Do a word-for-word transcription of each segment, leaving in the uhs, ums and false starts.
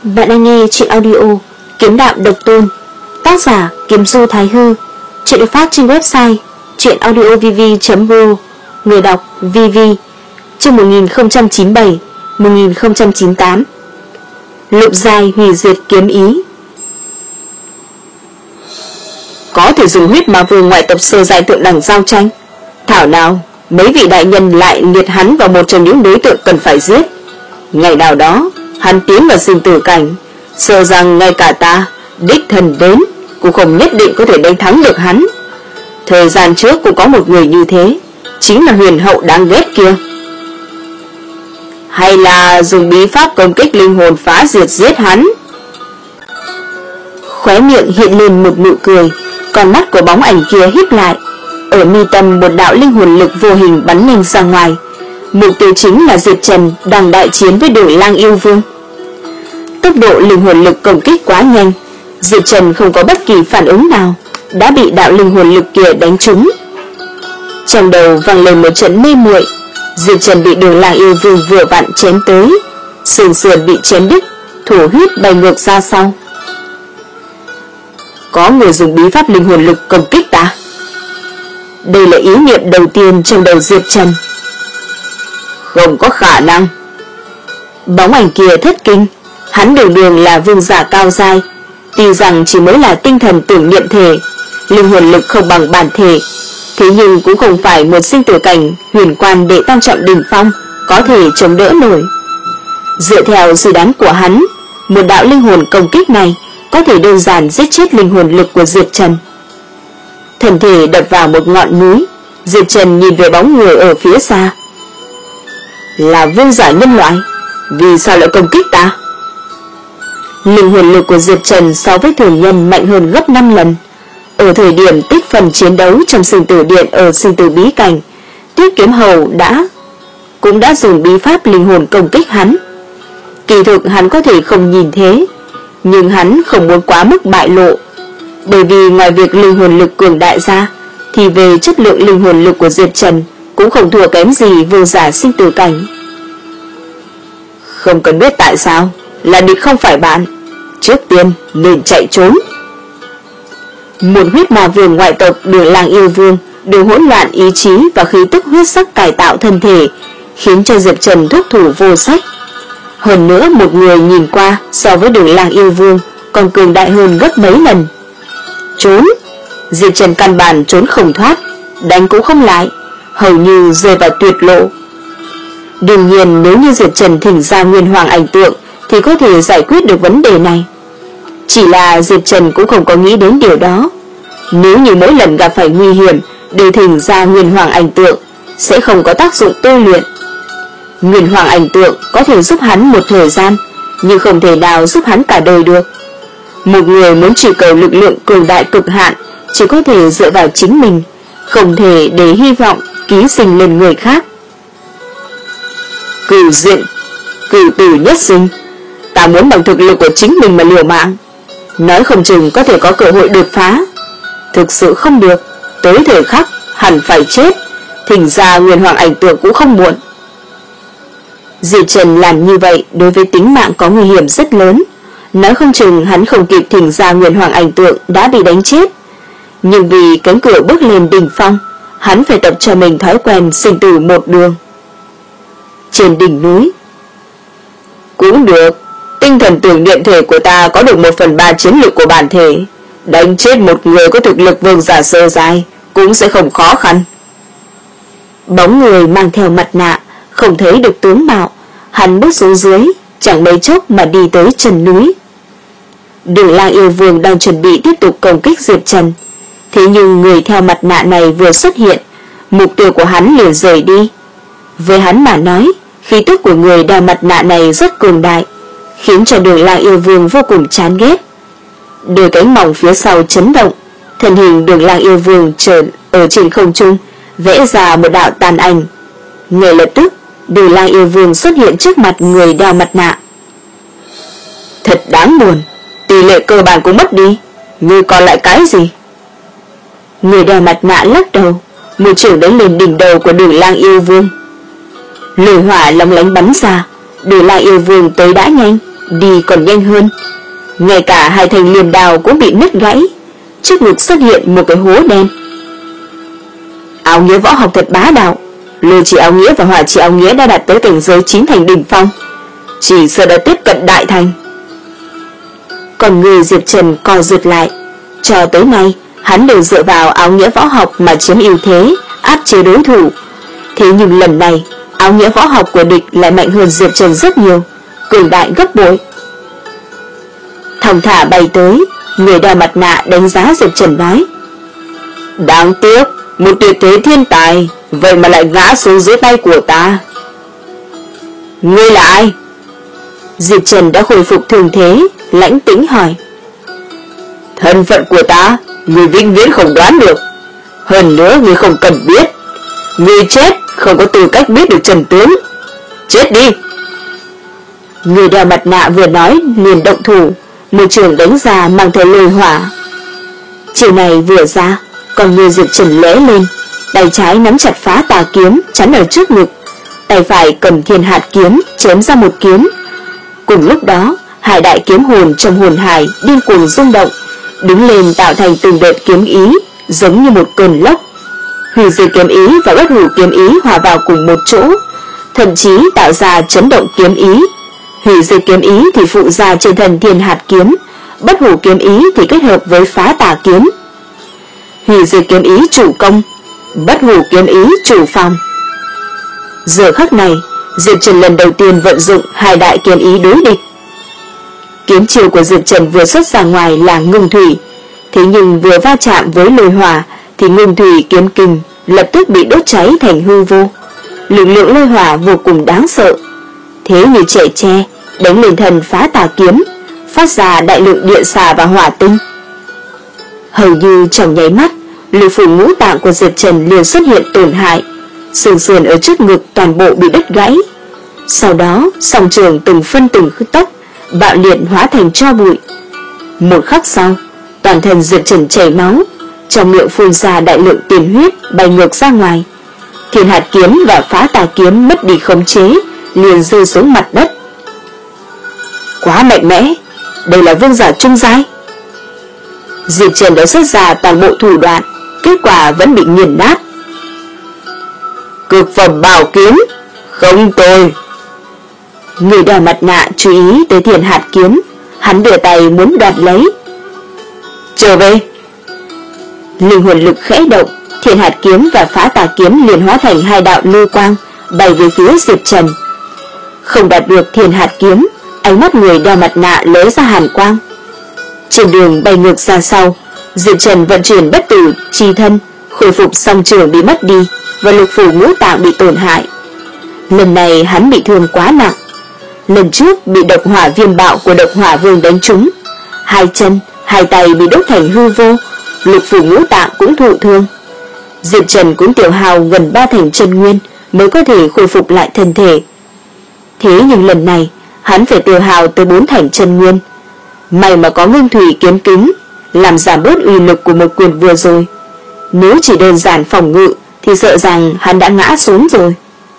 Bạn đang nghe truyện audio Kiếm Đạo Độc Tôn, tác giả Kiếm Du Thái Hư. Truyện được phát trên website truyện audio v v chấm r o, người đọc vê vê. Chương một nghìn không trăm chín mươi bảy - một nghìn không trăm chín mươi tám. Lục giai hủy diệt kiếm ý. Có thể dùng huyết ma vương ngoại tộc sơ giai thượng đẳng giao tranh. Thảo nào mấy vị đại nhân lại liệt hắn vào một trong những đối tượng cần phải giết. Ngày nào đó hắn tiến vào sinh tử cảnh, sợ rằng ngay cả ta đích thần đến cũng không nhất định có thể đánh thắng được hắn. Thời gian trước cũng có một người như thế, chính là huyền hậu đáng ghét kia. Hay là dùng bí pháp công kích linh hồn phá diệt giết hắn? Khóe miệng hiện lên một nụ cười, con mắt của bóng ảnh kia híp lại. Ở mi tâm một đạo linh hồn lực vô hình bắn nhanh ra ngoài. Mục tiêu chính là Diệp Trần đang đại chiến với Đường Lang Yêu Vương. Tốc độ linh hồn lực công kích quá nhanh, Diệp Trần không có bất kỳ phản ứng nào, đã bị đạo linh hồn lực kia đánh trúng. Trong đầu vang lên một trận mê muội. Diệp Trần bị Đường Lang Yêu Vương vừa vặn chém tới, sườn sườn bị chém đứt, thổ huyết bay ngược ra sau. Có người dùng bí pháp linh hồn lực công kích ta. Đây là ý niệm đầu tiên trong đầu Diệp Trần. Không có khả năng. Bóng ảnh kia thất kinh. Hắn đường đường là vương giả cao giai, tuy rằng chỉ mới là tinh thần tưởng niệm thể, linh hồn lực không bằng bản thể, thế nhưng cũng không phải một sinh tử cảnh huyền quan đệ tam trọng đỉnh phong có thể chống đỡ nổi. Dựa theo suy đoán của hắn, một đạo linh hồn công kích này có thể đơn giản giết chết linh hồn lực của Diệp Trần. Thân thể đập vào một ngọn núi, Diệp Trần nhìn về bóng người ở phía xa. Là vương giả nhân loại, vì sao lại công kích ta? Linh hồn lực của Diệp Trần so với thường nhân mạnh hơn gấp năm lần. Ở thời điểm tích phần chiến đấu trong sinh tử điện ở sinh tử bí cảnh, Tuyết Kiếm Hầu đã cũng đã dùng bí pháp linh hồn công kích hắn. Kỳ thực hắn có thể không nhìn thế, nhưng hắn không muốn quá mức bại lộ, bởi vì ngoài việc linh hồn lực cường đại ra, thì về chất lượng linh hồn lực của Diệp Trần cũng không thua kém gì vương giả sinh tử cảnh. Không cần biết tại sao, là địch không phải bạn, trước tiên nên chạy trốn. Một huyết ma vương ngoại tộc Đường Lang Yêu Vương đều hỗn loạn ý chí và khí tức huyết sắc cải tạo thân thể, khiến cho Diệp Trần thúc thủ vô sách. Hơn nữa một người nhìn qua so với Đường Lang Yêu Vương còn cường đại hơn gấp mấy lần. Trốn, Diệp Trần căn bản trốn không thoát, đánh cũng không lại, hầu như rơi vào tuyệt lộ. Đương nhiên nếu như Diệp Trần thỉnh ra nguyên hoàng ảnh tượng thì có thể giải quyết được vấn đề này. Chỉ là Diệp Trần cũng không có nghĩ đến điều đó. Nếu như mỗi lần gặp phải nguy hiểm đều thỉnh ra nguyên hoàng ảnh tượng, sẽ không có tác dụng tu luyện. Nguyên hoàng ảnh tượng có thể giúp hắn một thời gian, nhưng không thể nào giúp hắn cả đời được. Một người muốn truy cầu lực lượng cường đại cực hạn chỉ có thể dựa vào chính mình, không thể để hy vọng ký sinh lên người khác. Cửu diện, cửu tử nhất sinh, ta muốn bằng thực lực của chính mình mà liều mạng, nói không chừng có thể có cơ hội đột phá. Thực sự không được, tới thời khắc hẳn phải chết, thỉnh ra nguyên hoàng ảnh tượng cũng không muộn. Diệp Trần làm như vậy đối với tính mạng có nguy hiểm rất lớn, nói không chừng hắn không kịp thỉnh ra nguyên hoàng ảnh tượng đã bị đánh chết. Nhưng vì cánh cửa bước lên đỉnh phong, hắn phải tập cho mình thói quen sinh tử một đường. Trên đỉnh núi, cũng được, tinh thần tưởng niệm thể của ta có được một phần ba chiến lực của bản thể, đánh chết một người có thực lực vương giả sơ giai cũng sẽ không khó khăn. Bóng người mang theo mặt nạ, không thấy được tướng mạo, hắn bước xuống dưới, chẳng mấy chốc mà đi tới chân núi. Đường Lang Yêu Vương đang chuẩn bị tiếp tục công kích Diệp Trần, thế nhưng người theo mặt nạ này vừa xuất hiện, mục tiêu của hắn liền rời đi. Với hắn mà nói, khí tức của người đeo mặt nạ này rất cường đại, khiến cho Đường Lang Yêu Vương vô cùng chán ghét. Đôi cánh mỏng phía sau chấn động, thân hình Đường Lang Yêu Vương trợn ở trên không trung, vẽ ra một đạo tàn ảnh. Ngay lập tức, Đường Lang Yêu Vương xuất hiện trước mặt người đeo mặt nạ. Thật đáng buồn, tỷ lệ cơ bản cũng mất đi, ngươi còn lại cái gì? Người đeo mặt nạ lắc đầu, một chưởng đánh lên đỉnh đầu của Đường Lang Yêu Vương. Lửa hỏa lóng lánh bắn ra, Đường Lang Yêu Vương tới đã nhanh, đi còn nhanh hơn. Ngay cả hai thanh liềm đào cũng bị nứt gãy, trước ngực xuất hiện một cái hố đen. Áo nghĩa võ học thật bá đạo, lôi chỉ áo nghĩa và hỏa chỉ áo nghĩa đã đạt tới cảnh giới chín thành đỉnh phong, chỉ sợ đã tiếp cận đại thành. Còn người Diệp Trần co rụt lại, cho tới nay hắn đều dựa vào áo nghĩa võ học mà chiếm ưu thế, áp chế đối thủ. Thế nhưng lần này áo nghĩa võ học của địch lại mạnh hơn Diệp Trần rất nhiều, cường đại gấp bội. Thong thả bay tới, người đeo mặt nạ đánh giá Diệp Trần nói: đáng tiếc, một tuyệt thế thiên tài, vậy mà lại ngã xuống dưới tay của ta. Ngươi là ai? Diệp Trần đã khôi phục thường thế, lãnh tĩnh hỏi. Thân phận của ta, người vĩnh viễn không đoán được. Hơn nữa người không cần biết. Người chết không có tư cách biết được trần tướng. Chết đi. Người đeo mặt nạ vừa nói liền động thủ, một trường đánh ra mang theo lôi hỏa. Chiều này vừa ra, còn người Diệp Trần lóe lên, tay trái nắm chặt phá tà kiếm chắn ở trước ngực, tay phải cầm thiên hạt kiếm chém ra một kiếm. Cùng lúc đó, hai đại kiếm hồn trong hồn hải điên cuồng rung động, đứng lên tạo thành từng đợt kiếm ý, giống như một cơn lốc. Hủy diệt kiếm ý và bất hủ kiếm ý hòa vào cùng một chỗ, thậm chí tạo ra chấn động kiếm ý. Hủy diệt kiếm ý thì phụ ra trên thân thiên hạt kiếm, bất hủ kiếm ý thì kết hợp với phá tà kiếm. Hủy diệt kiếm ý chủ công, bất hủ kiếm ý chủ phòng. Giờ khắc này, Diệp Trần lần đầu tiên vận dụng hai đại kiếm ý đối địch. Kiếm chiêu của Diệp Trần vừa xuất ra ngoài là ngưng thủy, thế nhưng vừa va chạm với lôi hỏa thì ngưng thủy kiếm kình lập tức bị đốt cháy thành hư vô. Lực lượng lôi hỏa vô cùng đáng sợ, thế như trẻ tre đánh lên thần phá tà kiếm, phát ra đại lượng điện xà và hỏa tinh. Hầu như trong nháy mắt, lôi phủ ngũ tạng của Diệp Trần liền xuất hiện tổn hại, xương sườn ở trước ngực toàn bộ bị đứt gãy. Sau đó, song trường từng phân từng tấc bạo liệt hóa thành tro bụi. Một khắc sau, toàn thân Diệp Trần chảy máu, trong miệng phun ra đại lượng tiền huyết bay ngược ra ngoài. Thiên hạt kiếm và phá tà kiếm mất đi khống chế, liền rơi xuống mặt đất. Quá mạnh mẽ, đây là vương giả trung giai. Diệp Trần đã xuất ra toàn bộ thủ đoạn, kết quả vẫn bị nghiền nát. Cực phẩm bảo kiếm, không tồi. Người đeo mặt nạ chú ý tới thiên hạt kiếm, hắn đưa tay muốn đoạt lấy. Trở về. Linh hồn lực khẽ động, thiên hạt kiếm và phá tà kiếm liền hóa thành hai đạo lưu quang bay về phía Diệp Trần. Không đạt được thiên hạt kiếm, ánh mắt người đeo mặt nạ lóe ra hàn quang. Trên đường bay ngược ra sau, Diệp Trần vận chuyển bất tử chi thân, khôi phục song trường bị mất đi và lục phủ ngũ tạng bị tổn hại. Lần này hắn bị thương quá nặng. Lần trước bị độc hỏa viêm bạo của độc hỏa vương đánh trúng, hai chân, hai tay bị đốt thành hư vô, lục phủ ngũ tạng cũng thụ thương. Diệp Trần cũng tiểu hao gần ba thành chân nguyên mới có thể khôi phục lại thân thể. Thế nhưng lần này hắn phải tiêu hao tới bốn thành chân nguyên. May mà có ngưng thủy kiếm kính làm giảm bớt uy lực của một quyền vừa rồi. Nếu chỉ đơn giản phòng ngự thì sợ rằng hắn đã ngã xuống rồi.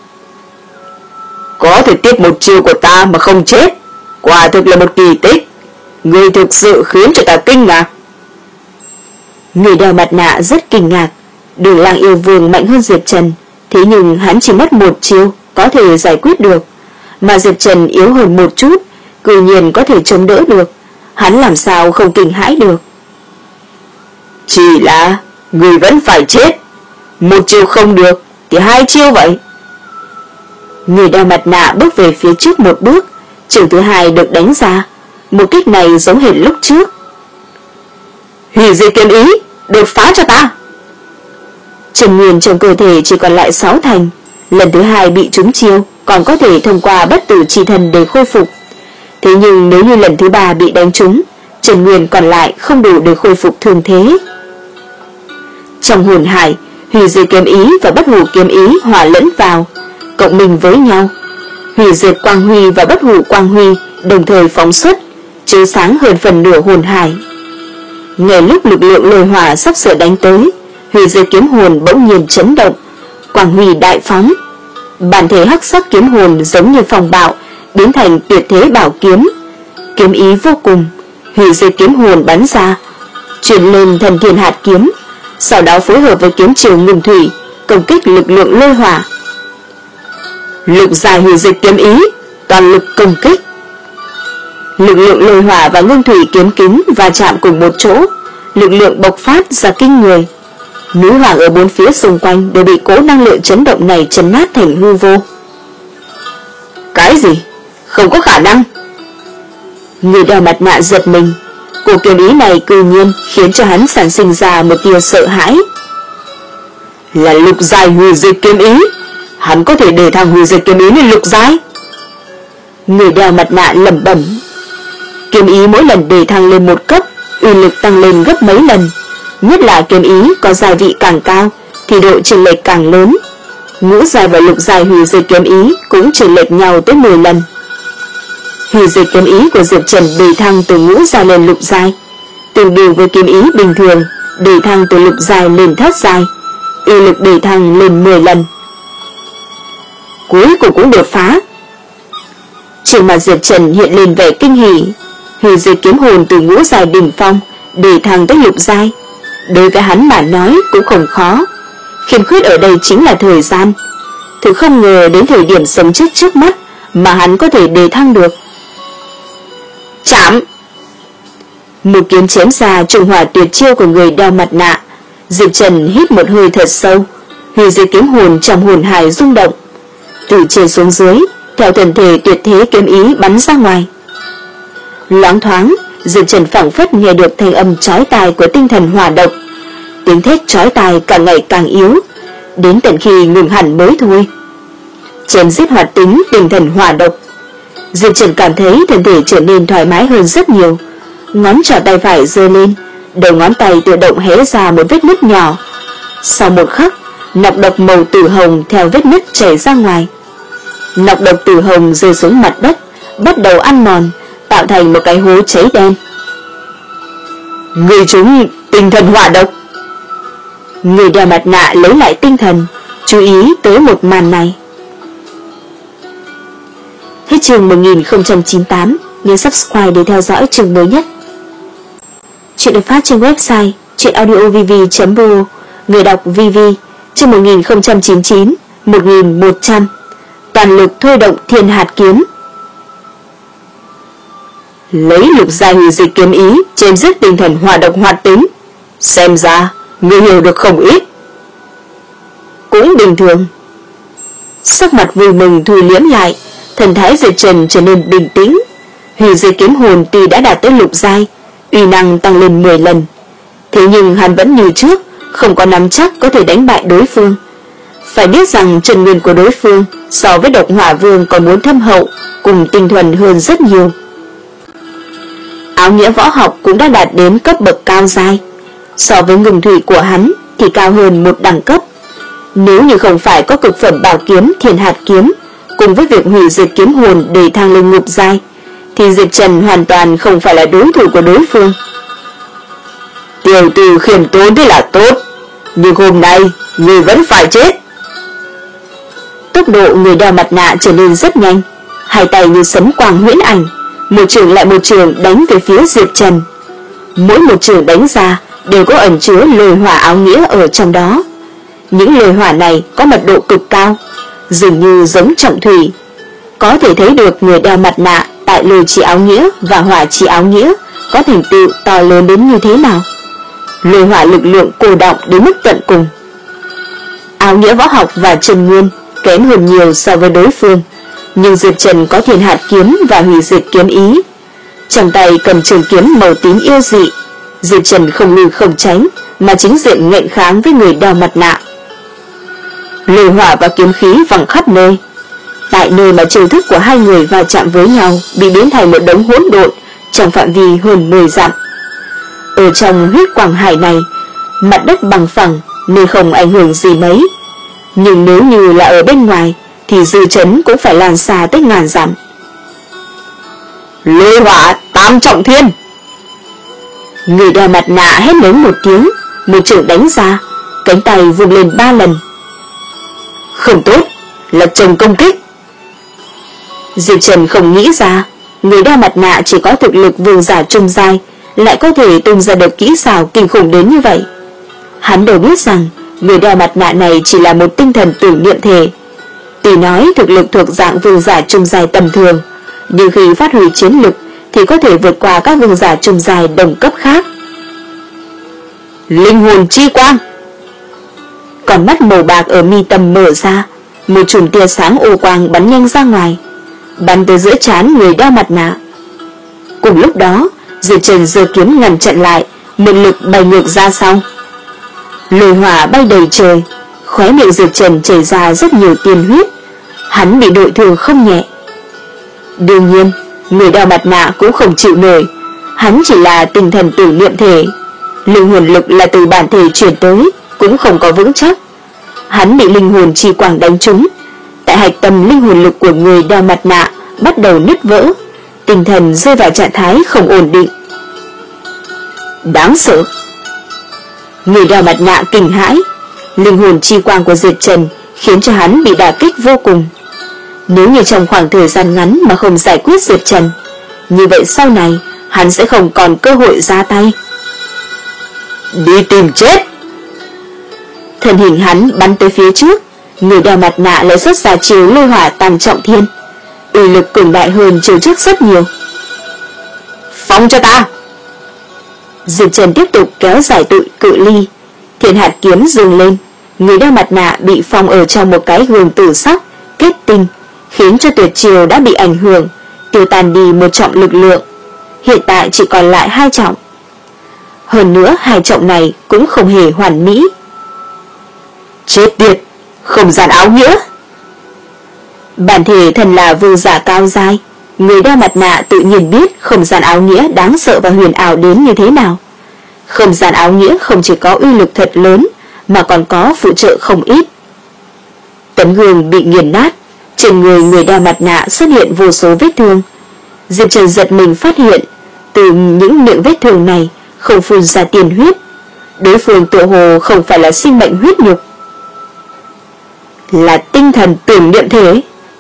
Có thể tiếp một chiêu của ta mà không chết, quả thực là một kỳ tích. Người thực sự khiến cho ta kinh ngạc. Người đeo mặt nạ rất kinh ngạc. Đường Lang Yêu Vương mạnh hơn Diệp Trần, thế nhưng hắn chỉ mất một chiêu có thể giải quyết được, mà Diệp Trần yếu hơn một chút, cư nhiên có thể chống đỡ được. Hắn làm sao không kinh hãi được. Chỉ là người vẫn phải chết. Một chiêu không được thì hai chiêu vậy. Người đeo mặt nạ bước về phía trước một bước, trường thứ hai được đánh ra. Một kích này giống hệt lúc trước. Hủy diệt kiếm ý, đột phá cho ta. Chân nguyên trong cơ thể chỉ còn lại sáu thành. Lần thứ hai bị trúng chiêu, còn có thể thông qua bất tử chi thần để khôi phục. Thế nhưng nếu như lần thứ ba bị đánh trúng, chân nguyên còn lại không đủ để khôi phục thương thế. Trong hồn hải, hủy diệt kiếm ý và bất hủ kiếm ý hòa lẫn vào, cộng minh với nhau. Hủy diệt quang huy và bất hủ quang huy đồng thời phóng xuất, chiếu sáng hơn phần nửa hồn hải. Ngay lúc lực lượng lôi hỏa sắp sửa đánh tới, hủy diệt kiếm hồn bỗng nhiên chấn động, quang huy đại phóng. Bản thể hắc sắc kiếm hồn giống như phong bạo, biến thành tuyệt thế bảo kiếm, kiếm ý vô cùng, hủy diệt kiếm hồn bắn ra, chuyển lên thần thiên hạt kiếm, sau đó phối hợp với kiếm chiều ngừng thủy, công kích lực lượng lôi hỏa. Lục giai hủy diệt kiếm ý, toàn lực công kích. Lực lượng lôi hỏa và ngưng thủy kiếm kính va chạm cùng một chỗ, lực lượng bộc phát ra kinh người. Núi hoàng ở bốn phía xung quanh đều bị cỗ năng lượng chấn động này chấn nát thành hư vô. Cái gì? Không có khả năng. Người đeo mặt nạ giật mình, cuộc kiếm ý này cư nhiên khiến cho hắn sản sinh ra một tia sợ hãi. Là lục giai hủy diệt kiếm ý, hắn có thể để thằng hủy diệt kiếm ý lên lục giai. Người đeo mặt nạ lẩm bẩm. Kiếm ý mỗi lần đề thăng lên một cấp, uy lực tăng lên gấp mấy lần, nhất là kiếm ý có gia vị càng cao thì độ chênh lệch càng lớn. Ngũ giai và lục giai hủy diệt kiếm ý cũng chênh lệch nhau tới mười lần. Hủy diệt kiếm ý của Diệp Trần đề thăng từ ngũ giai lên lục giai, tương đương với kiếm ý bình thường đề thăng từ lục giai lên thất giai, uy lực đề thăng lên mười lần. Cuối cùng cũng đột phá. Trên mặt Diệp Trần hiện lên vẻ kinh hỉ. Hủy diệt kiếm hồn từ ngũ giai đỉnh phong đề thăng tới lục giai, đối với hắn mà nói cũng không khó. Khiếm khuyết ở đây chính là thời gian. Thực không ngờ đến thời điểm sống chết trước mắt mà hắn có thể đề thăng được. Chạm! Một kiếm chém ra trùng hỏa tuyệt chiêu của người đeo mặt nạ. Diệp Trần hít một hơi thật sâu, hủy diệt kiếm hồn trong hồn hải rung động. Từ trên xuống dưới, theo thần thể tuyệt thế kiếm ý bắn ra ngoài. Loáng thoáng, Diệp Trần phảng phất nghe được thanh âm chói tai của tinh thần hỏa độc. Tiếng thét chói tai càng ngày càng yếu, đến tận khi ngừng hẳn mới thôi. Chém giết hoạt tính tinh thần hỏa độc. Diệp Trần cảm thấy thân thể trở nên thoải mái hơn rất nhiều. Ngón trỏ tay phải giơ lên, đầu ngón tay tự động hé ra một vết nứt nhỏ. Sau một khắc, nọc độc màu tử hồng theo vết nứt chảy ra ngoài. Nọc độc tử hồng rơi xuống mặt đất, bắt đầu ăn mòn, tạo thành một cái hố cháy đen. Người chúng tinh thần hỏa độc. Người đeo mặt nạ lấy lại tinh thần, chú ý tới một màn này. Hết chương một nghìn không trăm chín mươi tám, nhớ subscribe để theo dõi chương mới nhất. Chuyện được phát trên website chuyenaudiovv chấm ro, người đọc vê vê, chương một nghìn không trăm chín mươi chín, một nghìn một trăm. Toàn lực thôi động thiên hạt kiếm. Lấy lục giai hủy diệt kiếm ý chém giết tinh thần hỏa độc hoạt tính, xem ra ngươi hiểu được không ít. Cũng bình thường. Sắc mặt vui mừng thu liếm lại, thần thái Diệp Trần trở nên bình tĩnh. Hủy diệt kiếm hồn tuy đã đạt tới lục giai, uy năng tăng lên mười lần, thế nhưng hắn vẫn như trước, không có nắm chắc có thể đánh bại đối phương. Phải biết rằng chân nguyên của đối phương so với độc hỏa vương còn muốn thâm hậu, cùng tinh thuần hơn rất nhiều. Áo nghĩa võ học cũng đã đạt đến cấp bậc cao giai, so với ngừng thủy của hắn thì cao hơn một đẳng cấp. Nếu như không phải có cực phẩm bảo kiếm thiên hạt kiếm cùng với việc hủy diệt kiếm hồn để thăng lên ngục giai, thì Diệp Trần hoàn toàn không phải là đối thủ của đối phương. Tiểu tử khiêm tốn thế là tốt, nhưng hôm nay người vẫn phải chết. Tốc độ người đeo mặt nạ trở nên rất nhanh, hai tay như sấm quang huyễn ảnh, một trường lại một trường đánh về phía Diệp Trần. Mỗi một trường đánh ra đều có ẩn chứa lôi hỏa áo nghĩa ở trong đó. Những lôi hỏa này có mật độ cực cao, dường như giống trọng thủy. Có thể thấy được người đeo mặt nạ tại lôi chi áo nghĩa và hỏa chi áo nghĩa có thành tựu to lớn đến như thế nào. Lôi hỏa lực lượng cô đọng đến mức tận cùng. Áo nghĩa võ học và chân nguyên kém hơn nhiều so với đối phương, nhưng Diệp Trần có thiên hạt kiếm và hủy diệt kiếm ý. Trong tay cầm trường kiếm màu tím yêu dị, Diệp Trần không lùi không tránh, mà chính diện nghênh kháng với người đeo mặt nạ. Lôi hỏa và kiếm khí văng khắp nơi. Tại nơi mà chiêu thức của hai người va chạm với nhau bị biến thành một đống hỗn độn trong phạm vi hơn mười dặm. Ở trong huyết quang hải này, mặt đất bằng phẳng nên không ảnh hưởng gì mấy, nhưng nếu như là ở bên ngoài thì dư chấn cũng phải lan xa tới ngàn dặm. Lôi hỏa tam trọng thiên. Người đeo mặt nạ hét lớn một tiếng, một chưởng đánh ra, cánh tay vung lên ba lần. Không tốt, là chồng công kích. Diệp Trần không nghĩ ra người đeo mặt nạ chỉ có thực lực vương giả trung giai, lại có thể tung ra được kỹ xảo kinh khủng đến như vậy. Hắn đều biết rằng người đeo mặt nạ này chỉ là một tinh thần tưởng niệm thể. Tuy nói thực lực thuộc dạng vương giả trung giai tầm thường, nhưng khi phát huy chiến lực thì có thể vượt qua các vương giả trung giai đồng cấp khác. Linh hồn chi quang. Con mắt màu bạc ở mi tâm mở ra, một chùm tia sáng ô quang bắn nhanh ra ngoài, bắn tới giữa trán người đeo mặt nạ. Cùng lúc đó, Diệp Trần giơ kiếm ngăn chặn lại, một lực bay ngược ra sau. Lôi hỏa bay đầy trời, khóe miệng Diệp Trần chảy ra rất nhiều tiên huyết, hắn bị đội thương không nhẹ. Đương nhiên, người đeo mặt nạ cũng không chịu nổi, hắn chỉ là tinh thần tưởng niệm thể, linh hồn lực là từ bản thể chuyển tới, cũng không có vững chắc. Hắn bị linh hồn chi quang đánh trúng, tại hạch tâm linh hồn lực của người đeo mặt nạ bắt đầu nứt vỡ, tinh thần rơi vào trạng thái không ổn định. Đáng sợ. Người đeo mặt nạ kinh hãi, linh hồn chi quang của Diệp Trần khiến cho hắn bị đả kích vô cùng. Nếu như trong khoảng thời gian ngắn mà không giải quyết Diệp Trần, như vậy sau này hắn sẽ không còn cơ hội ra tay. Đi tìm chết. Thân hình hắn bắn tới phía trước, người đeo mặt nạ lại xuất ra chiêu lôi hỏa tam trọng thiên, uy lực cường đại hơn chiều trước rất nhiều. Phóng cho ta. Diệp Trần tiếp tục kéo dài tự cự ly, thiên hạt kiếm dừng lên, người đeo mặt nạ bị phong ở trong một cái gương tử sắc kết tinh, khiến cho tuyệt chiêu đã bị ảnh hưởng, tiêu tan đi một trọng lực lượng, hiện tại chỉ còn lại hai trọng. Hơn nữa hai trọng này cũng không hề hoàn mỹ. Chết tiệt, không gian áo nghĩa. Bản thể thần là vương giả cao giai, người đeo mặt nạ tự nhiên biết không gian áo nghĩa đáng sợ và huyền ảo đến như thế nào. Không gian áo nghĩa không chỉ có uy lực thật lớn, mà còn có phụ trợ không ít. Tấm gương bị nghiền nát, trên người người đeo mặt nạ xuất hiện vô số vết thương. Diệp Trần giật mình phát hiện, từ những miệng vết thương này không phun ra tiền huyết, đối phương tựa hồ không phải là sinh mệnh huyết nhục, là tinh thần tưởng niệm thể.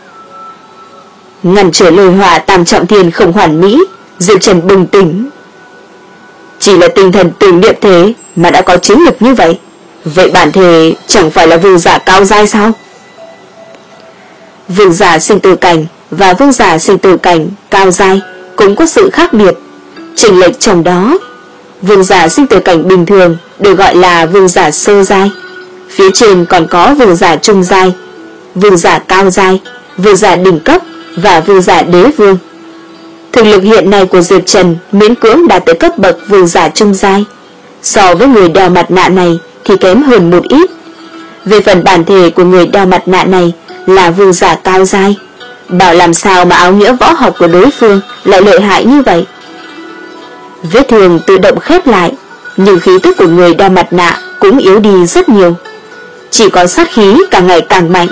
Ngăn trở lôi hỏa tam trọng thiên không hoàn mỹ, Diệp Trần bừng tỉnh. Chỉ là tinh thần tưởng niệm thể mà đã có chiến lực như vậy, vậy bản thể chẳng phải là vương giả cao giai sao? Vương giả sinh tử cảnh và vương giả sinh tử cảnh cao giai cũng có sự khác biệt, chênh lệch trong đó. Vương giả sinh tử cảnh bình thường được gọi là vương giả sơ giai, phía trên còn có vương giả trung giai, vương giả cao giai, vương giả đỉnh cấp và vương giả đế vương. Thực lực hiện nay của Diệp Trần miễn cưỡng đạt tới cấp bậc vương giả trung giai, so với người đeo mặt nạ này thì kém hơn một ít. Về phần bản thể của người đeo mặt nạ này là vương giả cao giai, bảo làm sao mà áo nghĩa võ học của đối phương lại lợi hại như vậy. Vết thương tự động khép lại, nhưng khí tức của người đeo mặt nạ cũng yếu đi rất nhiều, chỉ có sát khí càng ngày càng mạnh.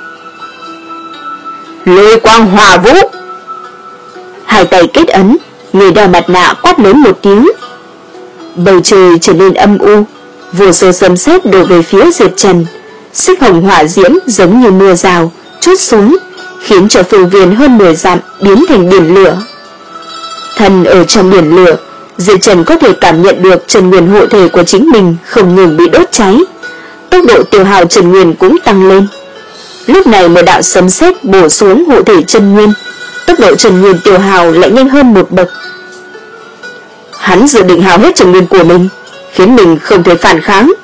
Lôi quang hỏa vũ. Hai tay kết ấn, người đeo mặt nạ quát lớn một tiếng. Bầu trời trở nên âm u, vô số sấm sét đổ về phía Diệp Trần, xích hồng hỏa diễm giống như mưa rào trút xuống, khiến cho phương viên hơn mười dặm biến thành biển lửa. Thân ở trong biển lửa, Diệp Trần có thể cảm nhận được chân nguyên hộ thể của chính mình không ngừng bị đốt cháy, tốc độ tiêu hao chân nguyên cũng tăng lên. Lúc này một đạo sấm sét bổ xuống hộ thể chân nguyên, tốc độ chân nguyên tiêu hao lại nhanh hơn một bậc. Hắn dự định hao hết chân nguyên của mình, khiến mình không thể phản kháng.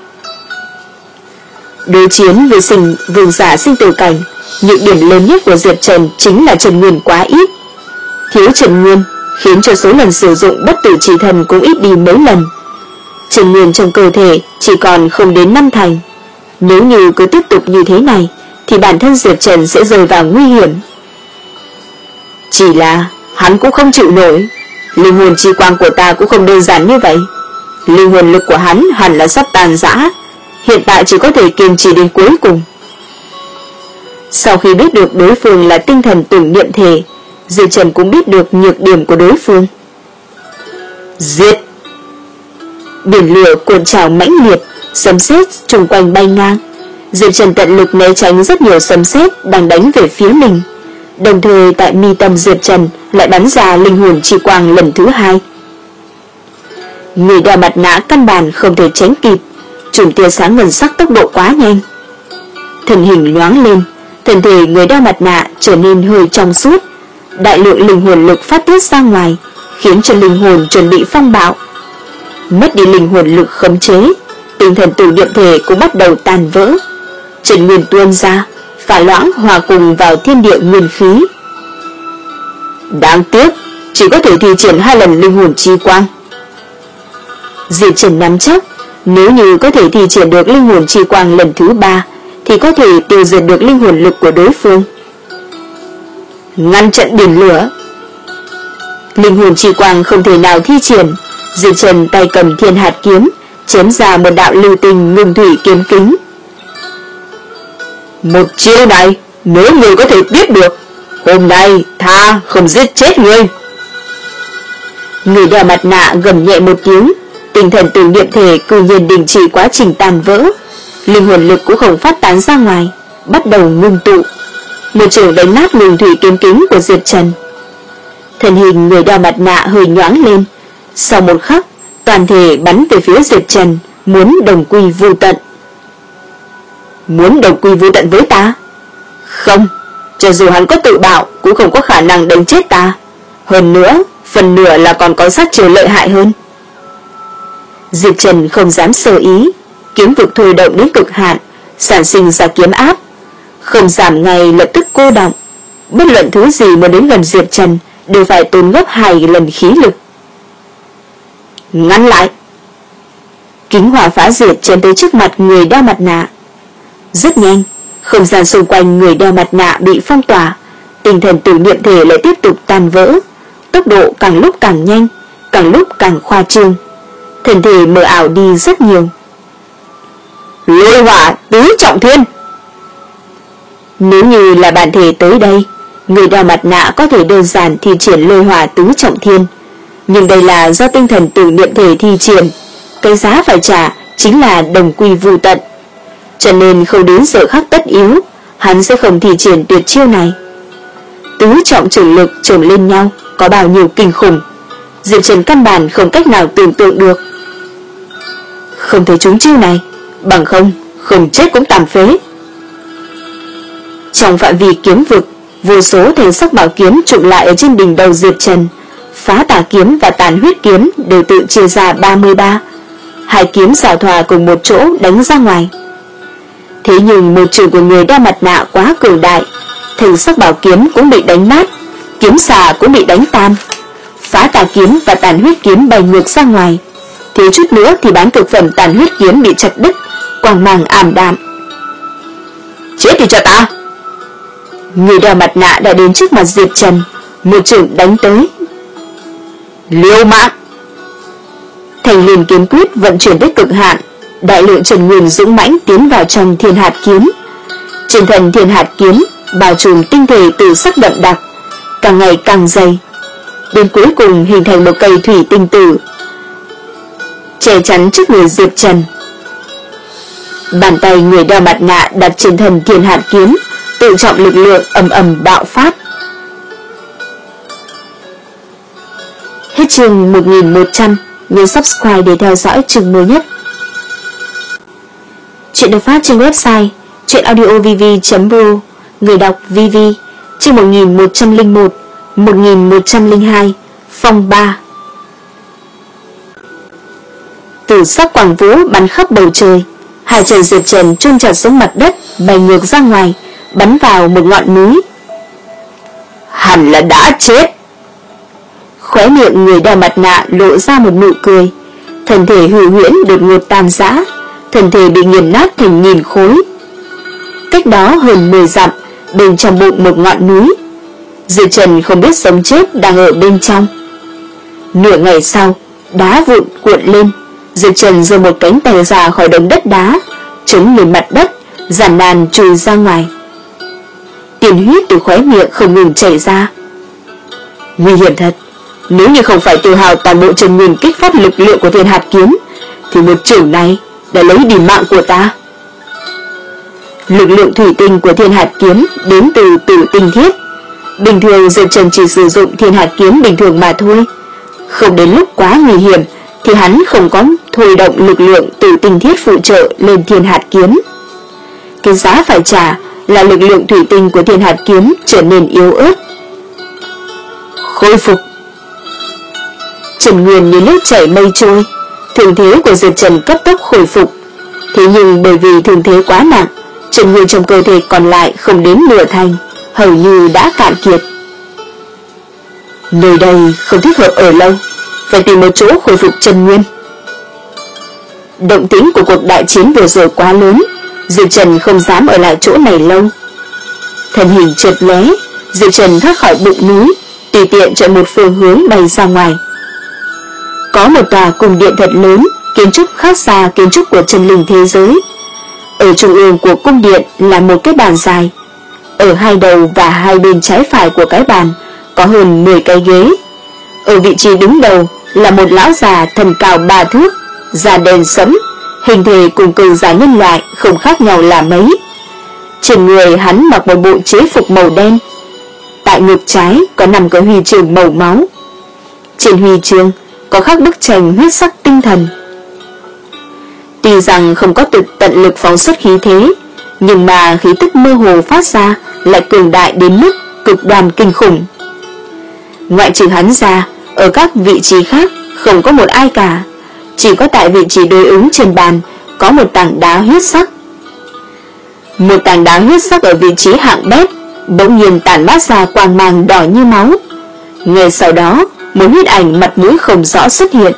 Đối chiến với sinh vương giả sinh tử cảnh, nhược điểm lớn nhất của Diệp Trần chính là chân nguyên quá ít. Thiếu chân nguyên khiến cho số lần sử dụng bất tử chỉ thần cũng ít đi mấy lần. Chân nguyên trong cơ thể chỉ còn không đến năm thành. Nếu như cứ tiếp tục như thế này thì bản thân Diệp Trần sẽ rơi vào nguy hiểm. Chỉ là hắn cũng không chịu nổi, linh hồn chi quang của ta cũng không đơn giản như vậy. Linh hồn lực của hắn hẳn là sắp tàn rã, hiện tại chỉ có thể kiên trì đến cuối cùng. Sau khi biết được đối phương là tinh thần tưởng niệm thể, Diệp Trần cũng biết được nhược điểm của đối phương. Giết! Biển lửa cuộn trào mãnh liệt, sấm sét xung quanh bay ngang. Diệp Trần tận lực né tránh rất nhiều sấm sét đang đánh về phía mình. Đồng thời tại mi tâm Diệp Trần lại bắn ra linh hồn chi quang lần thứ hai. Người đeo mặt nạ căn bản không thể tránh kịp, chùm tia sáng ngân sắc tốc độ quá nhanh. Thân hình nhoáng lên, thân thể người đeo mặt nạ trở nên hơi trong suốt, đại lượng linh hồn lực phát tiết ra ngoài, khiến cho linh hồn chuẩn bị phong bạo. Mất đi linh hồn lực khống chế, tinh thần tử niệm thể cũng bắt đầu tan vỡ. Trần nguyên tuôn ra, phá loãng hòa cùng vào thiên địa nguyên khí. Đáng tiếc, chỉ có thể thi triển hai lần linh hồn chi quang. Diệp Trần nắm chắc, nếu như có thể thi triển được linh hồn chi quang lần thứ ba, thì có thể tiêu diệt được linh hồn lực của đối phương. Ngăn trận biển lửa. Linh hồn chi quang không thể nào thi triển, Diệp Trần tay cầm thiên hạt kiếm, chém ra một đạo lưu tình ngưng thủy kiếm kính. Một chiêu này, nếu người có thể tiếp được, hôm nay tha không giết chết người. Người đeo mặt nạ gầm nhẹ một tiếng, tinh thần tử niệm thể cư nhiên đình chỉ quá trình tàn vỡ, linh hồn lực cũng không phát tán ra ngoài, bắt đầu ngưng tụ. Một trường đánh nát ngưng thủy kiếm kính của Diệp Trần. Thân hình người đeo mặt nạ hơi nhoáng lên, sau một khắc, toàn thể bắn về phía Diệp Trần, muốn đồng quy vu tận. Muốn đồng quy vu tận với ta? Không, cho dù hắn có tự bạo cũng không có khả năng đánh chết ta. Hơn nữa, phần nửa là còn có sát chiêu lợi hại hơn. Diệp Trần không dám sơ ý, kiếm vực thôi động đến cực hạn, sản sinh ra kiếm áp, không giảm ngay lập tức cô động. Bất luận thứ gì muốn đến gần Diệp Trần đều phải tốn gấp hai lần khí lực. Ngăn lại! Kính hỏa phá diệt chém tới trước mặt người đeo mặt nạ. Rất nhanh, không gian xung quanh người đeo mặt nạ bị phong tỏa, tinh thần tử niệm thể lại tiếp tục tan vỡ, tốc độ càng lúc càng nhanh, càng lúc càng khoa trương, thân thể mờ ảo đi rất nhiều. Lôi hỏa tứ trọng thiên. Nếu như là bản thể tới đây, người đeo mặt nạ có thể đơn giản thi triển lôi hỏa tứ trọng thiên, nhưng đây là do tinh thần tử niệm thể thi triển, cái giá phải trả chính là đồng quy vu tận. Cho nên không đến giờ khắc tất yếu, hắn sẽ không thi triển tuyệt chiêu này. Tứ trọng trường lực chồng lên nhau có bao nhiêu kinh khủng, Diệp Trần căn bản không cách nào tưởng tượng được. Không thể trúng chiêu này, bằng không, không chết cũng tàn phế. Trong phạm vi kiếm vực, vô số thanh sắc bảo kiếm trụ lại ở trên đỉnh đầu Diệp Trần. Phá tà kiếm và tàn huyết kiếm đều tự chia ra ba mươi ba. Hai kiếm xảo thỏa cùng một chỗ đánh ra ngoài. Thế nhưng một trường của người đeo mặt nạ quá cường đại, thanh sắc bảo kiếm cũng bị đánh nát, kiếm xà cũng bị đánh tan. Phá tà kiếm và tàn huyết kiếm bay ngược ra ngoài, thiếu chút nữa thì bán cực phẩm tàn huyết kiếm bị chặt đứt, quang mang ảm đạm. Chết thì cho ta! Người đeo mặt nạ đã đến trước mặt Diệp Trần, một trường đánh tới. Liêu mạng! Thành liền kiếm quyết vận chuyển tới cực hạn, đại lượng Trần Nguyên dũng mãnh tiến vào trong thiên hạt kiếm. Trên thân thiên hạt kiếm bao trùm tinh thể từ sắc đậm đặc, càng ngày càng dày, đến cuối cùng hình thành một cây thủy tinh tử che chắn trước người Diệp Trần. Bàn tay người đeo mặt nạ đặt trên thân thiên hạt kiếm, tự trọng lực lượng ầm ầm bạo phát. Hết chương một nghìn một trăm, nhớ subscribe để theo dõi chương mới nhất. Chuyện được phát trên website chuyenaudiovv chấm pro, người đọc vê vê, chương một nghìn một trăm lẻ một, một nghìn một trăm lẻ hai, phòng ba. Tử sắc quang vũ bắn khắp bầu trời, hai chân Diệp Trần chôn chặt xuống mặt đất, bay ngược ra ngoài, bắn vào một ngọn núi. Hẳn là đã chết. Khóe miệng người đeo mặt nạ lộ ra một nụ cười, thân thể hư huyễn đột ngột tan rã, thân thể bị nghiền nát thành nghìn khối. Cách đó hơn mười dặm, bên trong bụng một ngọn núi, Diệp Trần không biết sống chết đang ở bên trong. Nửa ngày sau, đá vụn cuộn lên, Diệp Trần giơ một cánh tay ra khỏi đống đất đá, chống lên mặt đất, giản nan chui ra ngoài. Tiền huyết từ khóe miệng không ngừng chảy ra. Nguy hiểm thật, nếu như không phải tiêu hao toàn bộ Trần Nguyên kích phát lực lượng của thiên hạt kiếm, thì một chưởng này đã lấy đi mạng của ta. Lực lượng thủy tinh của thiên hạt kiếm đến từ tử tinh thiết, Bình thường Diệp Trần chỉ sử dụng thiên hạt kiếm bình thường mà thôi. Không đến lúc quá nguy hiểm thì hắn không có thôi động lực lượng từ tinh thiết phụ trợ lên thiên hạt kiếm. Cái giá phải trả là lực lượng thủy tinh của thiên hạt kiếm trở nên yếu ớt. Khôi phục. Trần Nguyên như nước chảy mây trôi, thương thế của Diệp Trần cấp tốc hồi phục. Thế nhưng bởi vì thương thế quá nặng, Trần Nguyên trong cơ thể còn lại không đến nửa thành, hầu như đã cạn kiệt. Nơi đây không thích hợp ở lâu, phải tìm một chỗ khôi phục Trần Nguyên. Động tĩnh của cuộc đại chiến vừa rồi quá lớn, Diệp Trần không dám ở lại chỗ này lâu. Thân hình chợt lóe, Diệp Trần thoát khỏi bụng núi, tùy tiện chọn một phương hướng bay ra ngoài. Có một tòa cung điện thật lớn, kiến trúc khác xa kiến trúc của chân linh thế giới. Ở trung ương của cung điện là một cái bàn dài. Ở hai đầu và hai bên trái phải của cái bàn có hơn mười cái ghế. Ở vị trí đứng đầu là một lão già thân cao ba thước, da đen sẫm, hình thể cùng cường giả nhân loại không khác nhau là mấy. Trên người hắn mặc một bộ chế phục màu đen. Tại ngực trái có nằm cái huy chương màu máu. Trên huy chương có khắc bức tranh huyết sắc tinh thần. Tuy rằng không có tự tận lực phóng xuất khí thế, nhưng mà khí tức mơ hồ phát ra lại cường đại đến mức cực đoan kinh khủng. Ngoại trừ hắn ra, ở các vị trí khác không có một ai cả, chỉ có tại vị trí đối ứng trên bàn có một tảng đá huyết sắc. Một tảng đá huyết sắc ở vị trí hạng bét bỗng nhiên tản mát ra quang mang đỏ như máu. Ngay sau đó, một huyết ảnh mặt mũi không rõ xuất hiện.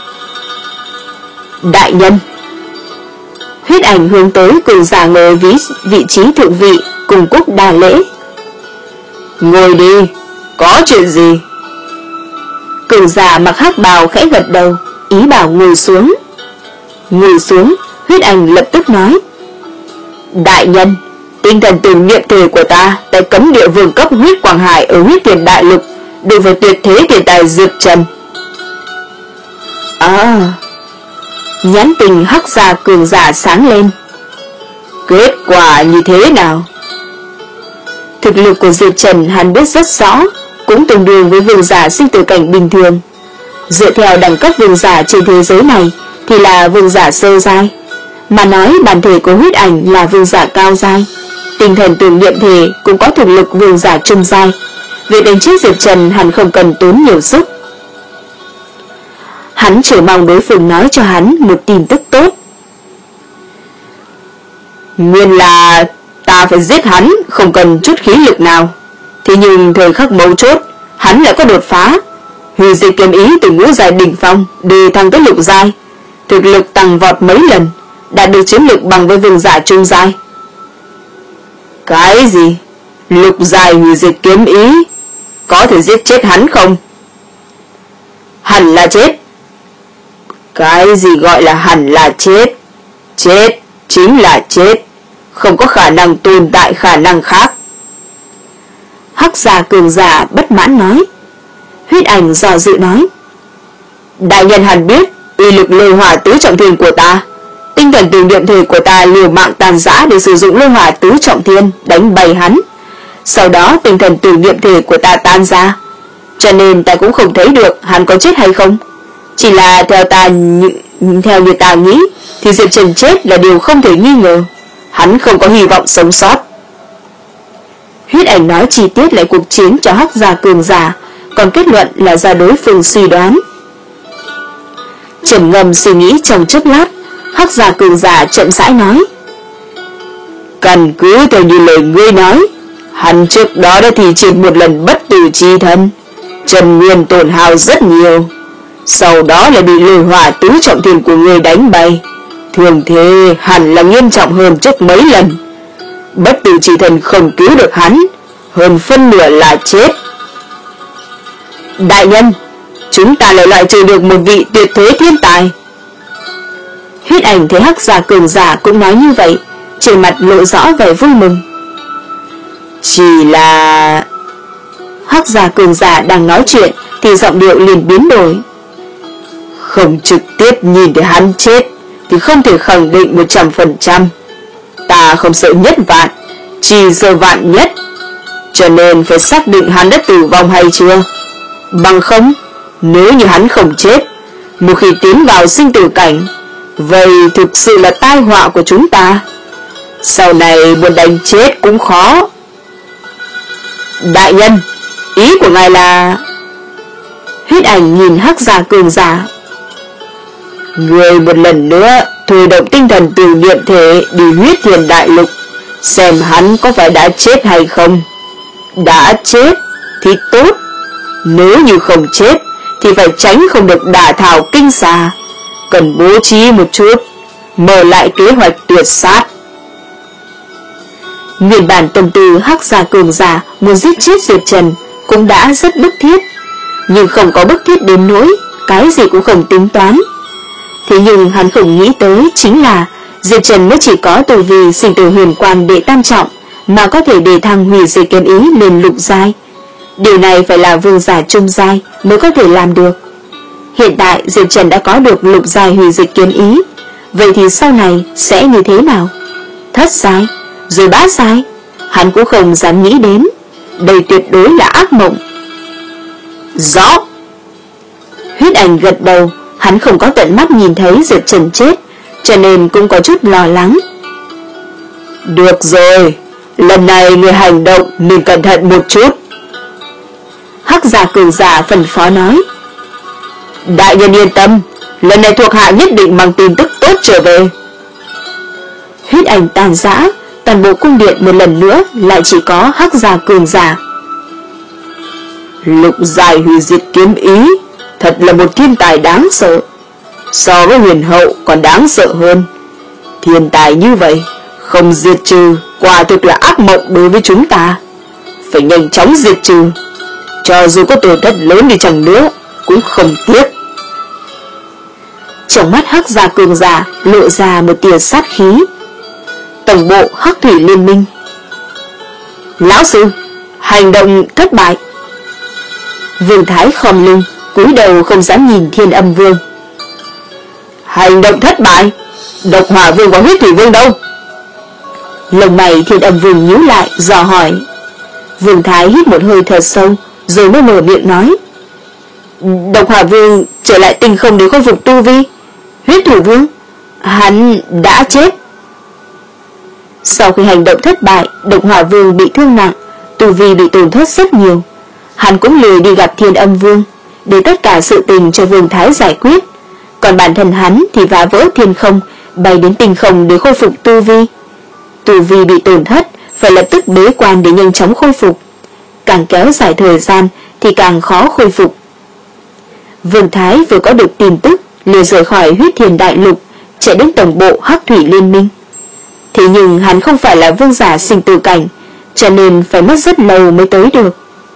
Đại nhân. Huyết ảnh hướng tới cường giả ngồi ví vị trí thượng vị cùng quốc đà lễ. Ngồi đi, có chuyện gì? Cường giả mặc hắc bào khẽ gật đầu, ý bảo ngồi xuống. Ngồi xuống, huyết ảnh lập tức nói: Đại nhân, tinh thần tưởng niệm thể của ta tại cấm địa vương cấp huyết quảng hải ở huyết tiền đại lục đối với tuyệt thế tiền tài Diệp Trần. À, nhãn tình hắc giả cường giả sáng lên. Kết quả như thế nào? Thực lực của Diệp Trần hắn biết rất rõ, cũng tương đương với vương giả sinh tử cảnh bình thường. Dựa theo đẳng cấp vương giả trên thế giới này thì là vương giả sơ giai, mà nói bản thể của huyết ảnh là vương giả cao giai. Tinh thần tưởng niệm thể cũng có thực lực vương giả trung giai. Việc đánh chết Diệp Trần hắn không cần tốn nhiều sức. Hắn chỉ mong đối phương nói cho hắn một tin tức tốt. Nguyên là ta phải giết hắn không cần chút khí lực nào. Thế nhưng thời khắc mấu chốt hắn lại có đột phá. Hủy diệt kiếm ý từ ngũ giai đỉnh phong đề thăng tới lục giai, thực lực tăng vọt mấy lần, đạt được chiến lực bằng với vương giả trung giai. Cái gì? Lục giai hủy diệt kiếm ý? Có thể giết chết hắn không? Hẳn là chết. Cái gì gọi là hẳn là chết? Chết chính là chết, không có khả năng tồn tại khả năng khác. Hắc giả cường giả bất mãn nói. Huyết ảnh dò dự nói: Đại nhân hẳn biết uy lực lôi hỏa tứ trọng thiên của ta. Tinh thần tưởng niệm thể của ta liều mạng tàn giã để sử dụng lôi hỏa tứ trọng thiên đánh bày hắn. Sau đó tinh thần tưởng niệm thể của ta tan ra, cho nên ta cũng không thấy được hắn có chết hay không. Chỉ là theo ta như, theo như ta nghĩ thì Diệp Trần chết là điều không thể nghi ngờ. Hắn không có hy vọng sống sót. Huyết ảnh nói chi tiết lại cuộc chiến cho hắc giả cường giả, còn kết luận là do đối phương suy đoán. Trầm ngâm suy nghĩ trong chốc lát, hắc giả cường giả chậm rãi nói: Căn cứ theo như lời ngươi nói, hắn trước đó đã thi triển một lần bất tử chi thân, Trần Nguyên tổn hao rất nhiều, sau đó lại bị lôi hỏa tứ trọng thiên của ngươi đánh bay. Thường thế hẳn là nghiêm trọng hơn trước mấy lần. Bất tử chi thân không cứu được hắn, hơn phân nửa là chết. Đại nhân, chúng ta lại loại trừ được một vị tuyệt thế thiên tài. Huyết ảnh thấy hắc giả cường giả cũng nói như vậy, trên mặt lộ rõ vẻ vui mừng. Chỉ là... Hắc giả cường giả đang nói chuyện thì giọng điệu liền biến đổi. Không trực tiếp nhìn thấy hắn chết thì không thể khẳng định một trăm phần trăm. Ta không sợ nhất vạn, chỉ sợ vạn nhất. cho nên phải xác định hắn đã tử vong hay chưa. Bằng không, nếu như hắn không chết, một khi tiến vào sinh tử cảnh, vậy thực sự là tai họa của chúng ta. Sau này muốn đánh chết cũng khó. Đại nhân, ý của ngài là... Huyết ảnh nhìn Hắc Giả cường giả. Người một lần nữa thôi động tinh thần từ niệm thể đi huyết thiền đại lục, xem hắn có phải đã chết hay không. Đã chết thì tốt, nếu như không chết thì phải tránh không được đả thảo kinh xà, cần bố trí một chút, mở lại kế hoạch tuyệt sát. Nguyên bản tâm tư Hắc Giả cường giả muốn giết chết Diệp Trần cũng đã rất bức thiết, nhưng không có bức thiết đến nỗi cái gì cũng không tính toán. Thế nhưng hắn không nghĩ tới chính là Diệp Trần mới chỉ có tu vi sinh tử huyền quan đệ tam trọng mà có thể đề thăng hủy diệt kiếm ý lên lục giai. Điều này phải là vương giả trung giai mới có thể làm được. Hiện tại Diệp Trần đã có được lục giai hủy diệt kiếm ý, vậy thì sau này sẽ như thế nào? Thất giai, rồi bát giai, hắn cũng không dám nghĩ đến. Đây tuyệt đối là ác mộng. Rõ. Huyết ảnh gật đầu. Hắn không có tận mắt nhìn thấy Diệp Trần chết, cho nên cũng có chút lo lắng. Được rồi, lần này người hành động nên cẩn thận một chút. Hắc Giả cường giả phân phó nói. Đại nhân yên tâm, lần này thuộc hạ nhất định mang tin tức tốt trở về. Huyết ảnh tàn rã, toàn bộ cung điện một lần nữa lại chỉ có Hắc Giả cường giả. Lục giai hủy diệt kiếm ý thật là một thiên tài đáng sợ, so với huyền hậu còn đáng sợ hơn. Thiên tài như vậy không diệt trừ quả thực là ác mộng đối với chúng ta, phải nhanh chóng diệt trừ, cho dù có tổn thất lớn đi chăng nữa cũng không tiếc. Trong mắt Hắc Giả cường giả lộ ra một tia sát khí. Tổng bộ Hắc Thủy Liên Minh. Lão sư, hành động thất bại. Vương Thái khom lưng cúi đầu không dám nhìn Thiên Âm Vương. Hành động thất bại? Độc Hỏa Vương và Huyết Thủy Vương đâu? Lông mày Thiên Âm Vương nhíu lại dò hỏi. Vương Thái hít một hơi thật sâu rồi mới mở miệng nói. Độc Hỏa Vương trở lại tinh không để khôi phục tu vi. Huyết Thủy Vương, hắn đã chết. Sau khi hành động thất bại, Độc Hỏa Vương bị thương nặng, tu vi bị tổn thất rất nhiều. Hắn cũng lười đi gặp Thiên Âm Vương, để tất cả sự tình cho Vương Thái giải quyết. Còn bản thân hắn thì phá vỡ thiên không, bay đến tinh không để khôi phục tu vi. Tu vi bị tổn thất, phải lập tức bế quan để nhanh chóng khôi phục. Càng kéo dài thời gian thì càng khó khôi phục. Vương Thái vừa có được tin tức, liền rời khỏi Huyết Thiền Đại Lục, chạy đến tổng bộ Hắc Thủy Liên Minh. Thế nhưng hắn không phải là vương giả sinh tử cảnh, cho nên phải mất rất lâu mới tới được.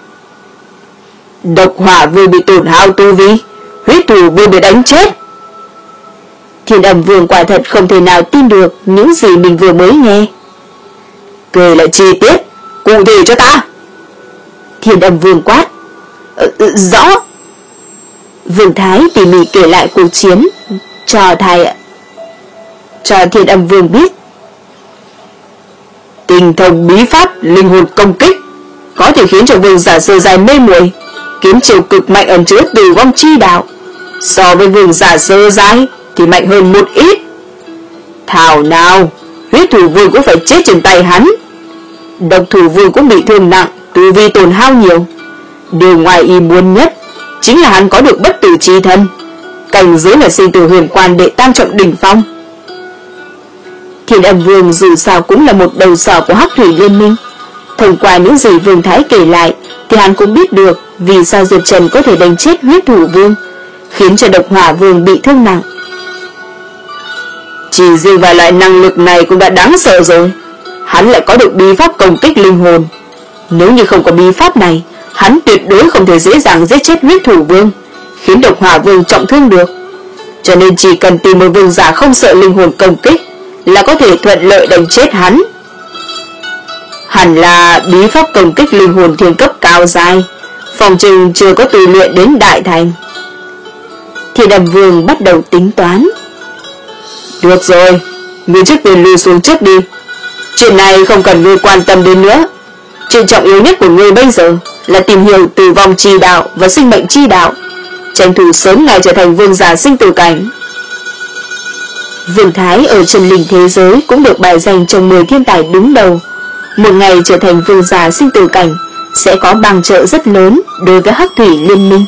Độc Hỏa Vương bị tổn hao tu vi, Huyết Thủy Vương bị đánh chết. Thiên Âm Vương quả thật không thể nào tin được những gì mình vừa mới nghe. Kể lại chi tiết cụ thể cho ta. Thiên Âm Vương quát. ờ, Rõ. Vương Thái tỉ mỉ kể lại cuộc chiến cho thầy cho Thiên Âm Vương biết. Tinh thông bí pháp linh hồn công kích có thể khiến cho vương giả sơ giai mê muội, kiếm chiều cực mạnh ẩn chứa tử vong chi đạo, so với vương giả sơ giai thì mạnh hơn một ít. Thảo nào Huyết Thủ Vương cũng phải chết trên tay hắn. Độc Thủ Vương cũng bị thương nặng, tu vi tổn hao nhiều. Điều ngoài ý muốn nhất chính là hắn có được bất tử chi thân, cảnh giới là sinh tử huyền quan đệ tam trọng đỉnh phong. Thiên Âm Vương dù sao cũng là một đầu sỏ của Hắc Thủy Liên Minh. Thông qua những gì Vương Thái kể lại thì hắn cũng biết được vì sao Diệp Trần có thể đánh chết Huyết Thủ Vương, khiến cho Độc Hỏa Vương bị thương nặng. Chỉ riêng vài loại năng lực này cũng đã đáng sợ rồi, hắn lại có được bí pháp công kích linh hồn. Nếu như không có bí pháp này, hắn tuyệt đối không thể dễ dàng giết chết Huyết Thủ Vương, khiến Độc Hỏa Vương trọng thương được. Cho nên chỉ cần tìm một vương giả không sợ linh hồn công kích là có thể thuận lợi đánh chết hắn. Hẳn là bí pháp công kích linh hồn thiên cấp cao dài, phòng trừng chưa có tu luyện đến đại thành. Thiên Âm Vương bắt đầu tính toán. Được rồi, ngươi trước tiên lui xuống trước đi, chuyện này không cần ngươi quan tâm đến nữa. Chuyện trọng yếu nhất của ngươi bây giờ là tìm hiểu tử vong chi đạo và sinh mệnh chi đạo, tranh thủ sớm ngày trở thành vương giả sinh tử cảnh. Vương Thái ở chân linh thế giới cũng được bài danh trong mười thiên tài đứng đầu. Một ngày trở thành vương giả sinh tử cảnh sẽ có bằng trợ rất lớn đối với Hắc Thủy Liên Minh.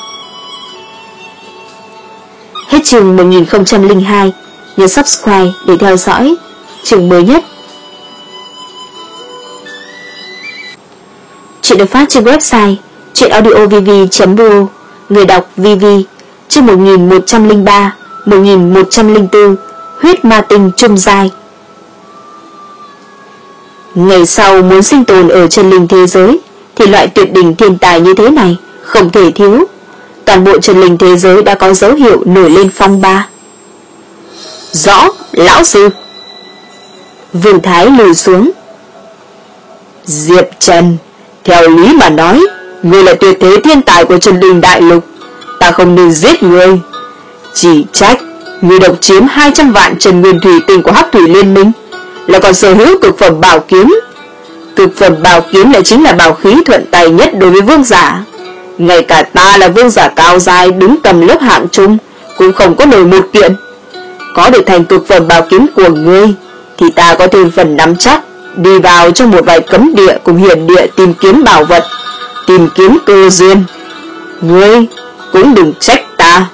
Hết chương một nghìn không trăm lẻ hai. Nhớ subscribe để theo dõi chương mới nhất. Chuyện được phát trên website truyệnaudiovv chấm r o. Người đọc vê vê. Chương một nghìn một trăm lẻ ba, một nghìn một trăm lẻ bốn. Huyết ma tinh trung giai. Ngày sau muốn sinh tồn ở chân linh thế giới thì loại tuyệt đỉnh thiên tài như thế này không thể thiếu. Toàn bộ chân linh thế giới đã có dấu hiệu nổi lên phong ba. Rõ, lão sư. Vương Thái lùi xuống. Diệp Trần, theo lý mà nói, ngươi là tuyệt thế thiên tài của chân linh đại lục, ta không nên giết ngươi. Chỉ trách ngươi độc chiếm hai trăm vạn chân nguyên thủy tinh của Hắc Thủy Liên Minh, là còn sở hữu cực phẩm bảo kiếm. Cực phẩm bảo kiếm lại chính là bảo khí thuận tay nhất đối với vương giả. Ngay cả ta là vương giả cao giai đứng cầm lớp hạng trung cũng không có nổi một kiện. Có được thành cực phẩm bảo kiếm của ngươi thì ta có thêm phần nắm chắc đi vào trong một vài cấm địa cùng hiển địa tìm kiếm bảo vật, tìm kiếm cơ duyên. Ngươi cũng đừng trách ta.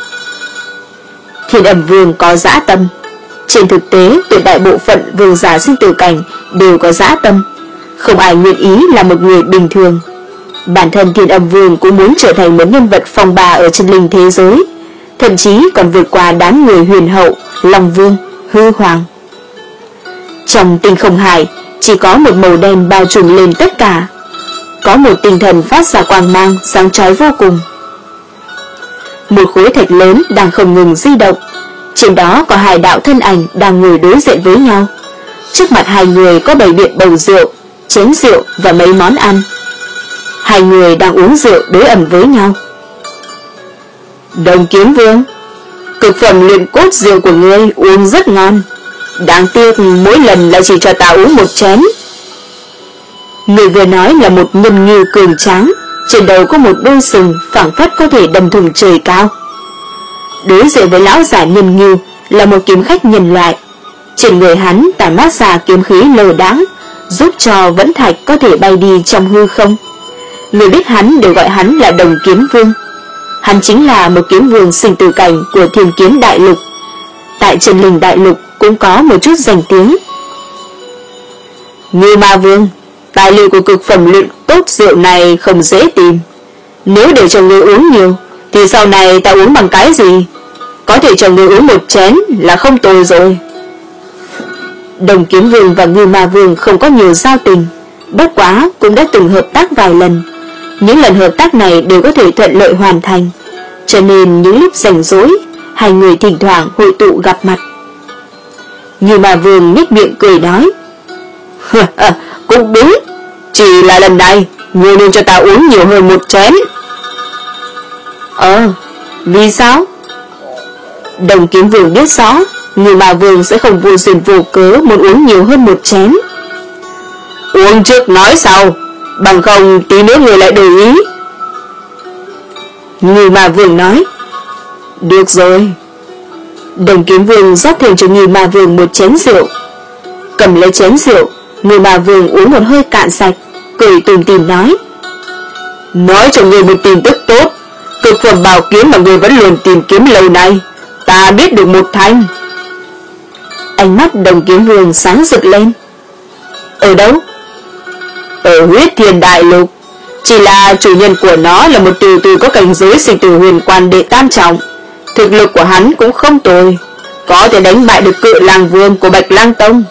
Thiên Âm Vương có dã tâm. Trên thực tế, tuyệt đại bộ phận vương giả sinh tử cảnh đều có dã tâm, không ai nguyện ý là một người bình thường. Bản thân Thiên Âm Vương cũng muốn trở thành một nhân vật phong ba ở chân linh thế giới, thậm chí còn vượt qua đám người huyền hậu, Long Vương, Hư Hoàng. Trong tinh không hải chỉ có một màu đen bao trùm lên tất cả, có một tinh thần phát ra quang mang sáng chói vô cùng. Một khối thạch lớn đang không ngừng di động, trên đó có hai đạo thân ảnh đang ngồi đối diện với nhau. Trước mặt hai người có bày biện bầu rượu, chén rượu và mấy món ăn. Hai người đang uống rượu đối ẩm với nhau. Đồng Kiếm Vương, cực phẩm luyện cốt rượu của ngươi uống rất ngon, đáng tiếc mỗi lần lại chỉ cho ta uống một chén. Người vừa nói là một nhân ngư cường tráng, trên đầu có một đôi sừng phảng phất có thể đâm thủng trời cao. Đối diện với lão giả nhân ngư là một kiếm khách nhân loại. Trên người hắn tản mát ra kiếm khí lờ đãng, giúp cho vẫn thạch có thể bay đi trong hư không. Người biết hắn đều gọi hắn là Đồng Kiếm Vương. Hắn chính là một kiếm vương sinh tử cảnh của Thiên Kiếm Đại Lục. Tại Chân Linh Đại Lục cũng có một chút danh tiếng. Ngư Ma Vương, tài liệu của cực phẩm luyện tốt rượu này không dễ tìm. Nếu để cho ngươi uống nhiều thì sau này ta uống bằng cái gì? Có thể cho ngươi uống một chén là không tồi rồi. Đồng Kiếm Vương và Ngư Ma Vương không có nhiều giao tình, bất quá cũng đã từng hợp tác vài lần. Những lần hợp tác này đều có thể thuận lợi hoàn thành, cho nên những lúc rảnh rỗi hai người thỉnh thoảng hội tụ gặp mặt. Ngư Ma Vương nhếch miệng cười nói, cũng đúng, chỉ là lần này ngươi nên cho ta uống nhiều hơn một chén. Ờ, vì sao? Đồng Kiếm Vương biết rõ Ngư Ma Vương sẽ không vô duyên vô cớ muốn uống nhiều hơn một chén. Uống trước nói sau, bằng không tí nữa người lại đổi ý. Ngư Ma Vương nói. Được rồi. Đồng Kiếm Vương rót thêm cho Ngư Ma Vương một chén rượu. Cầm lấy chén rượu, Ngư Ma Vương uống một hơi cạn sạch, cười tủm tỉm nói, nói cho người một tin tức tốt. Cực phẩm bảo kiếm mà người vẫn luôn tìm kiếm lâu nay, ta biết được một thanh. Ánh mắt Đồng Kiếm Vương sáng rực lên. Ở đâu? Ở Huyết Thiên Đại Lục. Chỉ là chủ nhân của nó là một từ từ có cảnh giới sinh tử huyền quan đệ tam trọng. Thực lực của hắn cũng không tồi, có thể đánh bại được Cự Lang Vương của Bạch Lang Tông.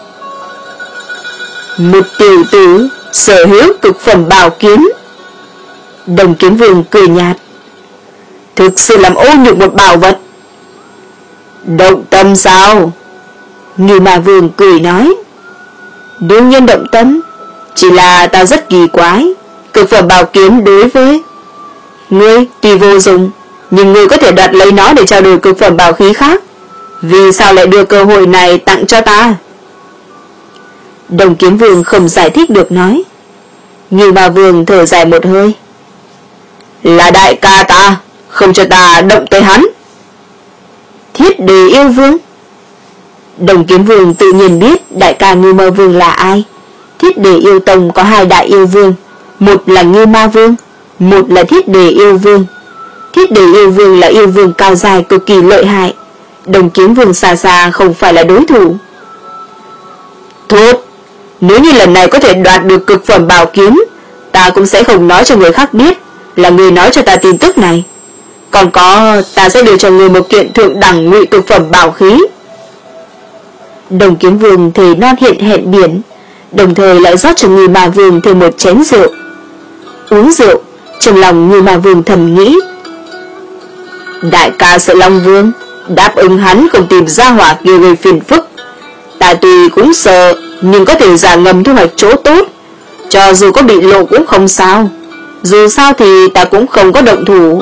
Một tiểu tử sở hữu cực phẩm bảo kiếm. Đồng Kiếm Vương cười nhạt. Thực sự làm ô nhục một bảo vật. Động tâm sao? Ngư Ma Vương cười nói. Đương nhiên động tâm, chỉ là ta rất kỳ quái. Cực phẩm bảo kiếm đối với ngươi tuy vô dụng, nhưng ngươi có thể đoạt lấy nó để trao đổi cực phẩm bảo khí khác. Vì sao lại đưa cơ hội này tặng cho ta? Đồng Kiếm Vương không giải thích được nói. Ngưu Ma Vương thở dài một hơi. Là đại ca ta, không cho ta động tới hắn. Thiết Đề Yêu Vương. Đồng Kiếm Vương tự nhiên biết đại ca Ngưu Ma Vương là ai. Thiết Đề Yêu Tông có hai đại yêu vương, một là Ngưu Ma Vương, một là Thiết Đề Yêu Vương. Thiết Đề Yêu Vương là yêu vương cao dài cực kỳ lợi hại, Đồng Kiếm Vương xa xa không phải là đối thủ. Tốt, nếu như lần này có thể đoạt được cực phẩm bảo kiếm, ta cũng sẽ không nói cho người khác biết là người nói cho ta tin tức này. Còn có, ta sẽ đưa cho người một kiện thượng đẳng ngụy cực phẩm bảo khí. Đồng Kiếm Vương thề non hiện hẹn biển, đồng thời lại rót cho Ngưu Ma Vương thêm một chén rượu. Uống rượu, trong lòng Ngưu Ma Vương thầm nghĩ, đại ca sợ Long Vương, đáp ứng hắn không tìm ra hỏa kia gây phiền phức. Ta tuy cũng sợ, nhưng có thể giả ngầm thu hoạch chỗ tốt, cho dù có bị lộ cũng không sao. Dù sao thì ta cũng không có động thủ.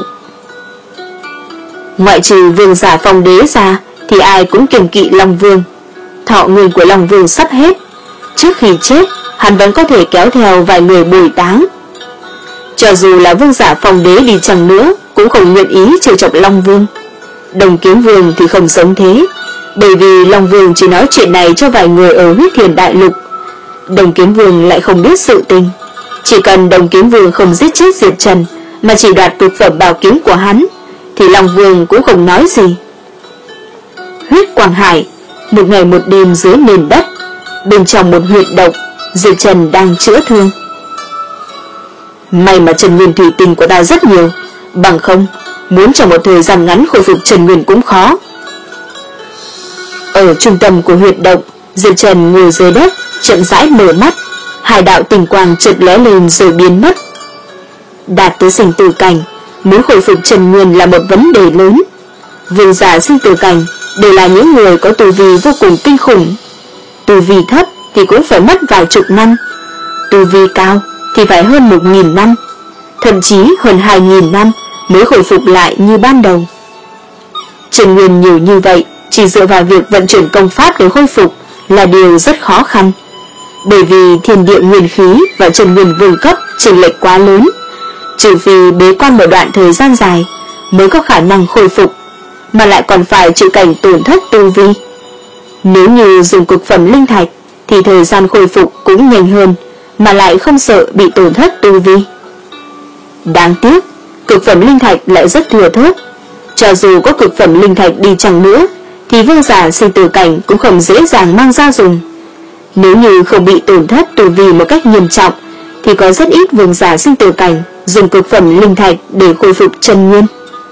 Ngoại trừ vương giả Phong Đế ra thì ai cũng kiêng kỵ Long Vương. Thọ nguyên của Long Vương sắp hết, trước khi chết hắn vẫn có thể kéo theo vài người bồi táng. Cho dù là vương giả Phong Đế đi chăng nữa cũng không nguyện ý trêu chọc Long Vương. Đồng Kiếm Vương thì không giống thế, bởi vì Long Vương chỉ nói chuyện này cho vài người ở Huyết Thiền Đại Lục. Đồng Kiếm Vương lại không biết sự tình. Chỉ cần Đồng Kiếm Vương không giết chết Diệp Trần, mà chỉ đoạt cực phẩm bảo kiếm của hắn, thì Long Vương cũng không nói gì. Huyết Quang Hải, một ngày một đêm dưới nền đất, bên trong một huyệt động, Diệp Trần đang chữa thương. May mà Trần Nguyên thủy tinh của ta rất nhiều, bằng không muốn trong một thời gian ngắn khôi phục Trần Nguyên cũng khó. Ở trung tâm của huyệt động, Diệp Trần ngồi dưới đất, chậm rãi mở mắt, hai đạo tình quang chợt lóe lên rồi biến mất. Đạt tới sinh tử cảnh, muốn khôi phục Trần Nguyên là một vấn đề lớn. Vương giả sinh tử cảnh đều là những người có tu vi vô cùng kinh khủng. Tu vi thấp thì cũng phải mất vài chục năm, tu vi cao thì phải hơn một nghìn năm, thậm chí hơn hai nghìn năm mới khôi phục lại như ban đầu. Trần Nguyên nhiều như vậy, chỉ dựa vào việc vận chuyển công pháp để khôi phục là điều rất khó khăn, bởi vì thiên địa nguyên khí và Trần Nguyên vương cấp chênh lệch quá lớn, trừ phi bế quan một đoạn thời gian dài mới có khả năng khôi phục, mà lại còn phải chịu cảnh tổn thất tu vi. Nếu như dùng cực phẩm linh thạch thì thời gian khôi phục cũng nhanh hơn, mà lại không sợ bị tổn thất tu vi. Đáng tiếc, cực phẩm linh thạch lại rất thừa thớt. Cho dù có cực phẩm linh thạch đi chăng nữa thì vương giả sinh tử cảnh cũng không dễ dàng mang ra dùng. Nếu như không bị tổn thất tu vi một cách nghiêm trọng thì có rất ít vương giả sinh tử cảnh dùng cực phẩm linh thạch để khôi phục Trần Nguyên.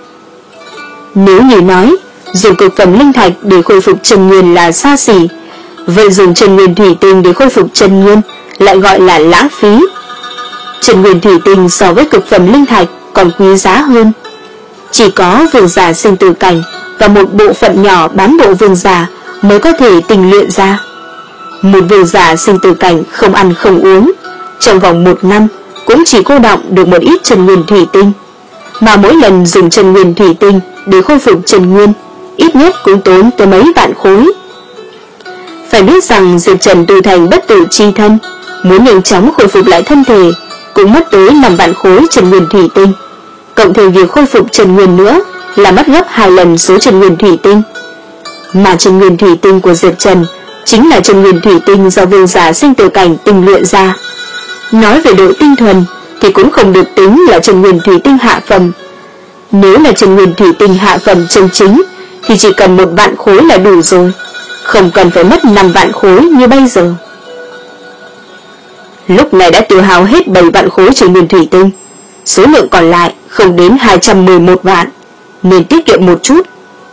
Nếu như nói dùng cực phẩm linh thạch để khôi phục Trần Nguyên là xa xỉ, vậy dùng Trần Nguyên thủy tinh để khôi phục Trần Nguyên lại gọi là lãng phí. Trần Nguyên thủy tinh so với cực phẩm linh thạch còn quý giá hơn. Chỉ có vương giả sinh tử cảnh và một bộ phận nhỏ bán bộ vương giả mới có thể tinh luyện ra. Một vương giả sinh tử cảnh không ăn không uống, trong vòng một năm cũng chỉ cô đọng được một ít Trần Nguyên thủy tinh, mà mỗi lần dùng Trần Nguyên thủy tinh để khôi phục Trần Nguyên ít nhất cũng tốn tới mấy vạn khối. Phải biết rằng Diệp Trần tu thành bất tử chi thân, muốn nhanh chóng khôi phục lại thân thể cũng mất tới năm vạn khối Trần Nguyên thủy tinh, cộng thêm việc khôi phục Trần Nguyên nữa là mất gấp hai lần số Trần Nguyên thủy tinh. Mà Trần Nguyên thủy tinh của Diệp Trần chính là Trần Nguyên thủy tinh do vương giả sinh tử cảnh tinh luyện ra. Nói về độ tinh thuần thì cũng không được tính là Trần Nguyên thủy tinh hạ phẩm. Nếu là Trần Nguyên thủy tinh hạ phẩm chân chính thì chỉ cần một vạn khối là đủ rồi, không cần phải mất năm vạn khối như bây giờ. Lúc này đã tiêu hao hết bảy vạn khối Trần Nguyên thủy tinh, số lượng còn lại không đến hai trăm mười một vạn, nên tiết kiệm một chút.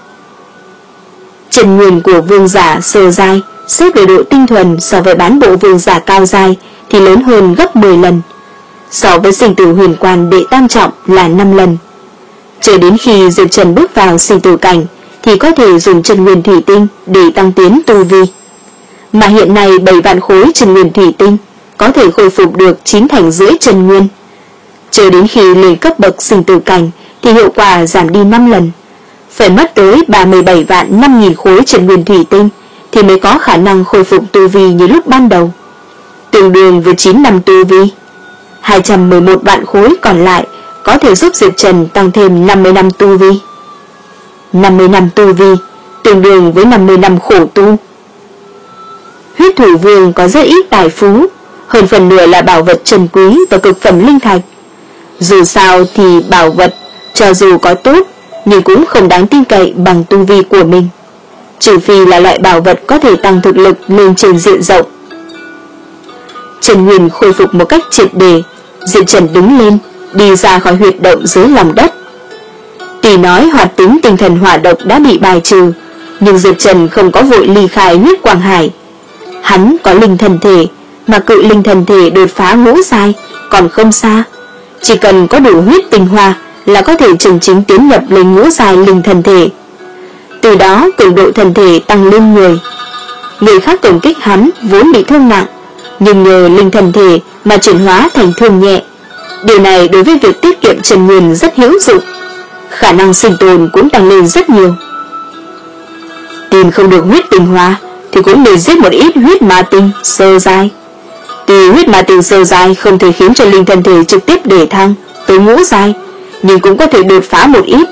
Trần Nguyên của vương giả sơ giai xếp về độ tinh thuần so với bán bộ vương giả cao giai thì lớn hơn gấp mười lần, so với sinh tử huyền quan đệ tam trọng là năm lần. Chờ đến khi Diệp Trần bước vào sinh tử cảnh thì có thể dùng Trần Nguyên thủy tinh để tăng tiến tu vi. Mà hiện nay bảy vạn khối Trần Nguyên thủy tinh có thể khôi phục được chín thành rưỡi Trần Nguyên. Chờ đến khi lên cấp bậc sinh tử cảnh thì hiệu quả giảm đi năm lần, phải mất tới ba mươi bảy vạn năm nghìn khối Trần Nguyên thủy tinh thì mới có khả năng khôi phục tu vi như lúc ban đầu, tương đương với chín năm tu vi. hai trăm mười một vạn khối còn lại có thể giúp Diệp Trần tăng thêm năm mươi năm tu vi. năm mươi năm tu vi tương đương với năm mươi năm khổ tu. Huyết Thủ Vương có rất ít tài phú, hơn phần nửa là bảo vật trân quý và cực phẩm linh thạch. Dù sao thì bảo vật cho dù có tốt nhưng cũng không đáng tin cậy bằng tu vi của mình, trừ phi là loại bảo vật có thể tăng thực lực lên trên diện rộng. Trần Nguyên khôi phục một cách triệt để. Diệp Trần đứng lên, đi ra khỏi huyệt động dưới lòng đất. Tuy nói hoạt tính tinh thần hỏa độc đã bị bài trừ, nhưng Diệp Trần không có vội ly khai huyết quang hải. Hắn có linh thần thể, mà cự linh thần thể đột phá ngũ giai còn không xa. Chỉ cần có đủ huyết tinh hoa là có thể chân chính tiến nhập lên ngũ giai linh thần thể. Từ đó cường độ thần thể tăng lên người. Người khác công kích hắn vốn bị thương nặng, nhưng nhờ linh thần thể mà chuyển hóa thành thương nhẹ. Điều này đối với việc tiết kiệm Trần Nguyên rất hữu dụng, khả năng sinh tồn cũng tăng lên rất nhiều. Tìm không được huyết tinh hoa thì cũng để giết một ít huyết ma tinh sơ giai. Tuy huyết ma tinh sơ giai không thể khiến cho linh thần thể trực tiếp để thăng tới ngũ giai, nhưng cũng có thể đột phá một ít.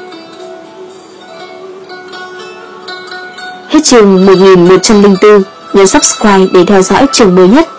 Hết chương một nghìn một trăm lẻ bốn, nhấn subscribe để theo dõi chương mới nhất.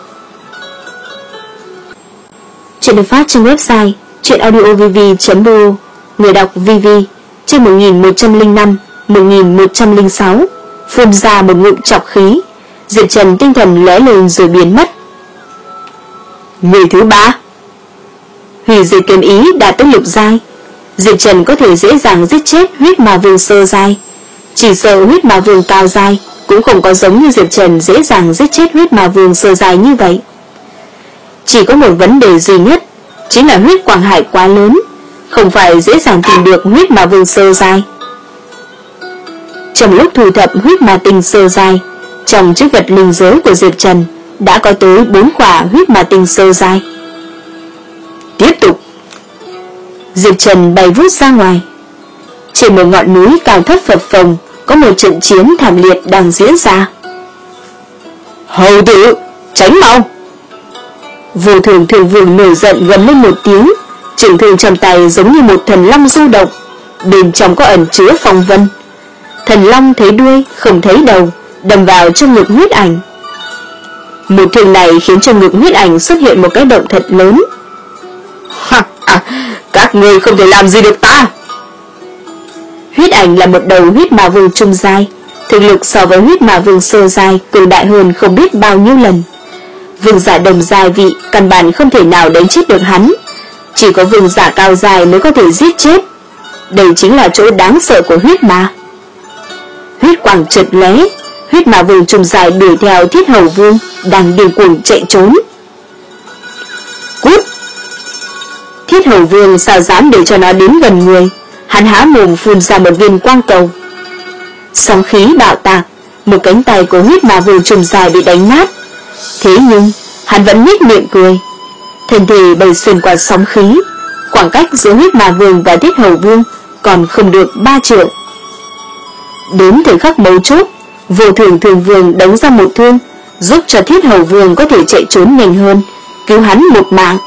Chuyện được phát trên website chuyenaudiovv chấm b o, người đọc vê vê, chương một nghìn một trăm lẻ năm, một nghìn một trăm lẻ sáu. Phun ra một ngụm trọc khí, Diệp Trần tinh thần lóe lên rồi biến mất. Người thứ ba, hủy diệt kiếm ý đạt tới lục giai. Diệp Trần có thể dễ dàng giết chết huyết ma vương sơ giai. Chỉ sợ huyết ma vương cao giai cũng không có giống như Diệp Trần dễ dàng giết chết huyết ma vương sơ giai như vậy. Chỉ có một vấn đề duy nhất, chính là huyết quang hải quá lớn, không phải dễ dàng tìm được huyết ma vương sơ giai. Trong lúc thu thập huyết ma tinh sơ giai, trong chiếc vật linh giới của Diệp Trần đã có tới bốn quả huyết ma tinh sơ giai. Tiếp tục, Diệp Trần bay vút ra ngoài. Trên một ngọn núi cao thấp phập phồng có một trận chiến thảm liệt đang diễn ra. Hầu tử, tránh mau! Vô Thường Thường Vương nổi giận gầm lên một tiếng, trường thương trong tay giống như một thần long du động, bên trong có ẩn chứa phong vân. Thần long thấy đuôi không thấy đầu, đâm vào trong ngực Huyết Ảnh. Một thương này khiến cho ngực Huyết Ảnh xuất hiện một cái động thật lớn. Ha ha, các ngươi không thể làm gì được ta. Huyết Ảnh là một đầu huyết ma vương trung giai, thực lực so với huyết ma vương sơ giai cường đại hơn không biết bao nhiêu lần. Vương giả đồng giai vị căn bản không thể nào đánh chết được hắn, chỉ có vương giả cao giai mới có thể giết chết. Đây chính là chỗ đáng sợ của huyết ma. Huyết quang chợt lóe, huyết ma vương trung giai đuổi theo Thiết Hầu Vương đang điên cuồng chạy trốn. Cút! Thiết Hầu Vương sao dám để cho nó đến gần người, hắn há mồm phun ra một viên quang cầu. Sóng khí bạo tạc, một cánh tay của huyết ma vương trung giai bị đánh nát. Thế nhưng hắn vẫn nhếch miệng cười, thân thể bay xuyên qua sóng khí, khoảng cách giữa huyết ma vương và Thiết Hầu Vương còn không được ba trượng. Đến thời khắc mấu chốt, Vô Thường Thường Vương đóng ra một thương, giúp cho Thiết Hầu Vương có thể chạy trốn nhanh hơn, cứu hắn một mạng.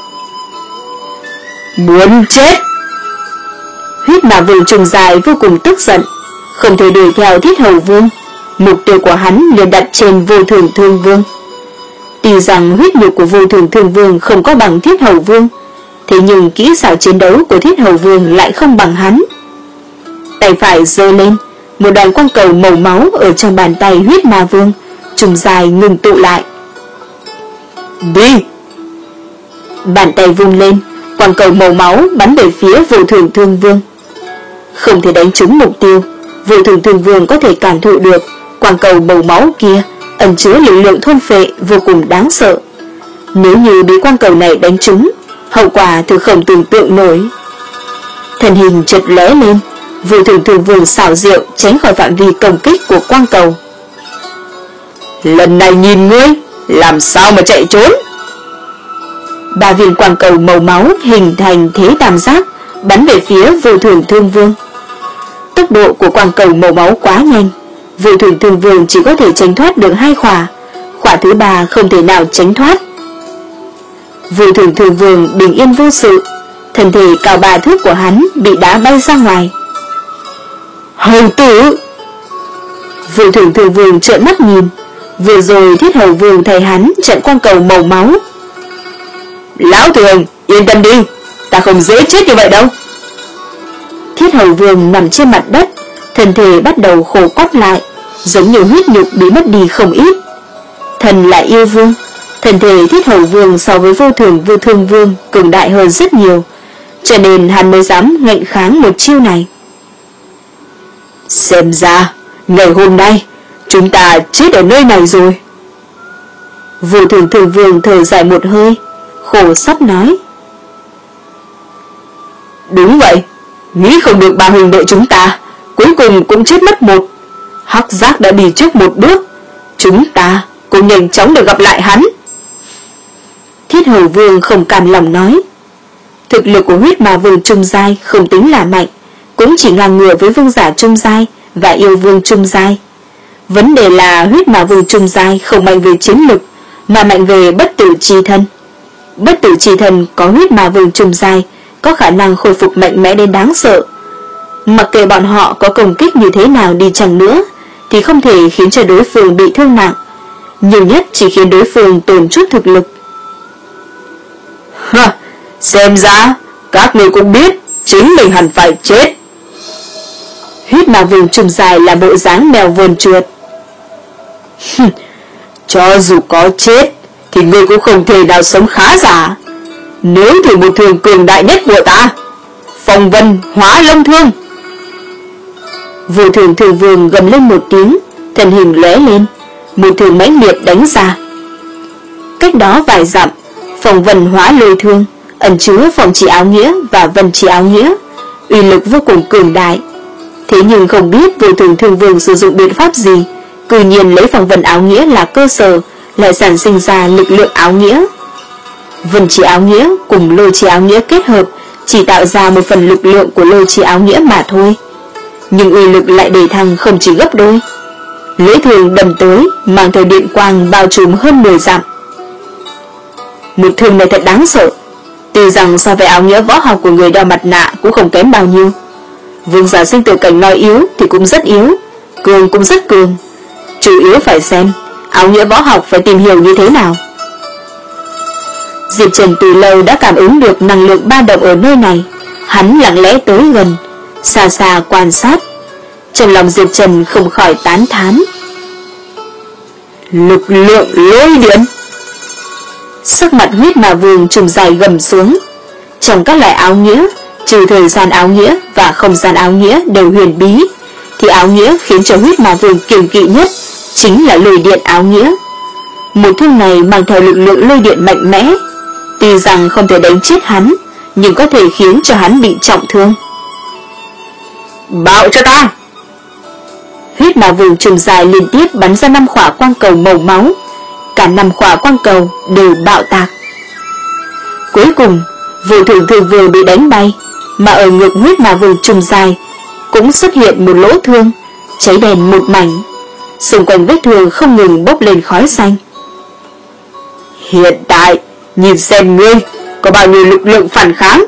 Muốn chết! Huyết ma vương trùng dài vô cùng tức giận, không thể đuổi theo Thiết Hầu Vương. Mục tiêu của hắn liền đặt trên Vô Thường Thương Vương. Tuy rằng huyết nhục của Vô Thường Thương Vương không có bằng Thiết Hầu Vương, thế nhưng kỹ xảo chiến đấu của Thiết Hầu Vương lại không bằng hắn. Tay phải giơ lên, một đoàn quang cầu màu máu ở trong bàn tay huyết ma vương trùng dài ngừng tụ lại. Đi! Bàn tay vung lên, quang cầu màu máu bắn về phía Vô Thường Thương Vương. Không thể đánh trúng mục tiêu, Vô Thường Thương Vương có thể cảm thụ được quang cầu màu máu kia ẩn chứa lực lượng thôn phệ vô cùng đáng sợ. Nếu như bị quang cầu này đánh trúng, hậu quả thì không tưởng tượng nổi. Thân hình chợt lóe lên, Vô Thường Thương Vương xảo diệu tránh khỏi phạm vi công kích của quang cầu. Lần này nhìn ngươi, làm sao mà chạy trốn? Ba viên quang cầu màu máu hình thành thế tam giác bắn về phía Vô Thường Thương Vương. Tốc độ của quang cầu màu máu quá nhanh, Vô Thường Thương Vương chỉ có thể tránh thoát được hai khỏa, khỏa thứ ba không thể nào tránh thoát. Vô Thường Thường Vương bình yên vô sự, thân thể cao ba thước của hắn bị đá bay ra ngoài. Hầu tử! Vô Thường Thường Vương trợn mắt nhìn, vừa rồi Thiết Hầu Vương thấy hắn trận quang cầu màu máu. Lão Thường, yên tâm đi, ta không dễ chết như vậy đâu. Thiết Hầu Vương nằm trên mặt đất, thân thể bắt đầu khô quắt lại, giống như huyết nhục bị mất đi không ít. Thần là yêu vương, thân thể Thiết Hầu Vương so với Vô Thường Vô Thương Vương cường đại hơn rất nhiều, cho nên hắn mới dám ngạnh kháng một chiêu này. Xem ra ngày hôm nay chúng ta chết ở nơi này rồi. Vô Thường Thường Vương thở dài một hơi, khổ sắp nói. Đúng vậy, nghĩ không được ba huynh đệ chúng ta cuối cùng cũng chết mất một. Hắc Giác đã đi trước một bước, chúng ta cũng nhanh chóng được gặp lại hắn. Thiết Hầu Vương không cam lòng nói. Thực lực của huyết ma vương trung giai không tính là mạnh, cũng chỉ ngang ngửa với vương giả trung giai và yêu vương trung giai. Vấn đề là huyết ma vương trung giai không mạnh về chiến lực, mà mạnh về bất tử chi thân. Bất tử chi thân có huyết ma vương trung giai có khả năng khôi phục mạnh mẽ đến đáng sợ. Mặc kệ bọn họ có công kích như thế nào đi chăng nữa thì không thể khiến cho đối phương bị thương nặng, nhiều nhất chỉ khiến đối phương tổn chút thực lực. Ha, xem ra các người cũng biết chính mình hẳn phải chết. Huyết ma vương trung dài là bộ dáng mèo vờn chuột. Cho dù có chết thì ngươi cũng không thể nào sống khá giả. Nếu thử một thường cường đại nhất của ta, Phong Vân Hóa Long Thương. Vô Thường Thường Vương gầm lên một tiếng, thân hình lóe lên, một thường mãnh liệt đánh ra. Cách đó vài dặm, Phong Vân Hóa Lôi Thương ẩn chứa phong chỉ áo nghĩa và vân chỉ áo nghĩa, uy lực vô cùng cường đại. Thế nhưng không biết Vô Thường Thường Vương sử dụng biện pháp gì, cư nhiên lấy Phong Vân áo nghĩa là cơ sở, lại sản sinh ra lực lượng áo nghĩa. Vân chỉ áo nghĩa cùng lôi chỉ áo nghĩa kết hợp chỉ tạo ra một phần lực lượng của lôi chỉ áo nghĩa mà thôi, nhưng uy lực lại để thăng không chỉ gấp đôi. Lưỡi thường đâm tới, mang theo điện quang bao trùm hơn mười dặm. Một thương này thật đáng sợ, tuy rằng so với áo nghĩa võ học của người đeo mặt nạ cũng không kém bao nhiêu. Vương giả sinh tử cảnh nói yếu thì cũng rất yếu, cường cũng rất cường. Chủ yếu phải xem áo nghĩa võ học phải tìm hiểu như thế nào. Diệp Trần từ lâu đã cảm ứng được năng lượng ba động ở nơi này, hắn lặng lẽ tới gần, xa xa quan sát. Trong lòng Diệp Trần không khỏi tán thán. Lực lượng lôi điện. Sắc mặt huyết ma vương trùng dài gầm xuống. Trong các loại áo nghĩa, trừ thời gian áo nghĩa và không gian áo nghĩa đều huyền bí, thì áo nghĩa khiến cho huyết ma vương kiêng kỵ nhất chính là lôi điện áo nghĩa. Một thương này mang theo lực lượng lôi điện mạnh mẽ, tuy rằng không thể đánh chết hắn, nhưng có thể khiến cho hắn bị trọng thương. Bạo cho ta! Huyết ma vương trùng dài liên tiếp bắn ra năm khỏa quang cầu màu máu, cả năm khỏa quang cầu đều bạo tạc. Cuối cùng, Vô Thường Thường Vương bị đánh bay, mà ở ngực huyết ma vương trùng dài cũng xuất hiện một lỗ thương, cháy đèn một mảnh, xung quanh vết thương không ngừng bốc lên khói xanh. Hiện tại, nhìn xem ngươi có bao nhiêu lực lượng phản kháng.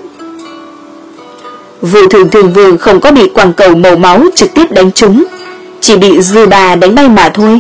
Vô Thường Thường Vương không có bị quang cầu màu máu trực tiếp đánh trúng, chỉ bị dư bà đánh bay mà thôi.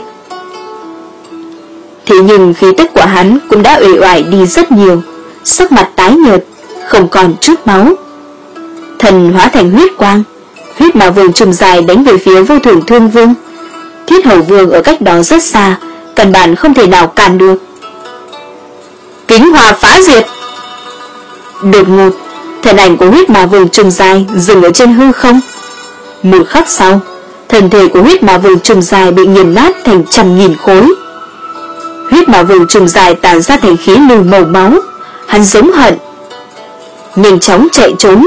Thế nhưng khí tức của hắn cũng đã uể oải đi rất nhiều, sắc mặt tái nhợt, không còn chút máu. Thần hóa thành huyết quang, huyết ma vương trùng dài đánh về phía Vô Thường Thương Vương. Thiết Hầu Vương ở cách đó rất xa, căn bản không thể nào cản được. Kính hòa phá diệt. Đột ngột, thân ảnh của huyết ma vương trùng dài dừng ở trên hư không. Một khắc sau, thân thể của huyết ma vương trùng dài bị nghiền nát thành trăm nghìn khối. Huyết ma vương trùng dài tản ra thành khí lưu màu máu, hắn giống hận, nhanh chóng chạy trốn.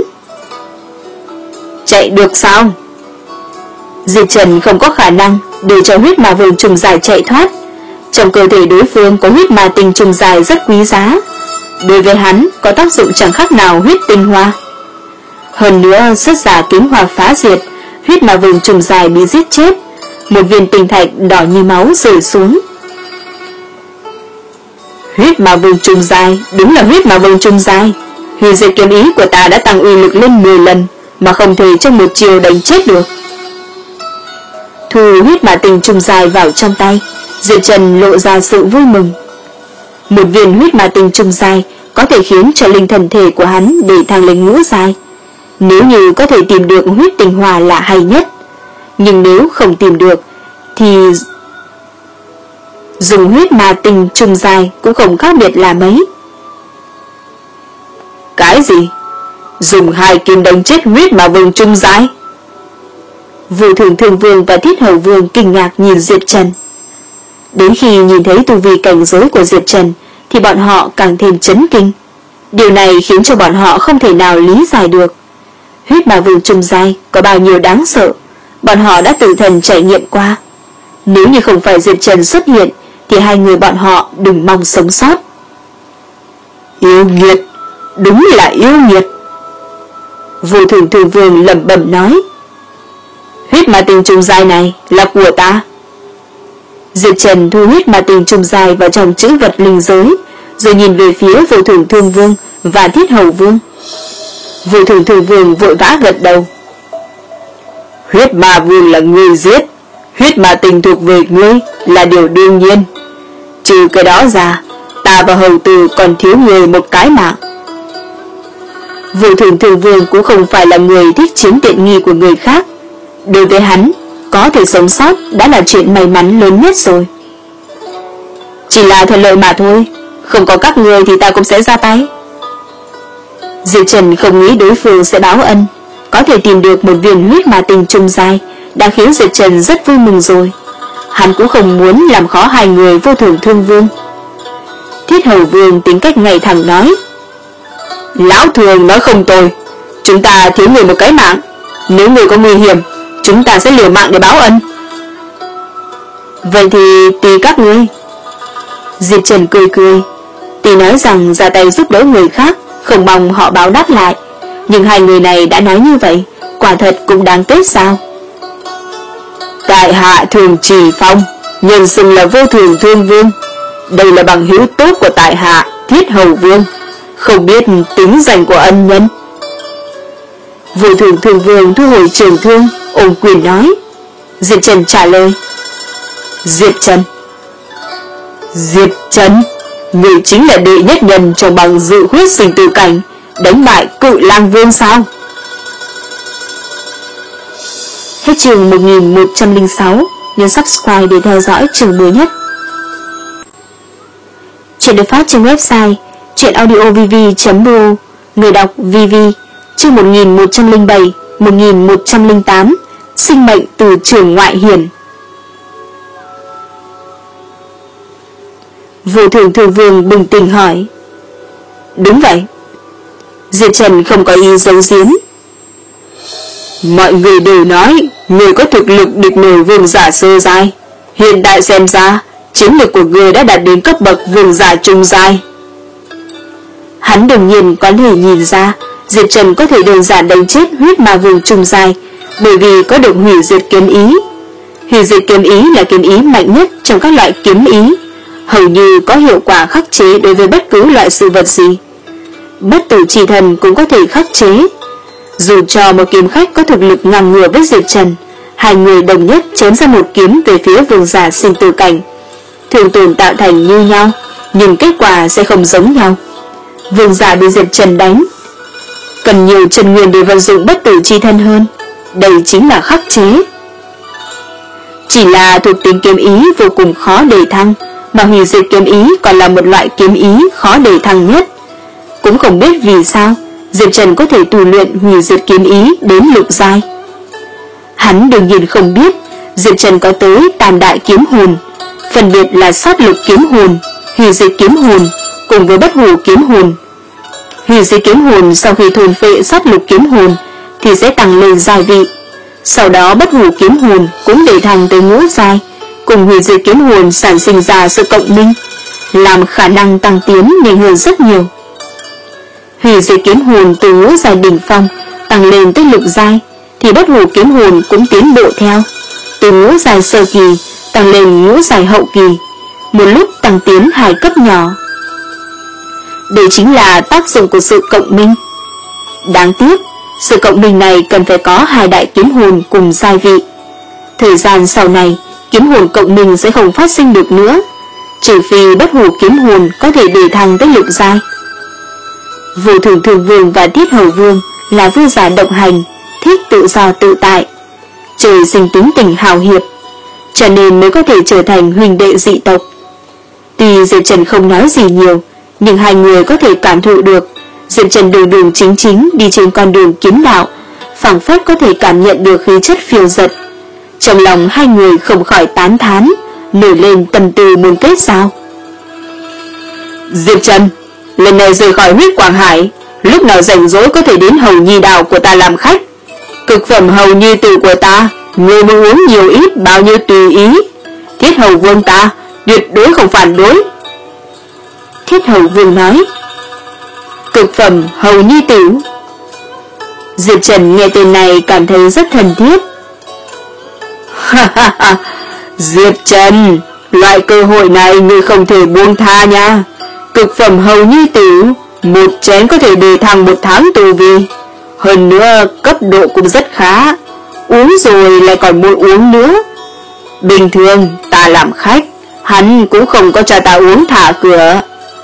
Chạy được sao? Diệp Trần không có khả năng để cho huyết ma vương trùng dài chạy thoát. Trong cơ thể đối phương có huyết ma tinh trùng dài rất quý giá, đối với hắn có tác dụng chẳng khác nào huyết tinh hoa. Hơn nữa, xuất giả kính hòa phá diệt, huyết ma vương trùng dài bị giết chết, một viên tinh thạch đỏ như máu rơi xuống. Huyết Ma Vương trung giai, đúng là huyết Ma Vương trung giai. Hủy diệt kiếm ý của ta đã tăng uy lực lên mười lần, mà không thể trong một chiều đánh chết được. Thu huyết ma tinh trung giai vào trong tay, Diệp Trần lộ ra sự vui mừng. Một viên huyết ma tinh trung giai có thể khiến cho linh thần thể của hắn để thăng lên ngũ giai. Nếu như có thể tìm được huyết tinh hỏa là hay nhất, nhưng nếu không tìm được thì dùng huyết ma tinh trung giai cũng không khác biệt là mấy. Cái gì? Dùng hai kim đánh chết huyết ma vương trung giai? Vô Thường Thương Vương và Thiết Hầu Vương kinh ngạc nhìn Diệp Trần. Đến khi nhìn thấy tu vi cảnh giới của Diệp Trần thì bọn họ càng thêm chấn kinh. Điều này khiến cho bọn họ không thể nào lý giải được. Huyết ma vương trung giai có bao nhiêu đáng sợ, bọn họ đã tự thần trải nghiệm qua. Nếu như không phải Diệp Trần xuất hiện thì hai người bọn họ đừng mong sống sót. Yêu nghiệt, đúng là yêu nghiệt. Vô Thường Thương Vương lẩm bẩm nói. Huyết ma tinh trung giai này là của ta. Diệp Trần thu huyết ma tinh trung giai vào trong chữ vật linh giới, rồi nhìn về phía Vô Thường Thương Vương và Thiết Hầu Vương. Vô Thường Thương Vương vội vã gật đầu. Huyết ma vương là ngươi giết, huyết ma tinh thuộc về ngươi là điều đương nhiên. Trừ cái đó ra, ta và hầu tử còn thiếu người một cái mạng. Vô Thường Thương Vương cũng không phải là người thích chiếm tiện nghi của người khác. Đối với hắn, có thể sống sót đã là chuyện may mắn lớn nhất rồi. Chỉ là thuận lợi mà thôi, không có các người thì ta cũng sẽ ra tay. Diệp Trần không nghĩ đối phương sẽ báo ân, có thể tìm được một viên huyết ma tinh trung giai đã khiến Diệp Trần rất vui mừng rồi. Hắn cũng không muốn làm khó hai người Vô Thường Thương Vương. Thiết Hầu Vương tính cách ngày thẳng nói. Lão Thường nói không tồi, chúng ta thiếu người một cái mạng, nếu người có nguy hiểm chúng ta sẽ liều mạng để báo ân. Vậy thì tùy các ngươi. Diệp Trần cười cười. Tuy nói rằng ra tay giúp đỡ người khác không mong họ báo đáp lại, nhưng hai người này đã nói như vậy, quả thật cũng đáng tiếc sao. Tại hạ Thường Chỉ Phong, nhân xưng là Vô Thường Thương Vương. Đây là bằng hữu tốt của tại hạ Thiết Hầu Vương, không biết tính danh của ân nhân. Vô Thường Thương Vương thu hồi trường thương, ôm quyền nói. Diệp Trần trả lời. Diệp Trần. Diệp Trần, người chính là đệ nhất nhân trong bằng dự huyết sinh tử cảnh, đánh bại Cự Lang Vương sao? Hết chương một nghìn một trăm lẻ sáu, nhấn subscribe để theo dõi chương mới nhất. Chuyện được phát trên website chuyenaudiovv chấm ro, người đọc vê vê. Chương một nghìn một trăm lẻ bảy, một nghìn một trăm lẻ tám, sinh mệnh từ trường ngoại hiển. Vô Thường Thương Vương bình tĩnh hỏi. Đúng vậy. Diệp Trần không có ý giấu giếm. Mọi người đều nói người có thực lực địch nổi vương giả sơ giai, hiện tại xem ra chiến lược của người đã đạt đến cấp bậc vương giả trung giai. Hắn đương nhiên có thể nhìn ra Diệp Trần có thể đơn giản đánh chết huyết ma vương trung giai, bởi vì có được hủy diệt kiếm ý. Hủy diệt kiếm ý là kiếm ý mạnh nhất trong các loại kiếm ý, hầu như có hiệu quả khắc chế đối với bất cứ loại sự vật gì. Bất tử chỉ thần cũng có thể khắc chế. Dù cho một kiếm khách có thực lực ngang ngửa với Diệp Trần, hai người đồng nhất chém ra một kiếm về phía vương giả sinh tử cảnh, thường tồn tạo thành như nhau, nhưng kết quả sẽ không giống nhau. Vương giả bị Diệp Trần đánh cần nhiều chân nguyên để vận dụng bất tử chi thân hơn, đây chính là khắc chế. Chỉ là thuộc tính kiếm ý vô cùng khó đề thăng, mà hủy diệt kiếm ý còn là một loại kiếm ý khó đề thăng nhất. Cũng không biết vì sao Diệp Trần có thể tu luyện hủy diệt kiếm ý đến lục giai. Hắn đương nhiên không biết Diệp Trần có tới tam đại kiếm hồn, phân biệt là sát lục kiếm hồn, hủy diệt kiếm hồn cùng với bất hủ kiếm hồn. Hủy diệt kiếm hồn sau khi thôn phệ sát lục kiếm hồn thì sẽ tăng lên giai vị, sau đó bất hủ kiếm hồn cũng để thăng tới ngũ giai, cùng hủy diệt kiếm hồn sản sinh ra sự cộng minh, làm khả năng tăng tiến nhanh hơn rất nhiều. Hủy diệt kiếm hồn từ ngũ giai đỉnh phong tăng lên tới lục giai, thì bất hủ kiếm hồn cũng tiến bộ theo, từ ngũ giai sơ kỳ tăng lên ngũ giai hậu kỳ, một lúc tăng tiến hai cấp nhỏ. Đây chính là tác dụng của sự cộng minh. Đáng tiếc, sự cộng minh này cần phải có hai đại kiếm hồn cùng giai vị. Thời gian sau này, kiếm hồn cộng minh sẽ không phát sinh được nữa, trừ phi bất hủ kiếm hồn có thể đề thăng tới lục giai. Vô Thường Thường Vương và Thiết Hầu Vương là vương giả độc hành, thích tự do tự tại, trời sinh tính tình hào hiệp, cho nên mới có thể trở thành huynh đệ dị tộc. Tuy Diệp Trần không nói gì nhiều, nhưng hai người có thể cảm thụ được Diệp Trần đường đường chính chính đi trên con đường kiếm đạo, phảng phất có thể cảm nhận được khí chất phiêu dật. Trong lòng hai người không khỏi tán thán, nổi lên tâm tư muốn kết giao. Diệp Trần, lần này rời khỏi huyết Quảng Hải, lúc nào rảnh rỗi có thể đến Hầu Nhi Đảo của ta làm khách. Cực phẩm Hầu Nhi Tử của ta, người muốn uống nhiều ít bao nhiêu tùy ý. Thiết Hầu Vương ta tuyệt đối không phản đối. Thiết Hầu Vương nói. Cực phẩm Hầu Nhi Tử. Diệp Trần nghe tên này cảm thấy rất thân thiết. Ha ha ha, Diệp Trần, loại cơ hội này ngươi không thể buông tha nha. Cực phẩm Hầu Nhi Tử, một chén có thể đề thăng một tháng tu vi, hơn nữa cấp độ cũng rất khá, uống rồi lại còn muốn uống nữa. Bình thường ta làm khách, hắn cũng không có cho ta uống thả cửa.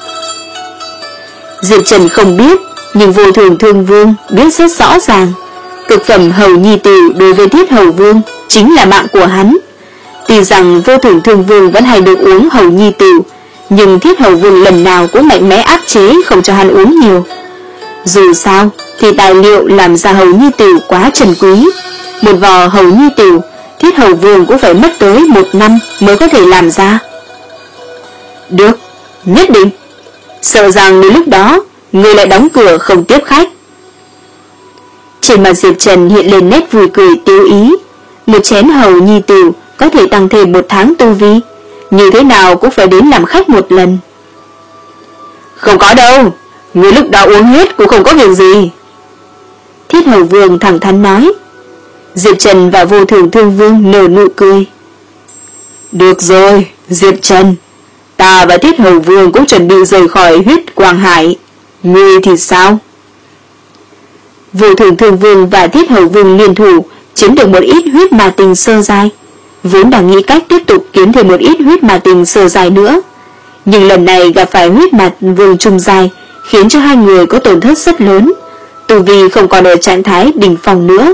Diệp Trần không biết, nhưng Vô Thường Thương Vương biết rất rõ ràng, cực phẩm Hầu Nhi Tử đối với Thiết Hầu Vương chính là mạng của hắn. Tuy rằng Vô Thường Thương Vương vẫn hay được uống Hầu Nhi Tử, nhưng Thiết Hầu Vương lần nào cũng mạnh mẽ áp chế không cho hắn uống nhiều. Dù sao thì tài liệu làm ra Hầu Nhi Tử quá trân quý, một vò Hầu Nhi Tử Thiết Hầu Vương cũng phải mất tới một năm mới có thể làm ra. Được, nhất định. Sợ rằng đến lúc đó người lại đóng cửa không tiếp khách. Trên mặt Diệp Trần hiện lên nét vui cười tiêu ý. Một chén Hầu Nhi Tử có thể tăng thêm một tháng tu vi, như thế nào cũng phải đến làm khách một lần. Không có đâu, người lúc đó uống hết cũng không có việc gì. Thiết Hầu Vương thẳng thắn nói. Diệp Trần và Vô Thường Thương Vương nở nụ cười. Được rồi, Diệp Trần, ta và Thiết Hầu Vương cũng chuẩn bị rời khỏi huyết Quảng Hải, ngươi thì sao? Vô Thường Thương Vương và Thiết Hầu Vương liên thủ chiếm được một ít huyết ma tinh sơ giai, vốn đang nghĩ cách tiếp tục kiếm thêm một ít huyết ma tinh sơ giai nữa, nhưng lần này gặp phải huyết ma vương trung giai, khiến cho hai người có tổn thất rất lớn, tu vi không còn ở trạng thái đỉnh phong nữa.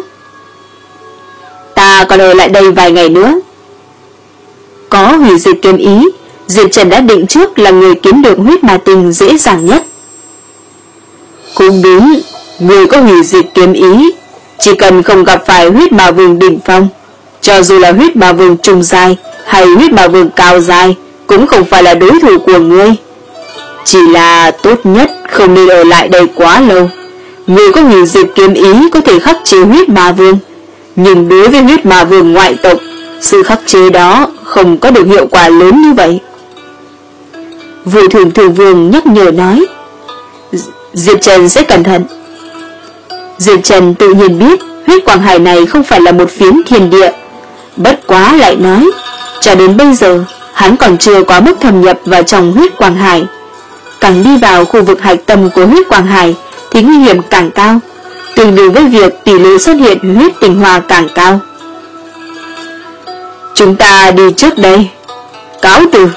Ta còn ở lại đây vài ngày nữa. Có hủy diệt kiếm ý, Diệp Trần đã định trước là người kiếm được huyết ma tinh dễ dàng nhất. Cũng đúng, người có hủy diệt kiếm ý, chỉ cần không gặp phải huyết ma vương đỉnh phong, cho dù là huyết ma vương trung giai hay huyết ma vương cao giai cũng không phải là đối thủ của ngươi. Chỉ là tốt nhất không nên ở lại đây quá lâu. Người có hủy diệt kiếm ý có thể khắc chế huyết ma vương, nhưng đối với huyết ma vương ngoại tộc, sự khắc chế đó không có được hiệu quả lớn như vậy. Vô Thường Thường Vương nhắc nhở nói. Diệp Trần sẽ cẩn thận. Diệp Trần tự nhiên biết huyết Quảng Hải này không phải là một phiến thiên địa, bất quá lại nói, cho đến bây giờ hắn còn chưa quá mức thâm nhập vào trong huyết Quảng Hải. Càng đi vào khu vực hạch tâm của huyết Quảng Hải thì nguy hiểm càng cao, tương đương với việc tỷ lệ xuất hiện huyết tinh hoa càng cao. Chúng ta đi trước đây. Cáo từ.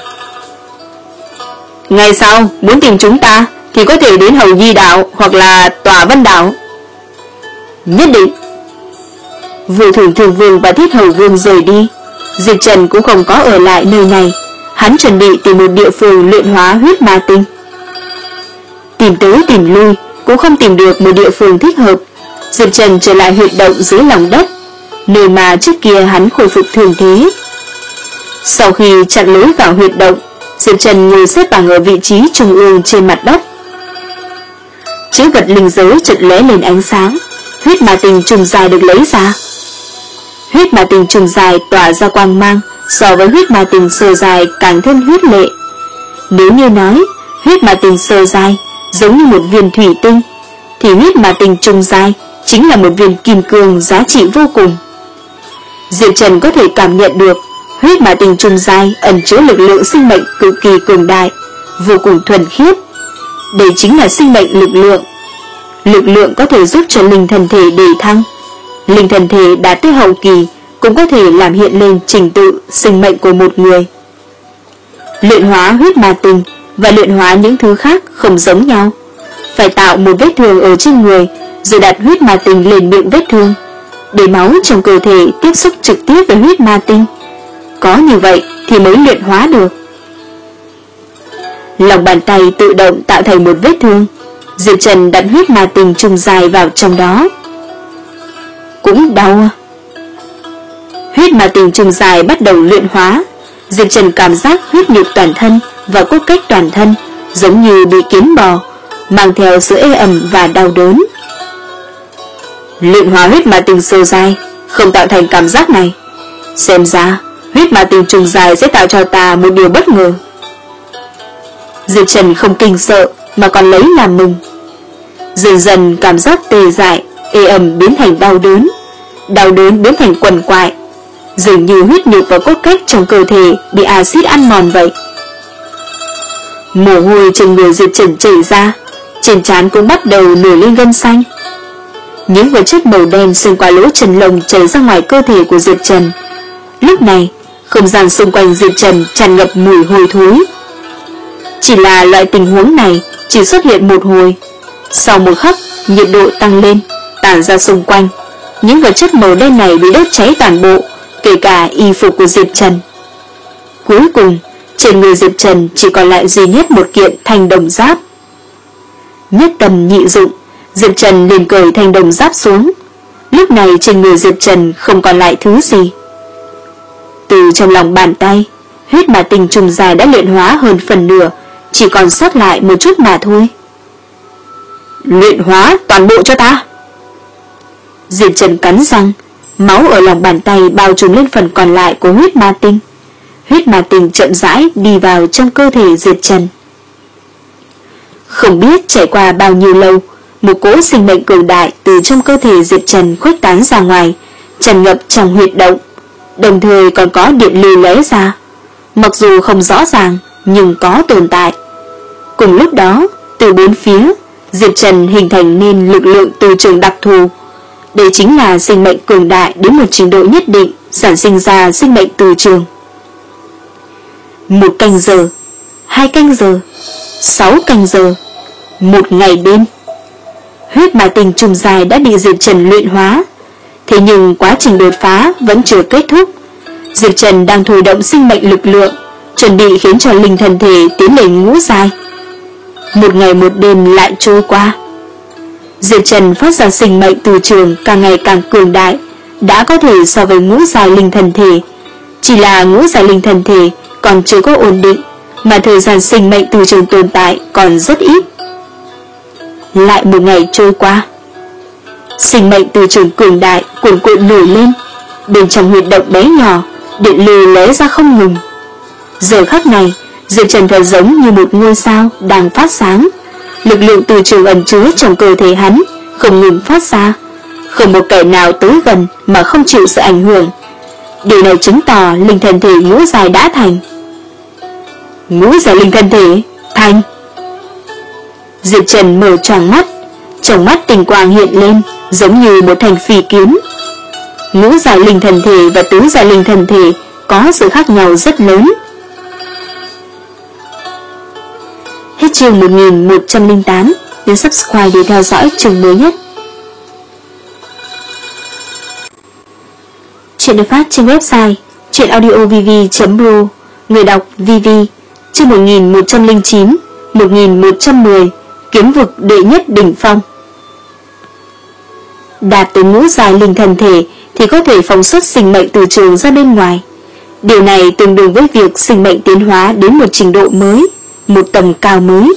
Ngày sau muốn tìm chúng ta thì có thể đến Hầu Nhi Đảo hoặc là Tòa Vân Đảo. Nhất định. Vô Thường Thường Vương và Thiết Hầu Vương rời đi. Diệp Trần cũng không có ở lại nơi này, hắn chuẩn bị tìm một địa phương luyện hóa huyết ma tinh. Tìm tới tìm lui cũng không tìm được một địa phương thích hợp. Diệp Trần trở lại huyệt động dưới lòng đất, nơi mà trước kia hắn khôi phục thường thế. Sau khi chặn lối vào huyệt động, Diệp Trần ngồi xếp bằng ở vị trí trung ương trên mặt đất. Chữ vật linh giới chợt lóe lên ánh sáng, huyết ma tinh trùng dài được lấy ra. Huyết ma tinh trùng dài tỏa ra quang mang, so với huyết ma tinh sơ dài càng thêm huyết lệ. Nếu như nói huyết ma tinh sơ dài giống như một viên thủy tinh, thì huyết ma tinh trùng dài chính là một viên kim cương giá trị vô cùng. Diệp Trần có thể cảm nhận được huyết ma tinh trùng dài ẩn chứa lực lượng sinh mệnh cực kỳ cường đại, vô cùng thuần khiết. đây chính là sinh mệnh lực lượng. Lực lượng có thể giúp cho linh thần thể đề thăng. Linh thần thể đạt tới hậu kỳ cũng có thể làm hiện lên trình tự sinh mệnh của một người. Luyện hóa huyết ma tinh và luyện hóa những thứ khác không giống nhau. Phải tạo một vết thương ở trên người, rồi đặt huyết ma tinh lên miệng vết thương, để máu trong cơ thể tiếp xúc trực tiếp với huyết ma tinh. Có như vậy thì mới luyện hóa được. Lòng bàn tay tự động tạo thành một vết thương. Diệp Trần đặt huyết ma tinh trùng dài vào trong đó. Cũng đau. Huyết ma tinh trùng dài bắt đầu luyện hóa. Diệp Trần cảm giác huyết nhục toàn thân và cốt cách toàn thân giống như bị kiến bò, mang theo sự ê ẩm và đau đớn. Luyện hóa huyết ma tinh sâu dài không tạo thành cảm giác này. Xem ra huyết ma tinh trùng dài sẽ tạo cho ta một điều bất ngờ. Diệp Trần không kinh sợ mà còn lấy làm mừng. Dần dần cảm giác tê dại, ê ẩm biến thành đau đớn, đau đớn biến thành quằn quại, dường như huyết nhục và cốt cách trong cơ thể bị axit ăn mòn vậy. Mồ hôi trên người Diệp Trần chảy ra, trên trán cũng bắt đầu nổi lên gân xanh. Những vật chất màu đen xuyên qua lỗ chân lông chảy ra ngoài cơ thể của Diệp Trần. Lúc này, không gian xung quanh Diệp Trần tràn ngập mùi hôi thối. Chỉ là loại tình huống này chỉ xuất hiện một hồi. Sau một khắc, nhiệt độ tăng lên, tản ra xung quanh. Những vật chất màu đen này bị đốt cháy toàn bộ, kể cả y phục của Diệp Trần. Cuối cùng, trên người Diệp Trần chỉ còn lại duy nhất một kiện thanh đồng giáp. Nhất tâm nhị dụng, Diệp Trần liền cởi thanh đồng giáp xuống. Lúc này trên người Diệp Trần không còn lại thứ gì. Từ trong lòng bàn tay, huyết ma tinh trùng dài đã luyện hóa hơn phần nửa, chỉ còn sót lại một chút mà thôi. Luyện hóa toàn bộ cho ta. Diệp Trần cắn răng, máu ở lòng bàn tay bao trùm lên phần còn lại của huyết ma tinh. Huyết ma tinh chậm rãi đi vào trong cơ thể Diệp Trần. Không biết trải qua bao nhiêu lâu, một cỗ sinh mệnh cường đại từ trong cơ thể Diệp Trần khuếch tán ra ngoài, tràn ngập trong huyệt động, đồng thời còn có điện lưu lóe ra. Mặc dù không rõ ràng, nhưng có tồn tại. Cùng lúc đó, từ bốn phía, Diệp Trần hình thành nên lực lượng từ trường đặc thù. Đây chính là sinh mệnh cường đại đến một trình độ nhất định, sản sinh ra sinh mệnh từ trường. Một canh giờ, hai canh giờ, sáu canh giờ, một ngày đêm. Huyết ma tinh trùng dài đã bị Diệp Trần luyện hóa. Thế nhưng quá trình đột phá vẫn chưa kết thúc. Diệp Trần đang thôi động sinh mệnh lực lượng, chuẩn bị khiến cho linh thần thể tiến lên ngũ giai. Một ngày một đêm lại trôi qua. Diệp Trần phát ra sinh mệnh từ trường càng ngày càng cường đại, đã có thể so với ngũ giai linh thần thể. Chỉ là ngũ giai linh thần thể còn chưa có ổn định, mà thời gian sinh mệnh từ trường tồn tại còn rất ít. Lại một ngày trôi qua. Sinh mệnh từ trường cường đại cuồn cuộn nổi lên. Bên trong huyệt động bé nhỏ, điện lưu lóe ra không ngừng. Giờ khắc này, Diệp Trần thật giống như một ngôi sao đang phát sáng. Lực lượng từ trường ẩn chứa trong cơ thể hắn không ngừng phát ra, không một kẻ nào tới gần mà không chịu sự ảnh hưởng. Điều này chứng tỏ linh thần thể ngũ giai đã thành. Ngũ giai linh thần thể thành. Diệp Trần mở choàng mắt, trong mắt tình quang hiện lên, giống như một thanh phi kiếm. Ngũ giai linh thần thể và tứ giai linh thần thể có sự khác nhau rất lớn. Hết chương một nghìn một trăm lẻ tám, nhấn subscribe để theo dõi chương mới nhất. Chuyện được phát trên website chuyenaudiovv chấm pro, người đọc vê vê. Chương một nghìn một trăm lẻ chín, một nghìn một trăm mười, kiếm vực đệ nhất đỉnh phong. Đạt tới ngũ giai linh thần thể thì có thể phóng xuất sinh mệnh từ trường ra bên ngoài. Điều này tương đương với việc sinh mệnh tiến hóa đến một trình độ mới, một tầm cao mới.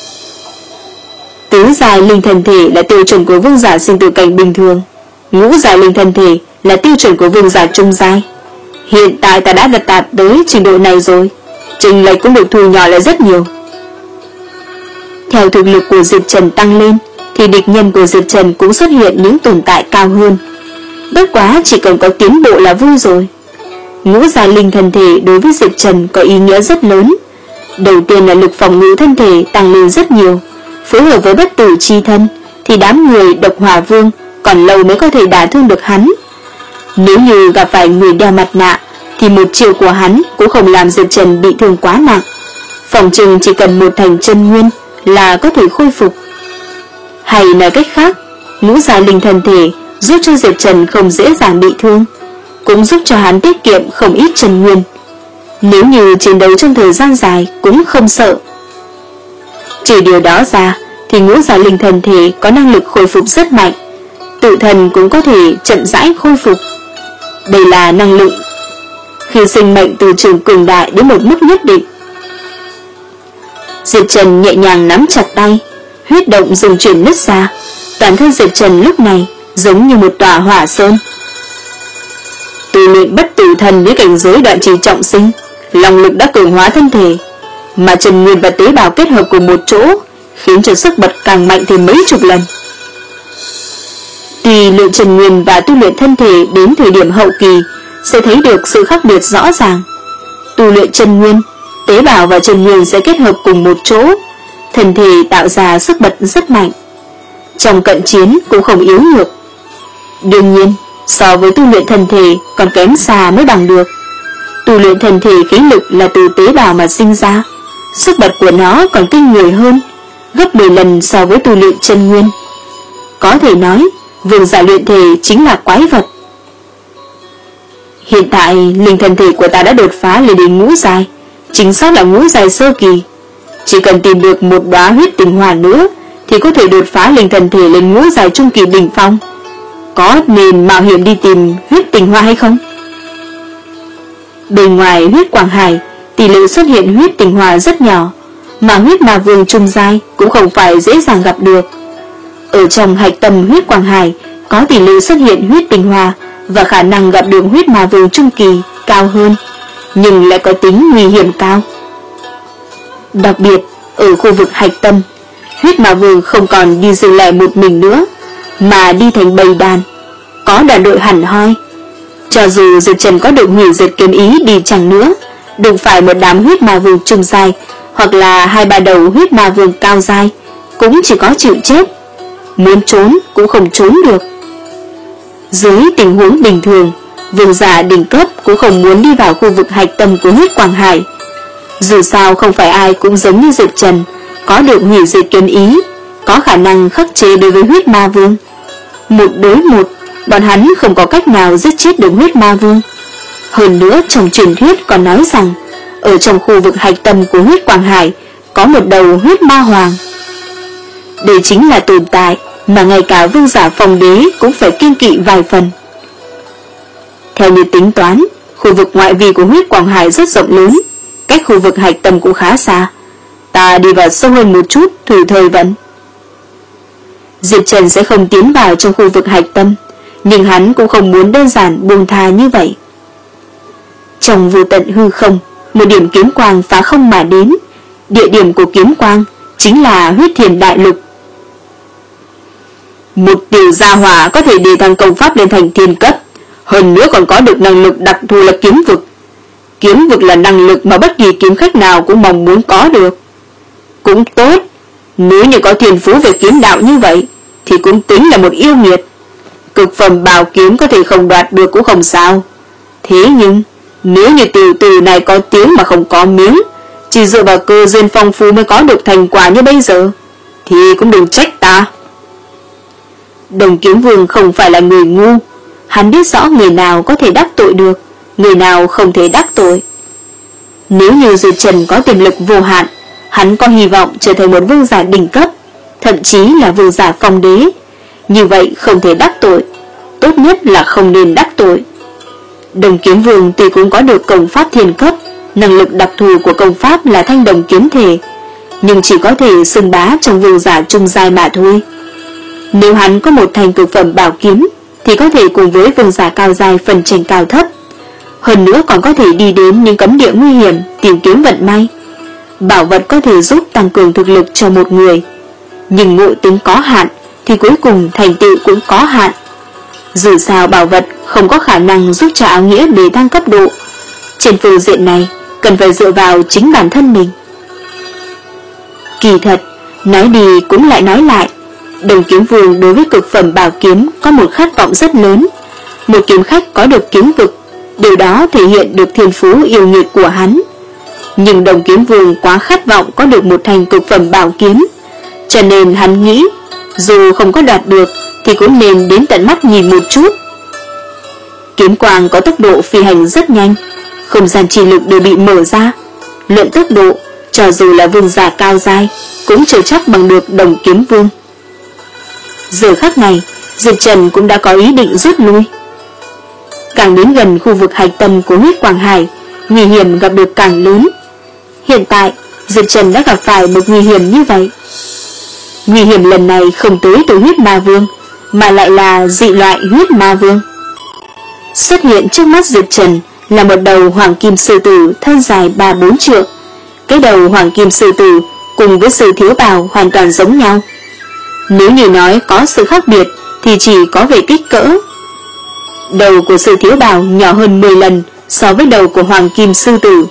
Tứ giai linh thần thể là tiêu chuẩn của vương giả sinh tử cảnh bình thường. Ngũ giai linh thần thể là tiêu chuẩn của vương giả trung giai. Hiện tại ta đã đạt đạt tới trình độ này rồi, chênh lệch cũng được thu nhỏ lại rất nhiều. Theo thực lực của Diệp Trần tăng lên, thì địch nhân của Diệp Trần cũng xuất hiện những tồn tại cao hơn. Bất quá chỉ cần có tiến bộ là vui rồi. Ngũ giai linh thần thể đối với Diệp Trần có ý nghĩa rất lớn. Đầu tiên là lực phòng ngự thân thể tăng lên rất nhiều, phối hợp với bất tử chi thân, thì đám người Độc Hỏa Vương còn lâu mới có thể đả thương được hắn. Nếu như gặp phải người đeo mặt nạ, thì một chiêu của hắn cũng không làm Diệp Trần bị thương quá nặng. Phòng trừng chỉ cần một thành chân nguyên là có thể khôi phục. Hay nói cách khác, ngũ giai linh thần thể giúp cho Diệp Trần không dễ dàng bị thương, cũng giúp cho hắn tiết kiệm không ít chân nguyên. Nếu như chiến đấu trong thời gian dài cũng không sợ. Trừ điều đó ra, thì ngũ giai linh thần thể có năng lực khôi phục rất mạnh, tự thần cũng có thể chậm rãi khôi phục. Đây là năng lượng khi sinh mệnh từ trường cường đại đến một mức nhất định. Diệp Trần nhẹ nhàng nắm chặt tay, huyết động dừng chuyển nứt ra. Toàn thân Diệp Trần lúc này giống như một tòa hỏa sơn. Tu luyện bất tử thần với cảnh giới đoạn trì trọng sinh, lòng lực đã cường hóa thân thể, mà chân nguyên và tế bào kết hợp cùng một chỗ, khiến cho sức bật càng mạnh thêm mấy chục lần. Tuy luyện chân nguyên và tu luyện thân thể đến thời điểm hậu kỳ sẽ thấy được sự khác biệt rõ ràng. Tu luyện chân nguyên, tế bào và chân nguyên sẽ kết hợp cùng một chỗ, thân thể tạo ra sức bật rất mạnh. Trong cận chiến cũng không yếu nhược. Đương nhiên, so với tu luyện thân thể còn kém xa mới bằng được. Tu luyện thân thể khí lực là từ tế bào mà sinh ra, sức bật của nó còn kinh người hơn, gấp mười lần so với tu luyện chân nguyên. Có thể nói, vương giả luyện thể chính là quái vật. Hiện tại, linh thân thể của ta đã đột phá lên đến ngũ giai, chính xác là ngũ giai sơ kỳ. Chỉ cần tìm được một đóa huyết tình hỏa nữa thì có thể đột phá linh thân thể lên ngũ giai trung kỳ đỉnh phong. Có nên mạo hiểm đi tìm huyết tình hoa hay không? Bên ngoài huyết quảng hải, tỷ lệ xuất hiện huyết tình hoa rất nhỏ, mà huyết ma vương trung giai cũng không phải dễ dàng gặp được. Ở trong hạch tâm huyết quảng hải có tỷ lệ xuất hiện huyết tình hoa và khả năng gặp được huyết ma vương trung kỳ cao hơn, nhưng lại có tính nguy hiểm cao. Đặc biệt, ở khu vực hạch tâm, huyết ma vương không còn đi dừng lại một mình nữa, mà đi thành bầy đàn, có đoàn đội hẳn hoi. Cho dù Diệp Trần có được hủy diệt kiếm ý đi chẳng nữa, đừng phải một đám huyết ma vương trung giai hoặc là hai ba đầu huyết ma vương cao giai, cũng chỉ có chịu chết, muốn trốn cũng không trốn được. Dưới tình huống bình thường, vương giả đỉnh cấp cũng không muốn đi vào khu vực hạch tâm của huyết quảng hải. Dù sao không phải ai cũng giống như Diệp Trần, có được hủy diệt kiếm ý, có khả năng khắc chế đối với huyết ma vương. Một đối một, bọn hắn không có cách nào giết chết được huyết ma vương. Hơn nữa, trong truyền thuyết còn nói rằng, ở trong khu vực hạch tâm của huyết quảng hải có một đầu huyết ma hoàng. Đây chính là tồn tại mà ngay cả vương giả phong đế cũng phải kiêng kỵ vài phần. Theo như tính toán, khu vực ngoại vi của huyết quảng hải rất rộng lớn, cách khu vực hạch tâm cũng khá xa. Ta đi vào sâu hơn một chút, thử thời vận. Diệp Trần sẽ không tiến vào trong khu vực hạch tâm, nhưng hắn cũng không muốn đơn giản buông tha như vậy. Trong vô tận hư không, một điểm kiếm quang phá không mà đến. Địa điểm của kiếm quang chính là huyết thiền đại lục. Một tiểu gia hỏa có thể đề thăng công pháp lên thành thiên cấp, hơn nữa còn có được năng lực đặc thù là kiếm vực. Kiếm vực là năng lực mà bất kỳ kiếm khách nào cũng mong muốn có được. Cũng tốt, nếu như có thiên phú về kiếm đạo như vậy thì cũng tính là một yêu nghiệt. Cực phẩm bảo kiếm có thể không đoạt được cũng không sao. Thế nhưng nếu như tiểu tử này có tiếng mà không có miếng, chỉ dựa vào cơ duyên phong phú mới có được thành quả như bây giờ, thì cũng đừng trách ta. Đồng Kiếm Vương không phải là người ngu, hắn biết rõ người nào có thể đắc tội được, người nào không thể đắc tội. Nếu như Diệp Trần có tiềm lực vô hạn, hắn có hy vọng trở thành một vương giả đỉnh cấp, thậm chí là vương giả phong đế. Như vậy không thể đắc tội, tốt nhất là không nên đắc tội. Đồng Kiếm Vương tuy cũng có được công pháp thiên cấp, năng lực đặc thù của công pháp là thanh đồng kiếm thể, nhưng chỉ có thể xưng bá trong vương giả trung giai mà thôi. Nếu hắn có một thành cực phẩm bảo kiếm thì có thể cùng với vương giả cao giai phần tranh cao thấp, hơn nữa còn có thể đi đến những cấm địa nguy hiểm tìm kiếm vận may. Bảo vật có thể giúp tăng cường thực lực cho một người, nhưng ngộ tính có hạn thì cuối cùng thành tựu cũng có hạn. Dù sao bảo vật không có khả năng giúp cho áo nghĩa để tăng cấp độ, trên phương diện này cần phải dựa vào chính bản thân mình. Kỳ thật, Nói đi cũng lại nói lại, Đồng Kiếm Vương đối với cực phẩm bảo kiếm có một khát vọng rất lớn. Một kiếm khách có được kiếm vực, điều đó thể hiện được thiên phú yêu nghiệt của hắn. Nhưng Đồng Kiếm Vương quá khát vọng có được một thành cực phẩm bảo kiếm, cho nên hắn nghĩ dù không có đoạt được thì cũng nên đến tận mắt nhìn một chút. Kiếm quang có tốc độ phi hành rất nhanh, không gian chi lực đều bị mở ra. Luận tốc độ, cho dù là vương giả cao giai cũng chưa chắc bằng được Đồng Kiếm Vương. Giờ khắc này, Diệp Trần cũng đã có ý định rút lui. Càng đến gần khu vực hạch tâm của huyết quang hải, nguy hiểm gặp được càng lớn. Hiện tại, Diệp Trần đã gặp phải một nguy hiểm như vậy. Nguy hiểm lần này không tới từ huyết ma vương, mà lại là dị loại huyết ma vương. Xuất hiện trước mắt Diệp Trần là một đầu hoàng kim sư tử thân dài ba bốn trượng. Cái đầu hoàng kim sư tử cùng với sư thiếu bào hoàn toàn giống nhau. Nếu như nói có sự khác biệt thì chỉ có về kích cỡ. Đầu của sư thiếu bào nhỏ hơn mười lần so với đầu của hoàng kim sư tử.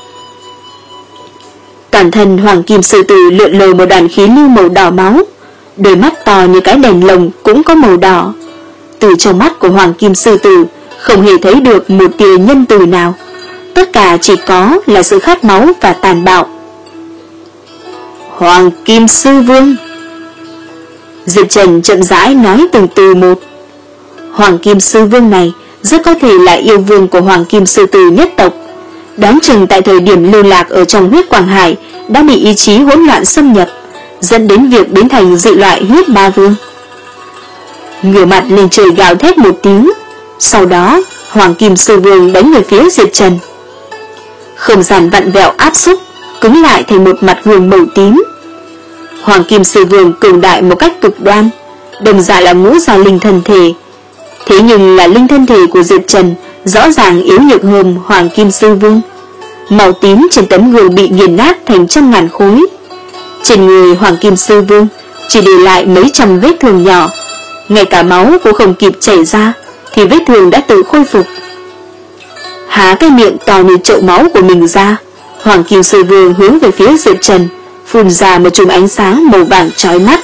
Toàn thân hoàng kim sư tử lượn lờ một đoàn khí lưu màu đỏ máu, đôi mắt to như cái đèn lồng cũng có màu đỏ. Từ trong mắt của hoàng kim sư tử không hề thấy được một tia nhân từ nào, tất cả chỉ có là sự khát máu và tàn bạo. Hoàng kim sư vương. Diệp Trần chậm rãi nói từng từ một. Hoàng kim sư vương này rất có thể là yêu vương của hoàng kim sư tử nhất tộc. Đoán chừng tại thời điểm lưu lạc ở trong huyết quang hải đã bị ý chí hỗn loạn xâm nhập, dẫn đến việc biến thành dị loại huyết ma vương. Ngửa mặt lên trời gào thét một tiếng, sau đó hoàng kim sư vương đánh về phía Diệp Trần. Không gian vặn vẹo áp xúc, cứng lại thành một mặt gương màu tím. Hoàng kim sư vương cường đại một cách cực đoan, đồng giả là ngũ giai linh thân thể. Thế nhưng là linh thân thể của Diệp Trần rõ ràng yếu nhược hơn hoàng kim sư vương. Màu tím trên tấm gương bị nghiền nát thành trăm ngàn khối. Trên người hoàng kim sư vương chỉ để lại mấy trăm vết thương nhỏ, ngay cả máu cũng không kịp chảy ra thì vết thương đã tự khôi phục. Há cái miệng to như chậu máu của mình ra, hoàng kim sư vương hướng về phía Diệp Trần, phun ra một chùm ánh sáng màu vàng chói mắt.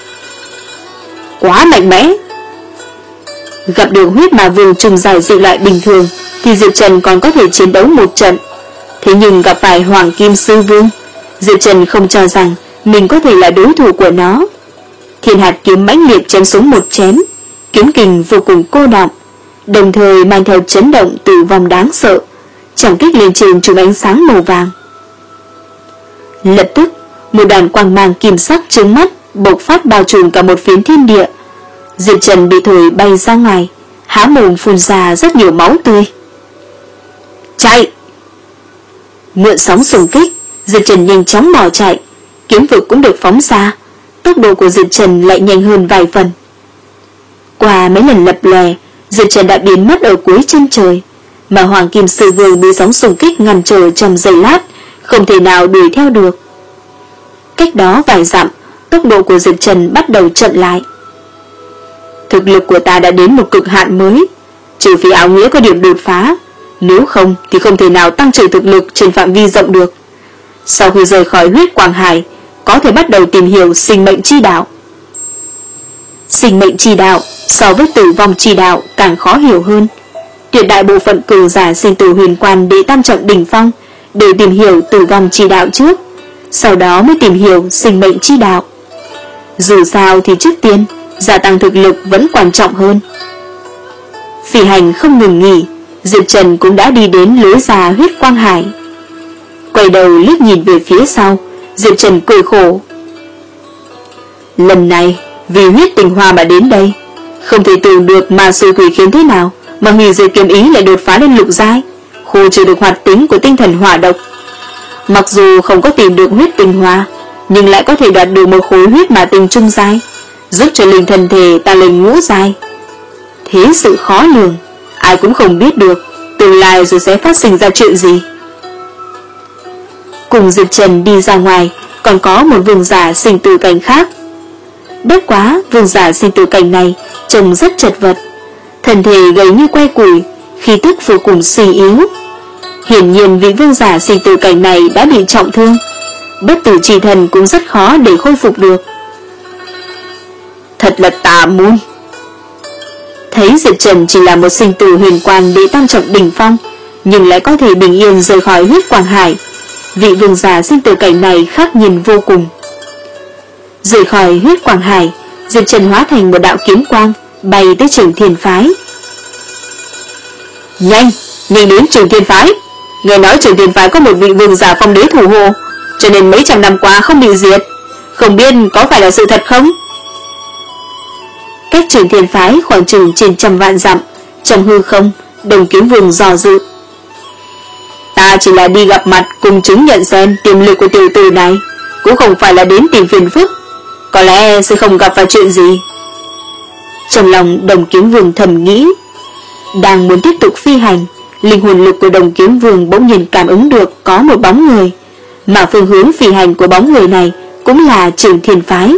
Quá mạnh mẽ! Gặp được huyết ma vương trùng dài dị loại bình thường thì Diệp Trần còn có thể chiến đấu một trận. Thế nhưng gặp phải hoàng kim sư vương, Diệp Trần không cho rằng mình có thể là đối thủ của nó. Thiên hạt kiếm mãnh liệt chém xuống một chém, kiếm kình vô cùng cô đọng, đồng thời mang theo chấn động tử vong đáng sợ, chẳng kích lên trên chùm ánh sáng màu vàng. Lập tức, một đoàn quang mang kim sắc trướng mắt bộc phát bao trùm cả một phiến thiên địa. Diệp Trần bị thổi bay ra ngoài, há mồm phun ra rất nhiều máu tươi. Chạy! Mượn sóng xung kích, Diệp Trần nhanh chóng bỏ chạy, kiếm vực cũng được phóng ra, tốc độ của Diệp Trần lại nhanh hơn vài phần. Qua mấy lần lập lòe, Diệp Trần đã biến mất ở cuối chân trời, mà hoàng kim sư vương bị sóng xung kích ngăn trở trong giây lát, không thể nào đuổi theo được. Cách đó vài dặm, tốc độ của Diệp Trần bắt đầu chậm lại. Thực lực của ta đã đến một cực hạn mới, trừ phi áo nghĩa có điểm đột phá, nếu không thì không thể nào tăng trưởng thực lực trên phạm vi rộng được. Sau khi rời khỏi huyết quang hải, có thể bắt đầu tìm hiểu sinh mệnh chi đạo. Sinh mệnh chi đạo so với tử vong chi đạo càng khó hiểu hơn. Tuyệt đại bộ phận cường giả sinh tử huyền quan đệ tam trọng đỉnh phong đều tìm hiểu tử vong chi đạo trước, sau đó mới tìm hiểu sinh mệnh chi đạo. Dù sao thì trước tiên gia tăng thực lực vẫn quan trọng hơn. Phi hành không ngừng nghỉ, Diệp Trần cũng đã đi đến lối ra huyết quang hải. Quay đầu liếc nhìn về phía sau, Diệp Trần cười khổ. Lần này vì huyết tình hoa mà đến đây, không thể tưởng được mà sư quỷ khiến thế nào mà hủy diệt kiếm ý lại đột phá lên lục giai, khô trừ được hoạt tính của tinh thần hỏa độc. Mặc dù không có tìm được huyết tình hoa, nhưng lại có thể đoạt được một khối huyết mà tình trung giai, giúp cho linh thần thể tăng lên ngũ giai. Thế sự khó lường, ai cũng không biết được tương lai rồi sẽ phát sinh ra chuyện gì. Cùng Diệp Trần đi ra ngoài còn có một vương giả sinh tử cảnh khác. Bất quá vương giả sinh tử cảnh này trông rất chật vật, thân thể gầy như que củi, khí tức vô cùng suy yếu. Hiển nhiên vị vương giả sinh tử cảnh này đã bị trọng thương, bất tử chỉ thần cũng rất khó để khôi phục được. Thật là tà môn. Thấy Diệp Trần chỉ là một sinh tử huyền quan đệ tam trọng đỉnh phong, nhưng lại có thể bình yên rời khỏi huyết quang hải, vị vương giả sinh tử cảnh này khắc nhìn vô cùng. Rời khỏi huyết quang hải, Diệp Trần hóa thành một đạo kiếm quang, bay tới Trường Thiên Phái. Nhanh, nhanh đến Trường Thiên Phái. Nghe nói Trường Thiên Phái có một vị vương giả phong đế thủ hộ, cho nên mấy trăm năm qua không bị diệt. Không biết có phải là sự thật không? Cách Trường Thiên Phái khoảng chừng trên trăm vạn dặm, trong hư không, Đồng Kiếm Vương dò dự. Ta chỉ là đi gặp mặt cùng chứng nhận xem tiềm lực của tiểu tử này, cũng không phải là đến tìm phiền phức, có lẽ sẽ không gặp phải chuyện gì. Trong lòng Đồng Kiếm Vương thầm nghĩ. Đang muốn tiếp tục phi hành, linh hồn lực của Đồng Kiếm Vương bỗng nhiên cảm ứng được có một bóng người, mà phương hướng phi hành của bóng người này cũng là Trường Thiên Phái.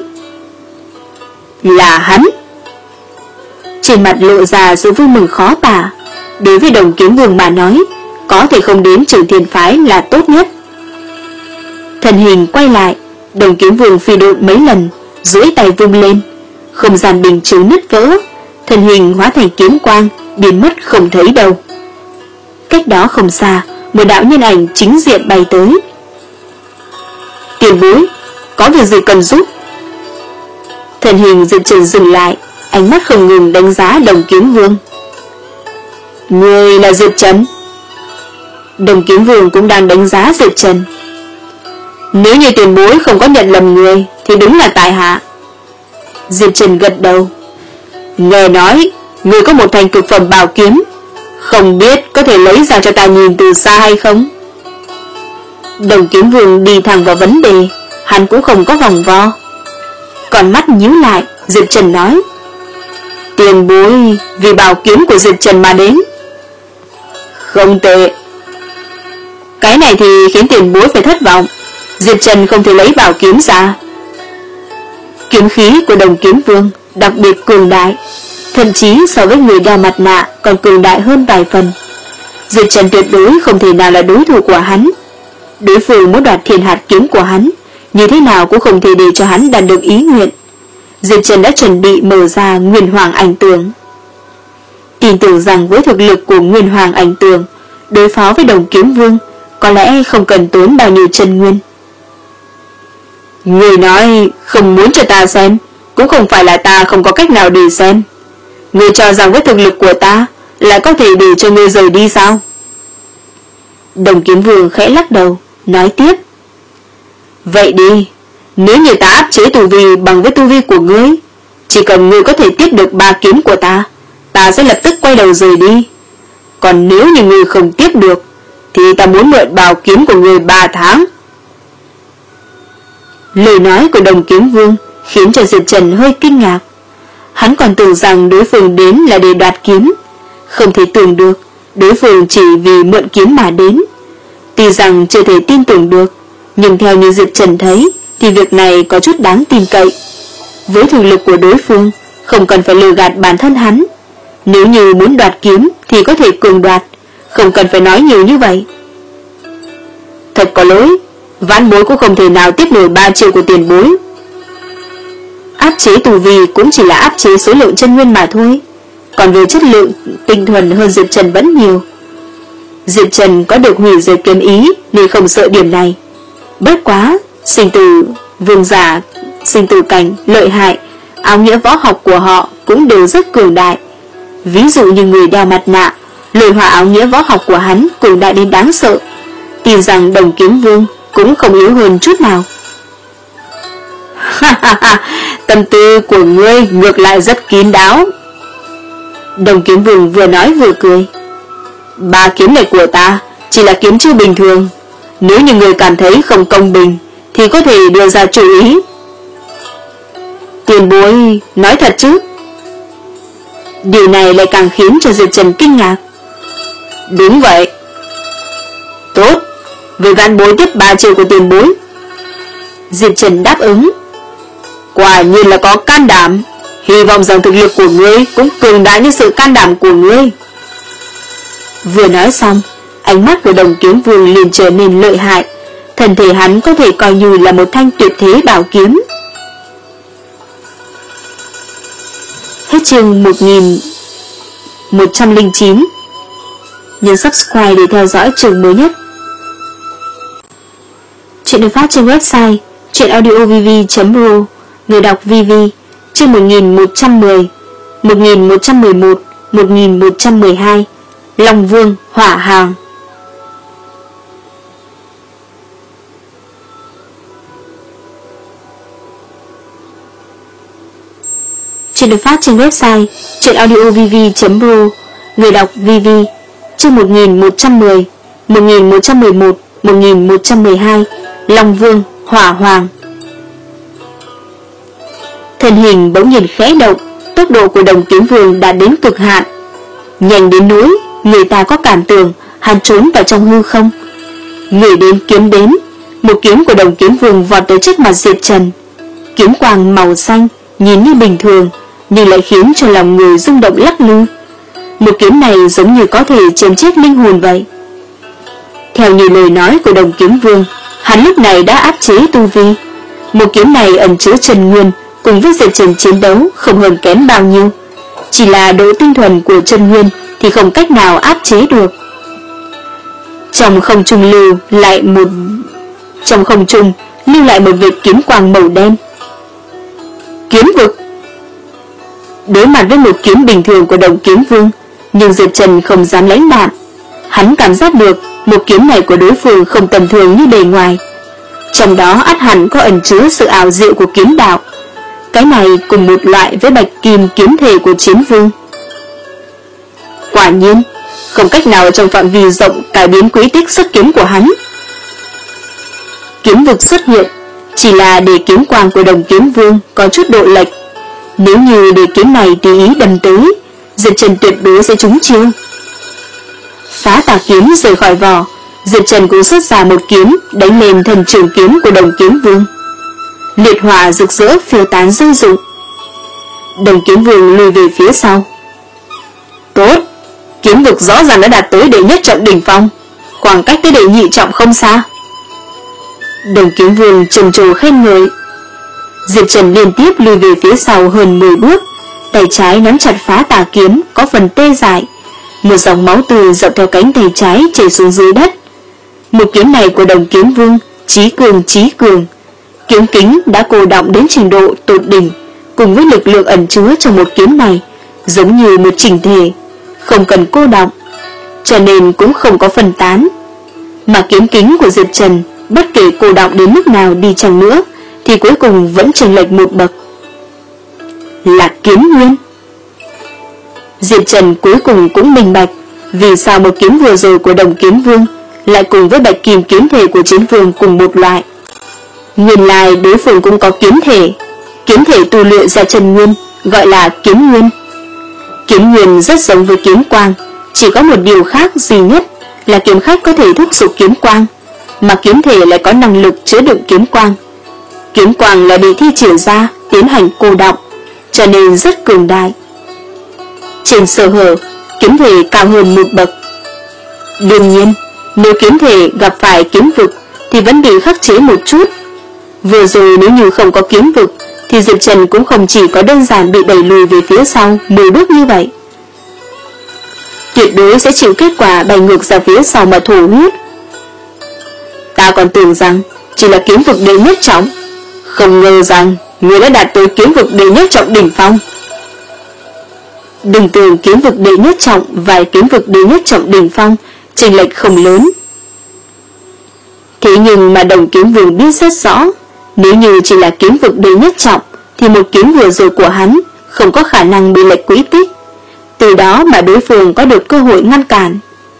Là hắn. Trên mặt lộ ra sự vui mừng khó tả. Đối với Đồng Kiếm Vương mà nói, có thể không đến Trường Thiên Phái là tốt nhất. Thân hình quay lại, Đồng Kiếm Vương phi độn mấy lần, duỗi tay vung lên, không gian bình chứng nứt vỡ, thân hình hóa thành kiếm quang, biến mất không thấy đâu. Cách đó không xa, một đạo nhân ảnh chính diện bay tới. Tiền bối, có việc gì cần giúp? Thân hình Diệp Trần dừng lại, ánh mắt không ngừng đánh giá Đồng Kiếm Vương. Người là Diệp Trần? Đồng Kiếm Vương cũng đang đánh giá Diệp Trần. Nếu như tiền bối không có nhận lầm người thì đúng là tại hạ. Diệp Trần gật đầu. Nghe nói người có một thanh cực phẩm bảo kiếm, không biết có thể lấy ra cho ta nhìn từ xa hay không? Đồng Kiếm Vương đi thẳng vào vấn đề, hắn cũng không có vòng vo. Còn mắt nhíu lại, Diệp Trần nói. Tiền bối vì bảo kiếm của Diệp Trần mà đến. Không tệ. Cái này thì khiến tiền bối phải thất vọng. Diệp Trần không thể lấy bảo kiếm ra. Kiếm khí của Đồng Kiếm Vương đặc biệt cường đại, thậm chí so với người đeo mặt nạ còn cường đại hơn vài phần. Diệp Trần tuyệt đối không thể nào là đối thủ của hắn. Đối phương muốn đoạt thiên hạt kiếm của hắn, như thế nào cũng không thể để cho hắn đạt được ý nguyện. Diệp Trần đã chuẩn bị mở ra Nguyên Hoàng Ảnh Tường. Tin tưởng rằng với thực lực của Nguyên Hoàng Ảnh Tường, đối phó với Đồng Kiếm Vương có lẽ không cần tốn bao nhiêu chân nguyên. Người nói không muốn cho ta xem, cũng không phải là ta không có cách nào để xem. Người cho rằng với thực lực của ta lại có thể để cho người rời đi sao? Đồng Kiếm Vương khẽ lắc đầu, nói tiếp. Vậy đi, nếu như ta áp chế tu vi bằng với tu vi của ngươi, chỉ cần ngươi có thể tiếp được ba kiếm của ta, ta sẽ lập tức quay đầu rời đi. Còn nếu như ngươi không tiếp được, thì ta muốn mượn bảo kiếm của ngươi ba tháng. Lời nói của Đồng Kiếm Vương khiến cho Diệp Trần hơi kinh ngạc. Hắn còn tưởng rằng đối phương đến là để đoạt kiếm, không thể tưởng được đối phương chỉ vì mượn kiếm mà đến. Tuy rằng chưa thể tin tưởng được, nhưng theo như Diệp Trần thấy thì việc này có chút đáng tin cậy. Với thực lực của đối phương, không cần phải lừa gạt bản thân hắn. Nếu như muốn đoạt kiếm thì có thể cường đoạt, không cần phải nói nhiều như vậy. Thật có lỗi, vãn bối cũng không thể nào tiếp nổi ba chiêu của tiền bối. Áp chế tù vi cũng chỉ là áp chế số lượng chân nguyên mà thôi, còn về chất lượng tinh thuần hơn Diệp Trần vẫn nhiều. Diệp Trần có được hủy diệt kiếm ý nên không sợ điểm này. Bất quá, sinh tử vương giả, sinh tử cảnh lợi hại, áo nghĩa võ học của họ cũng đều rất cường đại. Ví dụ như người đeo mặt nạ, lôi hỏa áo nghĩa võ học của hắn cường đại đến đáng sợ. Tin rằng Đồng Kiếm Vương cũng không yếu hơn chút nào. Tâm tư của ngươi ngược lại rất kín đáo. Đồng Kiếm Vương vừa nói vừa cười. Ba kiếm này của ta chỉ là kiếm chiêu bình thường, nếu như người cảm thấy không công bình thì có thể đưa ra chủ ý. Tiền bối nói thật chứ? Điều này lại càng khiến cho Diệp Trần kinh ngạc. Đúng vậy. Tốt, về vãn bối tiếp ba chiêu của tiền bối. Diệp Trần đáp ứng. Quả nhiên là có can đảm, hy vọng rằng thực lực của ngươi cũng cường đại như sự can đảm của ngươi. Vừa nói xong, ánh mắt của Đồng Kiếm Vương liền trở nên lợi hại, Thân thể hắn có thể coi như là một thanh tuyệt thế bảo kiếm. Hết chương một nghìn một trăm lẻ chín. Nhấn subscribe để theo dõi chương mới nhất. Chuyện được phát trên website chuyenaudiovv chấm ro. Người đọc vê vê. Chương một nghìn một trăm mười, một nghìn một trăm mười một, một nghìn một trăm mười hai. Long Vương hỏa hàng. Chuyện được phát trên website chuyenaudiovv chấm ro. Người đọc vê vê. Chương một nghìn một trăm mười, một nghìn một trăm mười một, một nghìn một trăm mười hai. Long Vương hỏa hoàng. Thân hình bỗng nhiên khẽ động, tốc độ của Đồng Kiếm Vương đạt đến cực hạn, nhanh đến nỗi người ta có cảm tưởng hắn trốn vào trong hư không. Người đến kiếm đến, một kiếm của Đồng Kiếm Vương vọt tới trước mặt Diệp Trần. Kiếm quang màu xanh nhìn như bình thường, nhưng lại khiến cho lòng người rung động lắc lư. Một kiếm này giống như có thể chém chết linh hồn vậy. Theo như lời nói của Đồng Kiếm Vương, hắn lúc này đã áp chế tu vi. Một kiếm này ẩn chứa chân nguyên, cùng với Diệp Trần chiến đấu không hơn kém bao nhiêu. Chỉ là độ tinh thuần của chân nguyên thì không cách nào áp chế được. Trong không trung lưu lại một trong không trung lưu lại một vệt kiếm quang màu đen. Kiếm vực. Đối mặt với một kiếm bình thường của Đồng Kiếm Vương, nhưng Diệp Trần không dám lãnh đạm. Hắn cảm giác được một kiếm này của đối phương không tầm thường như bề ngoài, trong đó ắt hẳn có ẩn chứa sự ảo diệu của kiếm đạo. Cái này cùng một loại với bạch kim kiếm thể của Chiến Vương. Quả nhiên không cách nào trong phạm vi rộng cải biến quy tích xuất kiếm của hắn. Kiếm vực xuất hiện chỉ là để kiếm quang của Đồng Kiếm Vương có chút độ lệch. Nếu như để kiếm này tùy ý đâm tới, Diệp Trần tuyệt đối sẽ trúng chiêu. Phá tà kiếm rời khỏi vỏ, Diệp Trần cũng xuất ra một kiếm đánh lên thần trường kiếm của Đồng Kiếm Vương. Liệt hỏa rực rỡ phiêu tán rơi rụng. Đồng Kiếm Vương lùi về phía sau. Tốt, kiếm vực rõ ràng đã đạt tới đệ nhất trọng đỉnh phong, khoảng cách tới đệ nhị trọng không xa. Đồng Kiếm Vương trầm trồ khen ngợi. Diệp Trần liên tiếp lùi về phía sau hơn mười bước, tay trái nắm chặt phá tà kiếm có phần tê dại, một dòng máu tươi dọc theo cánh tay trái chảy xuống dưới đất. Một kiếm này của Đồng Kiếm Vương chí cường chí cường, kiếm kính đã cô đọng đến trình độ tột đỉnh, cùng với lực lượng ẩn chứa trong một kiếm này giống như một chỉnh thể, không cần cô đọng, cho nên cũng không có phân tán. Mà kiếm kính của Diệp Trần bất kể cô đọng đến mức nào đi chăng nữa thì cuối cùng vẫn chênh lệch một bậc. Là kiếm nguyên. Diệp Trần cuối cùng cũng minh bạch vì sao một kiếm vừa rồi của Đồng Kiếm Vương lại cùng với bạch kim kiếm thể của Chiến Vương cùng một loại. Nguyên lai đối phương cũng có kiếm thể, kiếm thể tu luyện ra chân nguyên, gọi là kiếm nguyên. Kiếm nguyên rất giống với kiếm quang, chỉ có một điều khác duy nhất là kiếm khách có thể thúc giục kiếm quang, mà kiếm thể lại có năng lực chứa đựng kiếm quang. Kiếm quang là bị thi triển ra tiến hành cô đọng, cho nên rất cường đại. Trên sơ hở, kiếm thể cao hơn một bậc. Đương nhiên, nếu kiếm thể gặp phải kiếm vực thì vẫn bị khắc chế một chút. Vừa rồi nếu như không có kiếm vực thì Diệp Trần cũng không chỉ có đơn giản bị đẩy lùi về phía sau mười bước như vậy. Tuyệt đối sẽ chịu kết quả bay ngược ra phía sau mà thổ huyết. Ta còn tưởng rằng chỉ là kiếm vực đệ nhất trọng, không ngờ rằng người đã đạt tới kiếm vực đệ nhất trọng đỉnh phong. Đừng tưởng kiếm vực đệ nhất trọng và kiếm vực đệ nhất trọng đỉnh phong chênh lệch không lớn. Thế nhưng mà Đồng Kiếm Vương biết rất rõ, nếu như chỉ là kiếm vực đệ nhất trọng thì một kiếm vừa rồi của hắn không có khả năng bị lệch quỹ tích, từ đó mà đối phương có được cơ hội ngăn cản.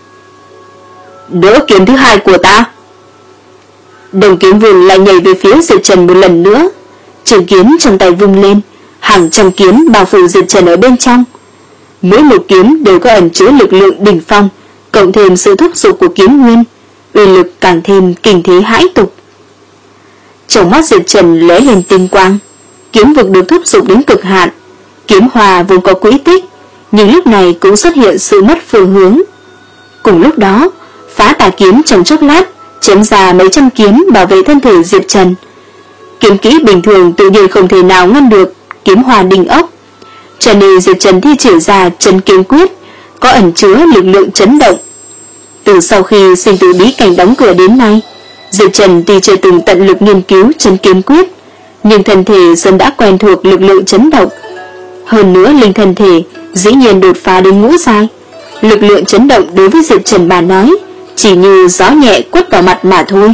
Đỡ kiếm thứ hai của ta. Đồng Kiếm Vương lại nhảy về phía Diệp Trần một lần nữa, trường kiếm trong tay vung lên, hàng trăm kiếm bao phủ Diệp Trần ở bên trong. Mỗi một kiếm đều có ẩn chứa lực lượng đỉnh phong, cộng thêm sự thúc giục của kiếm nguyên, uy lực càng thêm kinh thế hãi tục. Trong mắt Diệp Trần lóe lên tinh quang, kiếm vực được thúc giục đến cực hạn. Kiếm hòa vốn có quỹ tích, nhưng lúc này cũng xuất hiện sự mất phương hướng. Cùng lúc đó, phá tà kiếm trong chốc lát chém ra mấy trăm kiếm bảo vệ thân thể Diệp Trần. Kiếm kỹ bình thường tự nhiên không thể nào ngăn được kiếm hòa đình ốc, cho nên Diệp Trần thi triển ra Chân Kiếm Quyết có ẩn chứa lực lượng chấn động. Từ sau khi sinh tử bí cảnh đóng cửa đến nay, Diệp Trần tuy chưa từng tận lực nghiên cứu Chân Kiếm Quyết, nhưng thân thể dần đã quen thuộc lực lượng chấn động. Hơn nữa linh thân thể dĩ nhiên đột phá đến ngũ giai, lực lượng chấn động đối với Diệp Trần mà nói chỉ như gió nhẹ quất vào mặt mà thôi.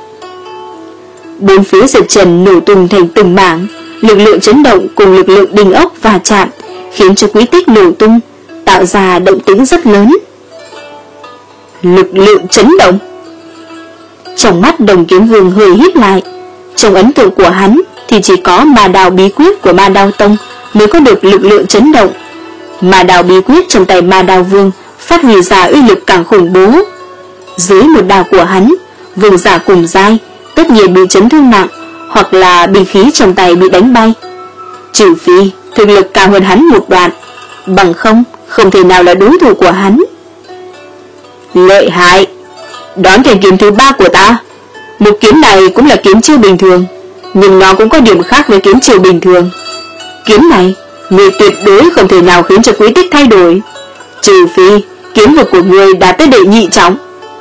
Bốn phía Diệp Trần nổ tung thành từng mảng, lực lượng chấn động cùng lực lượng đình ốc va chạm, khiến cho quỹ tích nổ tung, tạo ra động tĩnh rất lớn. Lực lượng chấn động. Trong mắt Đồng Kiếm Vương hơi híp lại, trong ấn tượng của hắn thì chỉ có Ma Đao bí quyết của Ma Đao Tông mới có được lực lượng chấn động. Ma Đao bí quyết trong tay Ma Đao Vương phát huy ra uy lực càng khủng bố. Dưới một đao của hắn, vương giả cùng giai tất nhiên bị chấn thương nặng, hoặc là binh khí trong tay bị đánh bay. Trừ phi thực lực cao hơn hắn một đoạn, bằng không không thể nào là đối thủ của hắn. Lợi hại. Đón thành kiếm thứ ba của ta. Một kiếm này cũng là kiếm chiêu bình thường, nhưng nó cũng có điểm khác với kiếm chiêu bình thường. Kiếm này người tuyệt đối không thể nào khiến cho quý tích thay đổi, trừ phi kiếm vực của người đạt tới đệ nhị trọng.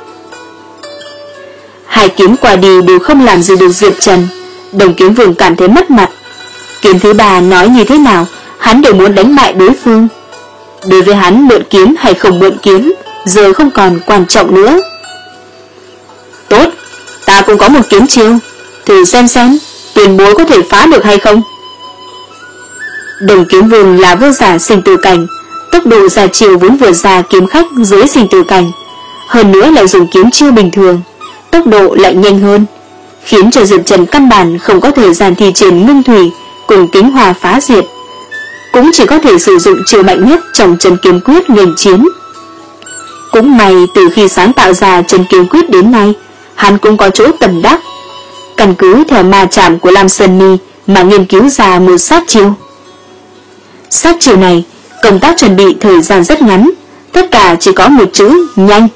Hai kiếm qua đi đều không làm gì được Diệp Trần. Đồng Kiếm Vương cảm thấy mất mặt. Kiếm thứ ba nói như thế nào hắn đều muốn đánh bại đối phương. Đối với hắn mượn kiếm hay không mượn kiếm giờ không còn quan trọng nữa. Tốt, ta cũng có một kiếm chiêu, thử xem xem tiền bối có thể phá được hay không. Đồng Kiếm Vương là vương giả sinh tử cảnh, tốc độ ra chiêu vốn vượt ra kiếm khách dưới sinh tử cảnh, hơn nữa lại dùng kiếm chiêu bình thường, tốc độ lại nhanh hơn, khiến cho Diệp Trần căn bản không có thời gian thi triển ngưng thủy cùng kính hòa phá diệt, cũng chỉ có thể sử dụng chiêu mạnh nhất trong Chân Kiếm Quyết nghênh chiến. Cũng may từ khi sáng tạo ra Chân Kiếm Quyết đến nay, hắn cũng có chỗ tầm đắc, căn cứ theo ma chạm của Lam Sơn Ni mà nghiên cứu ra một sát chiêu. Sát chiêu này công tác chuẩn bị thời gian rất ngắn, tất cả chỉ có một chữ: nhanh.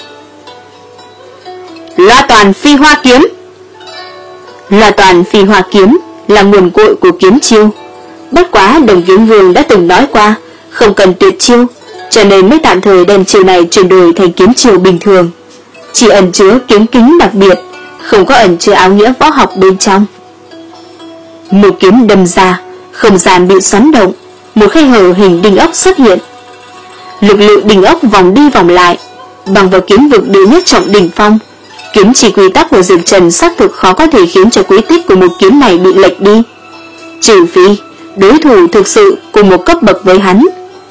Loa toàn phi hoa kiếm. Loa toàn phi hoa kiếm là nguồn cội của kiếm chiêu, bất quá Đồng Kiếm Vương đã từng nói qua không cần tuyệt chiêu, cho nên mới tạm thời đem chiêu này chuyển đổi thành kiếm chiêu bình thường, chỉ ẩn chứa kiếm kính đặc biệt, không có ẩn chứa áo nghĩa võ học bên trong. Một kiếm đâm ra, không gian bị xoắn động, một khe hở hình đinh ốc xuất hiện. Lực lượng đinh ốc vòng đi vòng lại, bằng vào kiếm vực đệ nhất trọng đỉnh phong, kiếm chỉ quy tắc của Diệp Trần xác thực khó có thể khiến cho quy tích của một kiếm này bị lệch đi, trừ phi đối thủ thực sự cùng một cấp bậc với hắn.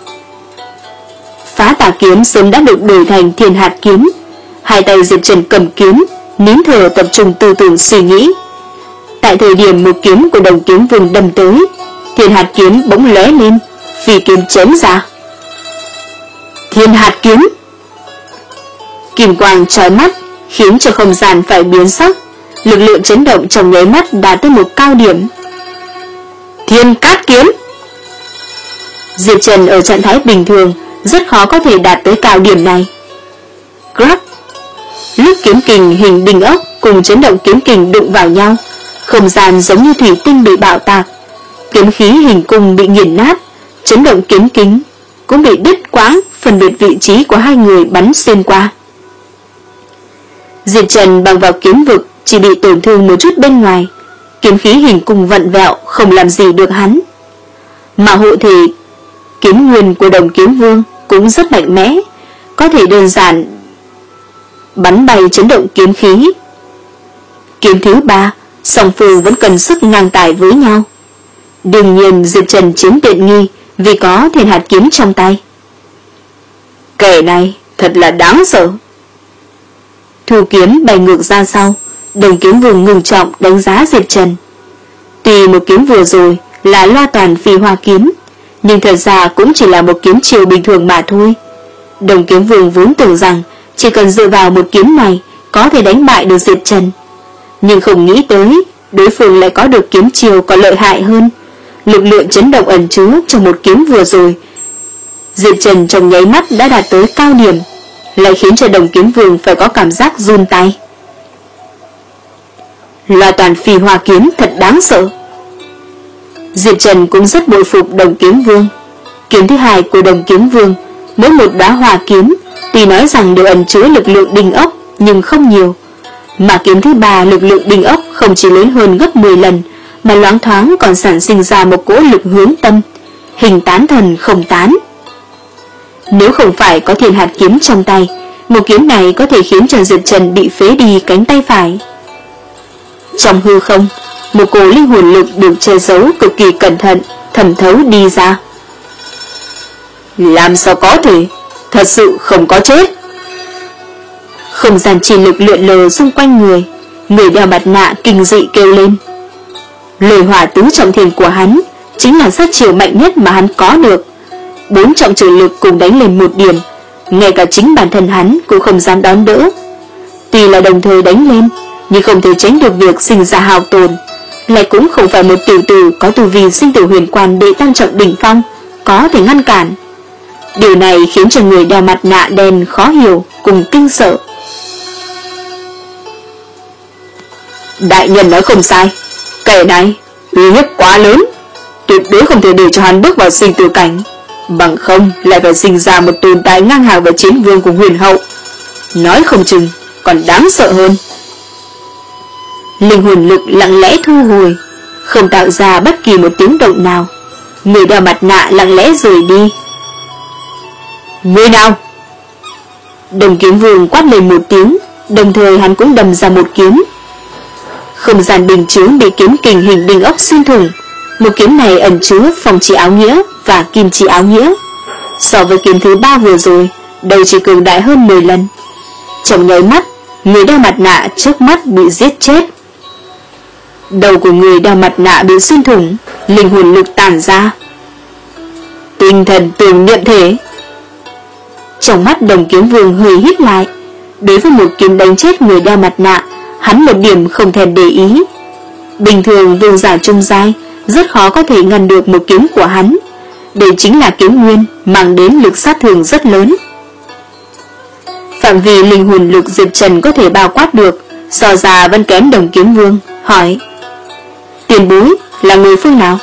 Phá tà kiếm sớm đã được đổi thành Thiên Hạt kiếm. Hai tay Diệp Trần cầm kiếm, nín thở tập trung tư tưởng suy nghĩ. Tại thời điểm một kiếm của Đồng Kiếm Vương đâm tới, Thiên Hạt kiếm bỗng lóe lên, phi kiếm chém ra. Thiên Hạt kiếm. Kim quang chói mắt khiến cho không gian phải biến sắc, lực lượng chấn động trong nháy mắt đạt tới một cao điểm. Thiên Cát kiếm. Diệp Trần ở trạng thái bình thường rất khó có thể đạt tới cao điểm này. Crack. Lúc kiếm kình hình đinh ốc cùng chấn động kiếm kình đụng vào nhau, không gian giống như thủy tinh bị bạo tạc, kiếm khí hình cung bị nghiền nát, chấn động kiếm kính cũng bị đứt quãng, phân biệt vị trí của hai người bắn xuyên qua. Diệp Trần bằng vào kiếm vực chỉ bị tổn thương một chút bên ngoài, kiếm khí hình cung vặn vẹo không làm gì được hắn. Mà hộ thể kiếm nguyên của Đồng Kiếm Vương cũng rất mạnh mẽ, có thể đơn giản bắn bay chấn động kiếm khí. Kiếm thứ ba, song phương vẫn cần sức ngang tài với nhau. Đương nhiên Diệp Trần chiếm tiện nghi vì có Thiên Hạt kiếm trong tay. Kẻ này thật là đáng sợ. Thu kiếm bay ngược ra sau, Đồng Kiếm Vương ngừng trọng đánh giá Diệp Trần. Tuy một kiếm vừa rồi là loa toàn phi hoa kiếm, nhưng thật ra cũng chỉ là một kiếm chiêu bình thường mà thôi. Đồng Kiếm Vương vốn tưởng rằng chỉ cần dựa vào một kiếm này có thể đánh bại được Diệp Trần, nhưng không nghĩ tới đối phương lại có được kiếm chiêu còn lợi hại hơn. Lực lượng chấn động ẩn chứa trong một kiếm vừa rồi, Diệp Trần trong nháy mắt đã đạt tới cao điểm, lại khiến cho Đồng Kiếm Vương phải có cảm giác run tay. Loa toàn phi hoa kiếm thật đáng sợ. Diệp Trần cũng rất bội phục Đồng Kiếm Vương. Kiếm thứ hai của Đồng Kiếm Vương, mỗi một đóa hoa kiếm tuy nói rằng đều ẩn chứa lực lượng đinh ốc nhưng không nhiều, mà kiếm thứ ba lực lượng đinh ốc không chỉ lớn hơn gấp mười lần, mà loáng thoáng còn sản sinh ra một cỗ lực hướng tâm, hình tán thần không tán. Nếu không phải có thiên hạt kiếm trong tay, một kiếm này có thể khiến cho Diệp Trần bị phế đi cánh tay phải. Trong hư không, một cổ linh hồn lực được che giấu cực kỳ cẩn thận thẩm thấu đi ra. Làm sao có thể? Thật sự không có chết. Không gian chi lực lượn lờ xung quanh người, người đeo mặt nạ kinh dị kêu lên. Lôi hỏa tứ trọng thiên của hắn chính là sát chiêu mạnh nhất mà hắn có được. Bốn trọng trời lực cùng đánh lên một điểm, ngay cả chính bản thân hắn cũng không dám đón đỡ. Tuy là đồng thời đánh lên, nhưng không thể tránh được việc sinh ra hao tổn, lại cũng không phải một tiểu tử có tu vi sinh tử huyền quan đệ tam trọng đỉnh phong có thể ngăn cản. Điều này khiến cho người đeo mặt nạ đen khó hiểu cùng kinh sợ. Đại nhân nói không sai, kẻ này uy hiếp quá lớn, tuyệt đối không thể để cho hắn bước vào sinh tử cảnh, bằng không lại phải sinh ra một tồn tại ngang hàng với Chiến Vương cùng Huyền Hậu, nói không chừng còn đáng sợ hơn. Linh hồn lực lặng lẽ thu hồi, không tạo ra bất kỳ một tiếng động nào. Người đeo mặt nạ lặng lẽ rời đi. Người nào? Đồng Kiếm Vương quát lên một tiếng, đồng thời hắn cũng đâm ra một kiếm. Không gian bình chướng bị kiếm kình hình đinh ốc xuyên thủng. Một kiếm này ẩn chứa phong chi áo nghĩa và kim chi áo nghĩa. So với kiếm thứ ba vừa rồi, đây chỉ cường đại hơn mười lần. Trong nháy mắt, người đeo mặt nạ trước mắt bị giết chết. Đầu của người đeo mặt nạ bị xuyên thủng, linh hồn lực tản ra. Tinh thần tường niệm thể. Trong mắt Đồng Kiếm Vương hơi hít lại. Đối với một kiếm đánh chết người đeo mặt nạ, hắn một điểm không thèm để ý. Bình thường vương giả trung giai rất khó có thể ngăn được một kiếm của hắn. Đây chính là kiếm nguyên mang đến lực sát thương rất lớn. Phạm vi linh hồn lực Diệp Trần có thể bao quát được, so ra vẫn kém Đồng Kiếm Vương. Hỏi: tiền bối là người phương nào?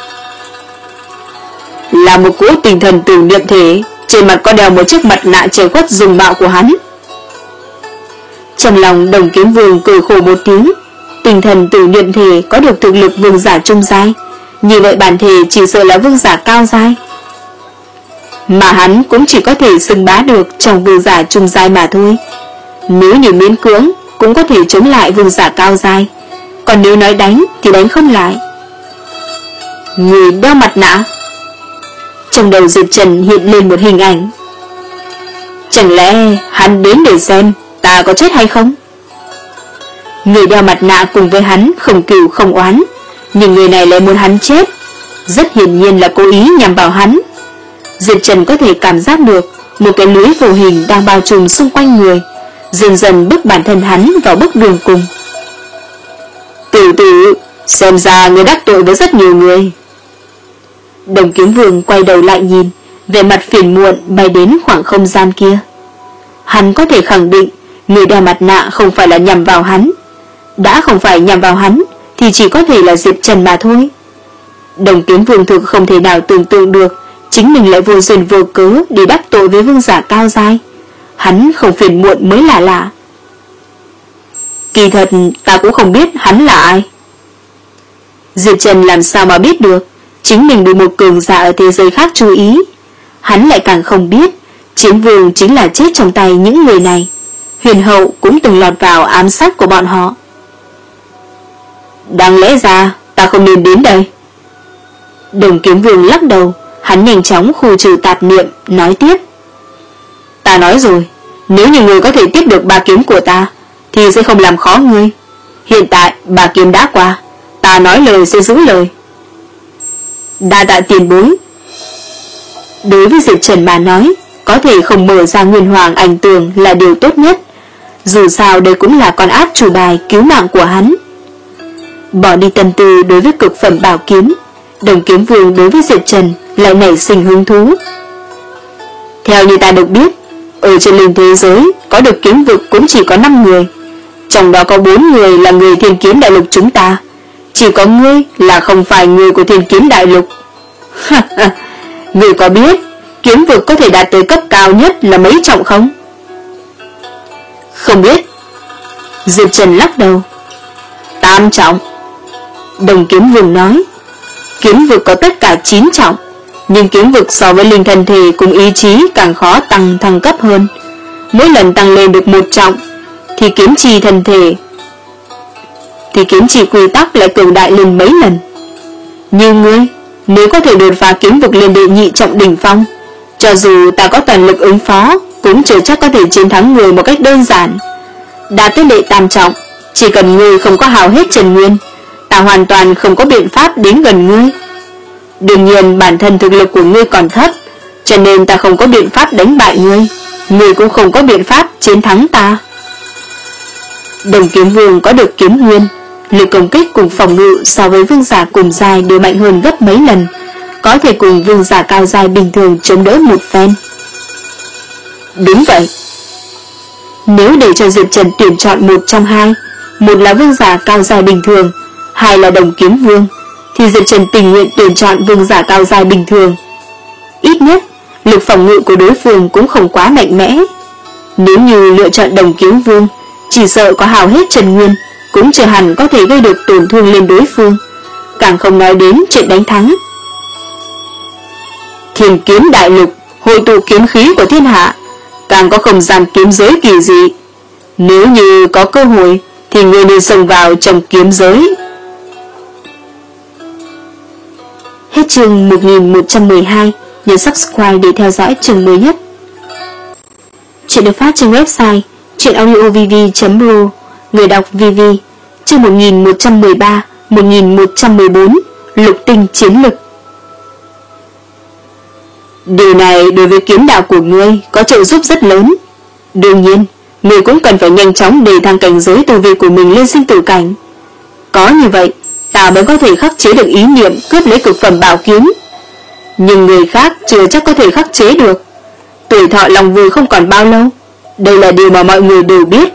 Là một cỗ tinh thần tử niệm thể, trên mặt có đeo một chiếc mặt nạ che khuất dung mạo của hắn. Trong lòng Đồng Kiếm Vương cười khổ một tiếng. Tinh thần tử niệm thể có được thực lực vương giả trung giai, như vậy bản thể chỉ sợ là vương giả cao giai, mà hắn cũng chỉ có thể xưng bá được trong vương giả trung giai mà thôi. Nếu như miễn cưỡng cũng có thể chống lại vương giả cao giai, còn nếu nói đánh thì đánh không lại. Người đeo mặt nạ. Trong đầu Diệp Trần hiện lên một hình ảnh. Chẳng lẽ hắn đến để xem ta có chết hay không? Người đeo mặt nạ cùng với hắn không cừu không oán, nhưng người này lại muốn hắn chết, rất hiển nhiên là cố ý nhằm vào hắn. Diệp Trần có thể cảm giác được một cái lưới vô hình đang bao trùm xung quanh người, dần dần bức bản thân hắn vào bước đường cùng. Tử tử, xem ra người đắc tội với rất nhiều người. Đồng Kiếm Vương quay đầu lại nhìn, vẻ mặt phiền muộn bay đến khoảng không gian kia. Hắn có thể khẳng định người đeo mặt nạ không phải là nhằm vào hắn. Đã không phải nhằm vào hắn thì chỉ có thể là Diệp Trần mà thôi. Đồng Kiếm Vương thực không thể nào tưởng tượng được chính mình lại vô duyên vô cớ để đắc tội với vương giả cao giai. Hắn không phiền muộn mới là lạ. Kỳ thật ta cũng không biết hắn là ai. Diệp Trần làm sao mà biết được chính mình bị một cường giả ở thế giới khác chú ý. Hắn lại càng không biết Chiến Vương chính là chết trong tay những người này. Huyền Hậu cũng từng lọt vào ám sát của bọn họ. Đáng lẽ ra ta không nên đến đây. Đồng Kiếm Vương lắc đầu. Hắn nhanh chóng khu trừ tạp niệm, nói tiếp: ta nói rồi, nếu như người có thể tiếp được ba kiếm của ta thì sẽ không làm khó ngươi. Hiện tại ba kiếm đã qua, ta nói lời sẽ giữ lời. Đa tạ tiền bối. Đối với Diệp Trần mà nói, có thể không mở ra Nguyên Hoàng ảnh tường là điều tốt nhất. Dù sao đây cũng là con át chủ bài cứu mạng của hắn. Bỏ đi tâm tư đối với cực phẩm bảo kiếm, Đồng Kiếm Vương đối với Diệp Trần lại nảy sinh hứng thú. Theo như ta được biết, ở trên linh thế giới có được kiếm vực cũng chỉ có năm người. Trong đó có bốn người là người Thiên Kiếm Đại Lục chúng ta, chỉ có ngươi là không phải người của Thiên Kiếm Đại Lục. Ngươi có biết kiếm vực có thể đạt tới cấp cao nhất là mấy trọng không? Không biết. Diệp Trần lắc đầu. Tam trọng. Đồng Kiếm Vương nói. Kiếm vực có tất cả chín trọng, nhưng kiếm vực so với linh thân thể cùng ý chí càng khó tăng thăng cấp hơn. Mỗi lần tăng lên được một trọng thì kiếm chi thân thể thì kiếm chi quy tắc lại cường đại lên mấy lần. Như ngươi, nếu có thể đột phá kiếm vực lên đệ nhị trọng đỉnh phong, cho dù ta có toàn lực ứng phó cũng chưa chắc có thể chiến thắng người một cách đơn giản. Đạt tới đệ tam trọng, chỉ cần ngươi không có hao hết Trần Nguyên, ta hoàn toàn không có biện pháp đến gần ngươi. Đương nhiên bản thân thực lực của ngươi còn thấp, cho nên ta không có biện pháp đánh bại ngươi, ngươi cũng không có biện pháp chiến thắng ta. Đồng Kiếm Vương có được kiếm nguyên, lực công kích cùng phòng ngự so với vương giả cùng giai đều mạnh hơn gấp mấy lần, có thể cùng vương giả cao giai bình thường chống đỡ một phen. Đúng vậy. Nếu để cho Diệp Trần tuyển chọn một trong hai, một là vương giả cao giai bình thường, hai là Đồng Kiếm Vương, thì Diệp Trần tình nguyện tuyển chọn vương giả cao giai bình thường. Ít nhất, lực phòng ngự của đối phương cũng không quá mạnh mẽ. Nếu như lựa chọn Đồng Kiếm Vương, chỉ sợ có hao hết Trần Nguyên cũng chưa hẳn có thể gây được tổn thương lên đối phương, càng không nói đến chuyện đánh thắng. Thiên Kiếm Đại Lục hội tụ kiếm khí của thiên hạ, càng có không gian kiếm giới kỳ dị. Nếu như có cơ hội thì người nên xông vào trong kiếm giới. Hết chương một nghìn một trăm mười hai, nhấn subscribe để theo dõi chương mới nhất. Chuyện được phát trên website truyệnaudiovv chấm ro, người đọc vê vê. Chương một nghìn một trăm mười ba, một nghìn một trăm mười bốn, lục tinh chiến lực. Điều này đối với kiếm đạo của ngươi có trợ giúp rất lớn. Đương nhiên, ngươi cũng cần phải nhanh chóng đề thăng cảnh giới tu vi của mình lên sinh tử cảnh. Có như vậy, ta mới có thể khắc chế được ý niệm cướp lấy cực phẩm bảo kiếm. Nhưng người khác chưa chắc có thể khắc chế được. Tuổi thọ Long Vương không còn bao lâu, đây là điều mà mọi người đều biết.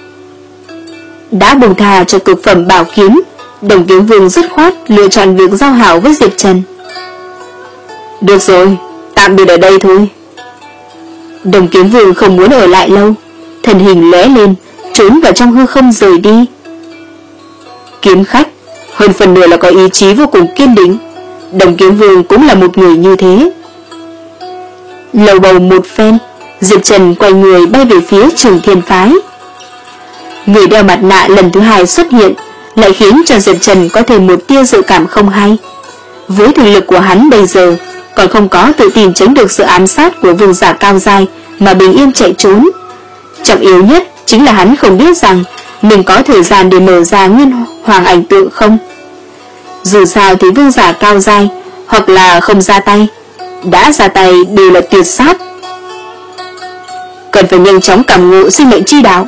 Đã buông tha cho cực phẩm bảo kiếm, Đồng Kiếm Vương dứt khoát lựa chọn việc giao hảo với Diệp Trần. Được rồi, tạm biệt ở đây thôi. Đồng Kiếm Vương không muốn ở lại lâu, thân hình lóe lên, trốn vào trong hư không rời đi. Kiếm khách, hơn phần nửa là có ý chí vô cùng kiên định. Đồng Kiếm Vương cũng là một người như thế. Lầu bầu một phen, Diệp Trần quay người bay về phía Trường Thiên Phái. Người đeo mặt nạ lần thứ hai xuất hiện, lại khiến cho Diệp Trần có thêm một tia dự cảm không hay. Với thực lực của hắn bây giờ, còn không có tự tin tránh được sự ám sát của vương giả cao giai mà bình yên chạy trốn. Trọng yếu nhất chính là hắn không biết rằng mình có thời gian để mở ra nguyên hoàng ảnh tượng không. Dù sao thì vương giả cao giai hoặc là không ra tay, đã ra tay đều là tuyệt sát. Cần phải nhanh chóng cảm ngộ sinh mệnh chi đạo.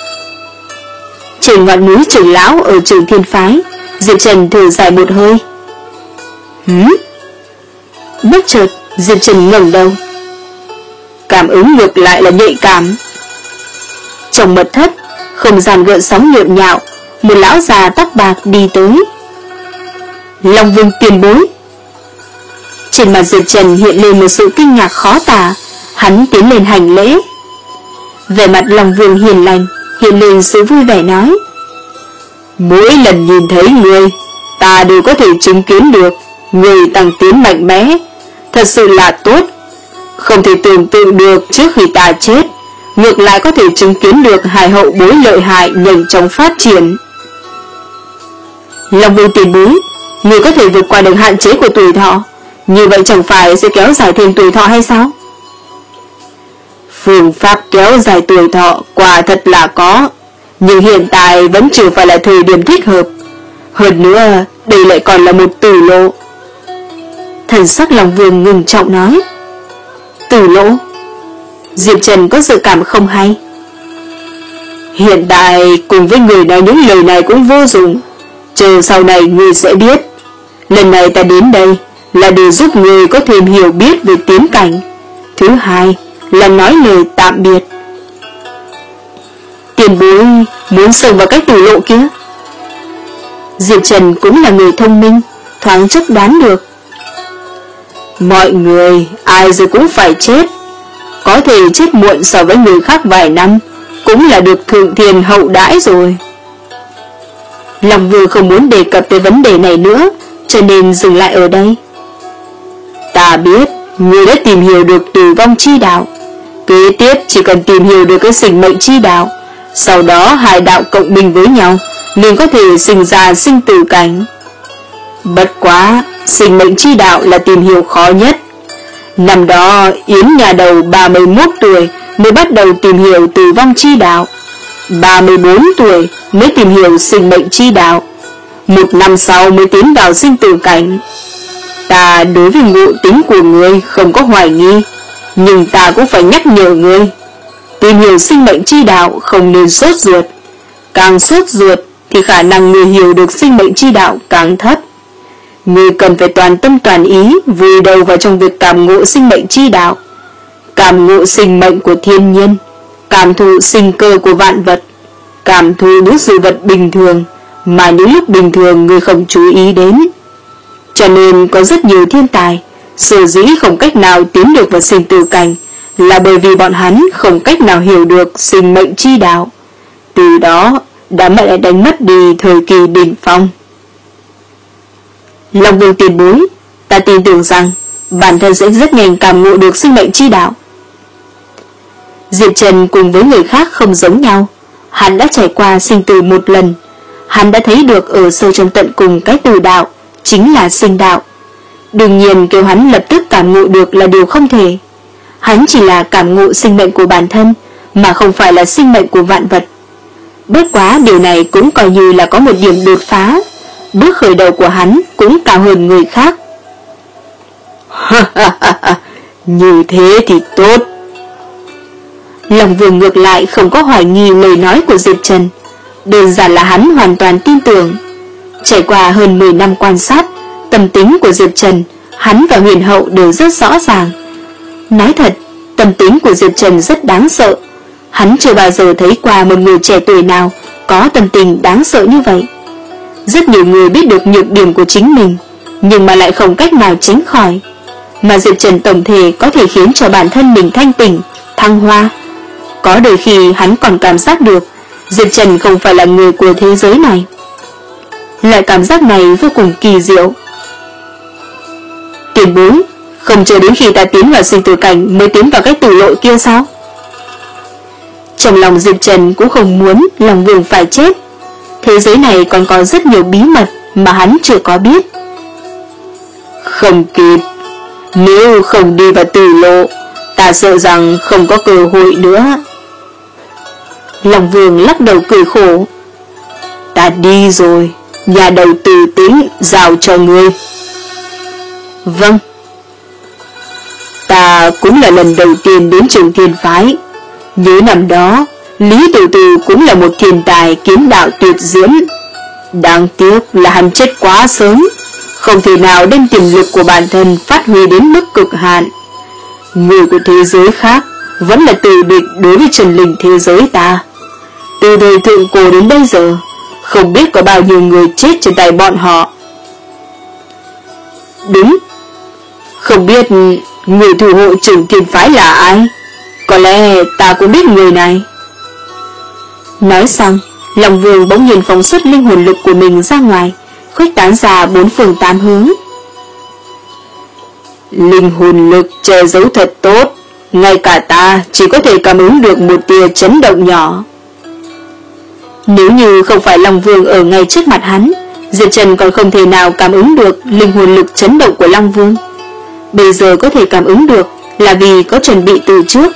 Trên ngọn núi trưởng lão ở Trường Thiên Phái, Diệp Trần thở dài một hơi. Hửm? Bất chợt Diệp Trần ngẩng đầu. Cảm ứng ngược lại là nhạy cảm. Trong mật thất, không gian gợn sóng nhộn nhạo, một lão già tóc bạc đi tới. Long Vương tiền bối. Trên mặt Diệp Trần hiện lên một sự kinh ngạc khó tả, hắn tiến lên hành lễ. Vẻ mặt Long Vương hiền lành hiện lên sự vui vẻ nói: mỗi lần nhìn thấy người, ta đều có thể chứng kiến được người tăng tiến mạnh mẽ, thật sự là tốt. Không thể tưởng tượng được trước khi ta chết, ngược lại có thể chứng kiến được hai hậu bối lợi hại nhanh chóng phát triển. Long Vương tiền bối, người có thể vượt qua được hạn chế của tuổi thọ, như vậy chẳng phải sẽ kéo dài thêm tuổi thọ hay sao? Phương pháp kéo dài tuổi thọ quả thật là có, nhưng hiện tại vẫn chưa phải là thời điểm thích hợp. Hơn nữa, đây lại còn là một tử lộ. Thần sắc Long Vương ngừng trọng nói. Tử lộ? Diệp Trần có dự cảm không hay. Hiện tại cùng với người nói những lời này cũng vô dụng, chờ sau này người sẽ biết. Lần này ta đến đây là để giúp người có thêm hiểu biết về tiến cảnh. Thứ hai là nói lời tạm biệt. Tiền bối muốn xông vào cái tử lộ kia. Diệp Trần cũng là người thông minh, thoáng chốc đoán được. Mọi người ai rồi cũng phải chết, có thể chết muộn so với người khác vài năm cũng là được thượng thiên hậu đãi rồi. Long Vương không muốn đề cập tới vấn đề này nữa, cho nên dừng lại ở đây. Ta biết ngươi đã tìm hiểu được tử vong chi đạo, kế tiếp chỉ cần tìm hiểu được cái sinh mệnh chi đạo, sau đó hai đạo cộng minh với nhau liền có thể sinh ra sinh tử cảnh. Bất quá sinh mệnh chi đạo là tìm hiểu khó nhất. Năm đó Yến nhà đầu ba mươi mốt tuổi mới bắt đầu tìm hiểu tử vong chi đạo, ba mươi bốn tuổi mới tìm hiểu sinh mệnh chi đạo, một năm sau mới tiến vào sinh tử cảnh. Ta đối với ngộ tính của ngươi không có hoài nghi, nhưng ta cũng phải nhắc nhở ngươi, tìm hiểu sinh mệnh chi đạo không nên sốt ruột, càng sốt ruột thì khả năng ngươi hiểu được sinh mệnh chi đạo càng thấp. Ngươi cần phải toàn tâm toàn ý vùi đầu vào trong việc cảm ngộ sinh mệnh chi đạo, cảm ngộ sinh mệnh của thiên nhiên, cảm thụ sinh cơ của vạn vật, cảm thụ những sự vật bình thường mà những lúc bình thường ngươi không chú ý đến. Cho nên có rất nhiều thiên tài sở dĩ không cách nào tiến được vào sinh tử cảnh là bởi vì bọn hắn không cách nào hiểu được sinh mệnh chi đạo, từ đó đã mẹ đánh mất đi thời kỳ đỉnh phong. Long Vương tiền bối, ta tin tưởng rằng bản thân sẽ rất nhanh cảm ngộ được sinh mệnh chi đạo. Diệp Trần cùng với người khác không giống nhau, hắn đã trải qua sinh tử một lần, hắn đã thấy được ở sâu trong tận cùng cái từ đạo chính là sinh đạo. Đương nhiên kêu hắn lập tức cảm ngộ được là điều không thể. Hắn chỉ là cảm ngộ sinh mệnh của bản thân, mà không phải là sinh mệnh của vạn vật. Bất quá điều này cũng coi như là có một điểm đột phá, bước khởi đầu của hắn cũng cao hơn người khác. Như thế thì tốt. Long Vương ngược lại không có hoài nghi lời nói của Diệp Trần, đơn giản là hắn hoàn toàn tin tưởng. Trải qua hơn mười năm quan sát tâm tính của Diệp Trần, hắn và Huyền Hậu đều rất rõ ràng. Nói thật, tâm tính của Diệp Trần rất đáng sợ. Hắn chưa bao giờ thấy qua một người trẻ tuổi nào có tâm tình đáng sợ như vậy. Rất nhiều người biết được nhược điểm của chính mình, nhưng mà lại không cách nào tránh khỏi. Mà Diệp Trần tổng thể có thể khiến cho bản thân mình thanh tỉnh, thăng hoa. Có đôi khi hắn còn cảm giác được Diệp Trần không phải là người của thế giới này. Loại cảm giác này vô cùng kỳ diệu. Tiền bối, không chờ đến khi ta tiến vào sinh tử cảnh mới tiến vào cái tử lộ kia sao? Trong lòng Diệp Trần cũng không muốn Long Vương phải chết. Thế giới này còn có rất nhiều bí mật mà hắn chưa có biết. Không kịp. Nếu không đi vào tử lộ, ta sợ rằng không có cơ hội nữa. Long Vương lắc đầu cười khổ. Ta đi rồi, nhà đầu tư tính giao cho ngươi. Vâng. Ta cũng là lần đầu tiên đến trường Thiên Phái. Nhớ năm đó Lý Tiểu Tử cũng là một thiên tài kiếm đạo tuyệt diễm. Đáng tiếc là hắn chết quá sớm, không thể nào đem tiềm lực của bản thân phát huy đến mức cực hạn. Người của thế giới khác vẫn là tử địch đối với Trần Linh thế giới ta. Từ thời thượng cổ đến bây giờ, không biết có bao nhiêu người chết trên tay bọn họ. Đúng. Không biết người thủ hộ trưởng Thiên Phái là ai? Có lẽ ta cũng biết người này. Nói xong, Long Vương bỗng nhiên phóng xuất linh hồn lực của mình ra ngoài, khuếch tán ra bốn phương tám hướng. Linh hồn lực che giấu thật tốt, ngay cả ta chỉ có thể cảm ứng được một tia chấn động nhỏ. Nếu như không phải Long Vương ở ngay trước mặt hắn, Diệp Trần còn không thể nào cảm ứng được linh hồn lực chấn động của Long Vương. Bây giờ có thể cảm ứng được là vì có chuẩn bị từ trước.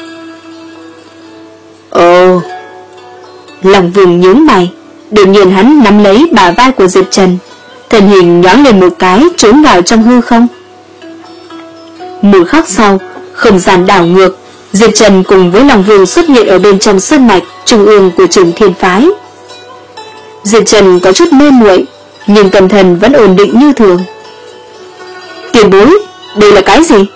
Ồ. Long Vương nhướng mày, đột nhiên hắn nắm lấy bả vai của Diệp Trần, thân hình nhoáng lên một cái trốn vào trong hư không. Một khắc sau, không gian đảo ngược, Diệp Trần cùng với Long Vương xuất hiện ở bên trong sơn mạch trung ương của Trường Thiên Phái. Diệp Trần có chút mê muội, nhưng tâm thần vẫn ổn định như thường. Tiền bối, đây là cái gì?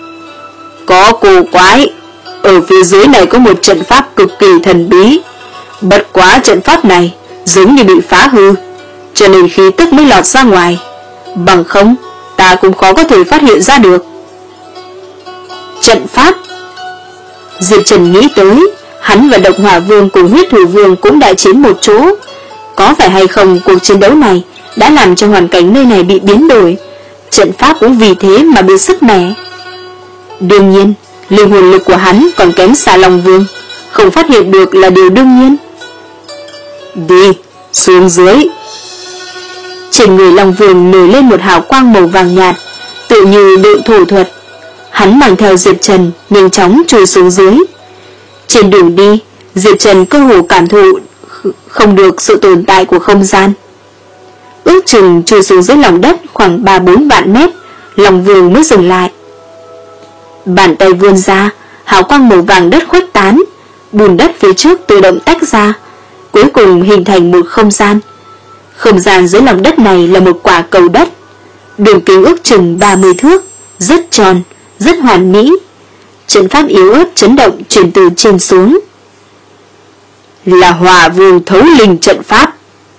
Có cổ quái. Ở phía dưới này có một trận pháp cực kỳ thần bí, Bất quá trận pháp này giống như bị phá hư, cho nên khí tức mới lọt ra ngoài, bằng không ta cũng khó có thể phát hiện ra được. Trận pháp. Diệp Trần nghĩ tới, hắn và Độc Hỏa Vương cùng Huyết Thủ Vương cũng đại chiến một chỗ. Có phải hay không cuộc chiến đấu này đã làm cho hoàn cảnh nơi này bị biến đổi, trận pháp cũng vì thế mà bị sức mẻ. Đương nhiên, linh hồn lực của hắn còn kém xa Long Vương, không phát hiện được là điều đương nhiên. Đi, xuống dưới. Trên người Long Vương nổi lên một hào quang màu vàng nhạt, tự như độn thổ thuật. Hắn mang theo Diệp Trần nhanh chóng trôi xuống dưới. Trên đường đi, Diệp Trần cơ hồ cảm thụ không được sự tồn tại của không gian. Ước chừng trôi xuống dưới lòng đất khoảng ba bốn vạn mét, Long Vương mới dừng lại. Bàn tay vươn ra, hào quang màu vàng đất khuếch tán, bùn đất phía trước tự động tách ra, cuối cùng hình thành một không gian. Không gian dưới lòng đất này là một quả cầu đất, đường kính ước chừng ba mươi thước, rất tròn, rất hoàn mỹ. Trận pháp yếu ớt chấn động truyền từ trên xuống. Là Hỏa Vương Thấu Linh trận pháp.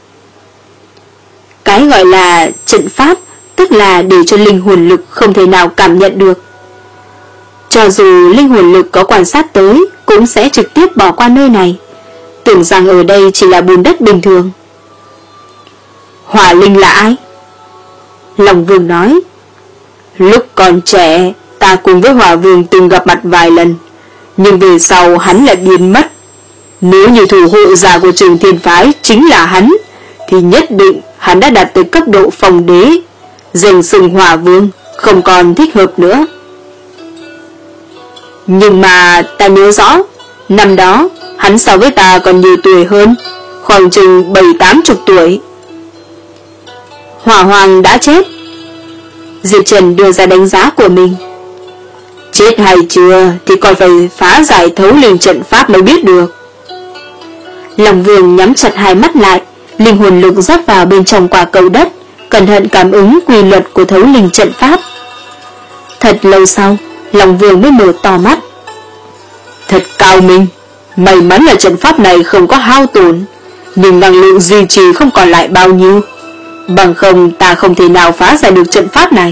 Cái gọi là trận pháp tức là để cho linh hồn lực không thể nào cảm nhận được. Cho dù linh hồn lực có quan sát tới, cũng sẽ trực tiếp bỏ qua nơi này, tưởng rằng ở đây chỉ là bùn đất bình thường. Hỏa Linh là ai? Long Vương nói, lúc còn trẻ ta cùng với Hỏa Vương từng gặp mặt vài lần, nhưng về sau hắn lại biến mất. Nếu như thủ hộ giả của Trường Thiên Phái chính là hắn, thì nhất định hắn đã đạt tới cấp độ phong đế, danh xưng Hỏa Vương không còn thích hợp nữa. Nhưng mà ta nhớ rõ, năm đó hắn so với ta còn nhiều tuổi hơn, khoảng chừng bảy tám chục tuổi. Hỏa Hoàng đã chết. Diệp Trần đưa ra đánh giá của mình. Chết hay chưa thì còn phải phá giải Thấu Linh trận pháp mới biết được. Long Vương nhắm chặt hai mắt lại, linh hồn lực rót vào bên trong quả cầu đất, cẩn thận cảm ứng quy luật của Thấu Linh trận pháp. Thật lâu sau, Long Vương mới mở to mắt. Thật cao minh, may mắn là trận pháp này không có hao tổn, nhưng năng lượng duy trì không còn lại bao nhiêu, bằng không ta không thể nào phá giải được trận pháp này.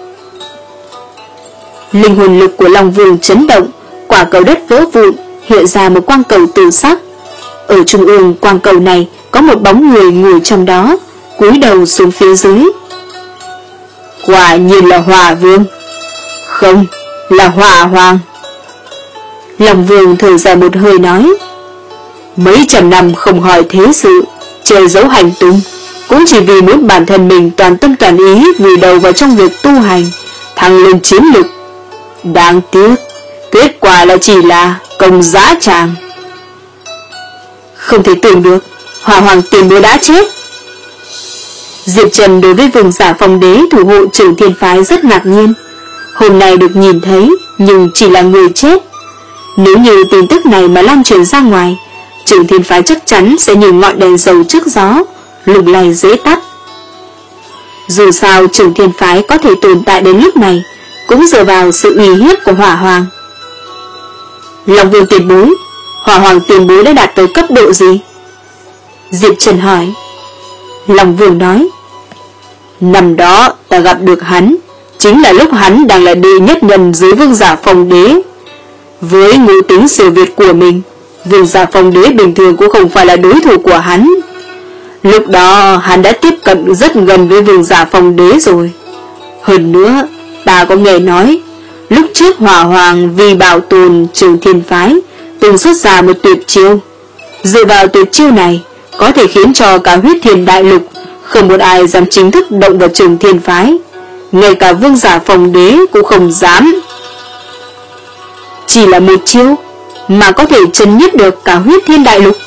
Linh hồn lực của Long Vương chấn động, quả cầu đất vỡ vụn, hiện ra một quang cầu tử sắc. Ở trung ương quang cầu này có một bóng người ngồi trong đó, cúi đầu xuống phía dưới. Quả nhiên là Hỏa Vương. Không, là Hỏa Hoàng. Long Vương thở dài một hơi nói, mấy trăm năm không hỏi thế sự, che giấu hành tung, cũng chỉ vì muốn bản thân mình toàn tâm toàn ý vùi đầu vào trong việc tu hành, thăng lên chiến lực. Đáng tiếc, kết quả là chỉ là công dã tràng. Không thể tưởng được, Hỏa Hoàng tiền bối đã chết. Diệp Trần đối với Vương giả phong đế thủ hộ Trường Thiên Phái rất ngạc nhiên. Hôm nay được nhìn thấy, nhưng chỉ là người chết. Nếu như tin tức này mà lan truyền ra ngoài, Trường Thiên Phái chắc chắn sẽ như ngọn đèn dầu trước gió, lục lay dễ tắt. Dù sao Trường Thiên Phái có thể tồn tại đến lúc này, cũng dựa vào sự uy hiếp của Hỏa Hoàng. Long Vương tiền bối, Hỏa Hoàng tiền bối đã đạt tới cấp độ gì? Diệp Trần hỏi. Long Vương nói, năm đó ta gặp được hắn, chính là lúc hắn đang là đệ nhất nhân dưới Vương giả phong đế. Với ngũ tính siêu việt của mình, Vương giả phong đế bình thường cũng không phải là đối thủ của hắn. Lúc đó hắn đã tiếp cận rất gần với Vương giả phong đế rồi. Hơn nữa, ta có nghe nói, lúc trước Hỏa Hoàng vì bảo tồn Trường Thiên Phái từng xuất ra một tuyệt chiêu. Dựa vào tuyệt chiêu này, có thể khiến cho cả Huyết Thiên Đại Lục không một ai dám chính thức động vào Trường Thiên Phái, ngay cả Vương giả phong đế cũng không dám. Chỉ là một chiêu mà có thể chấn nhiếp được cả Huyết Thiên Đại Lục.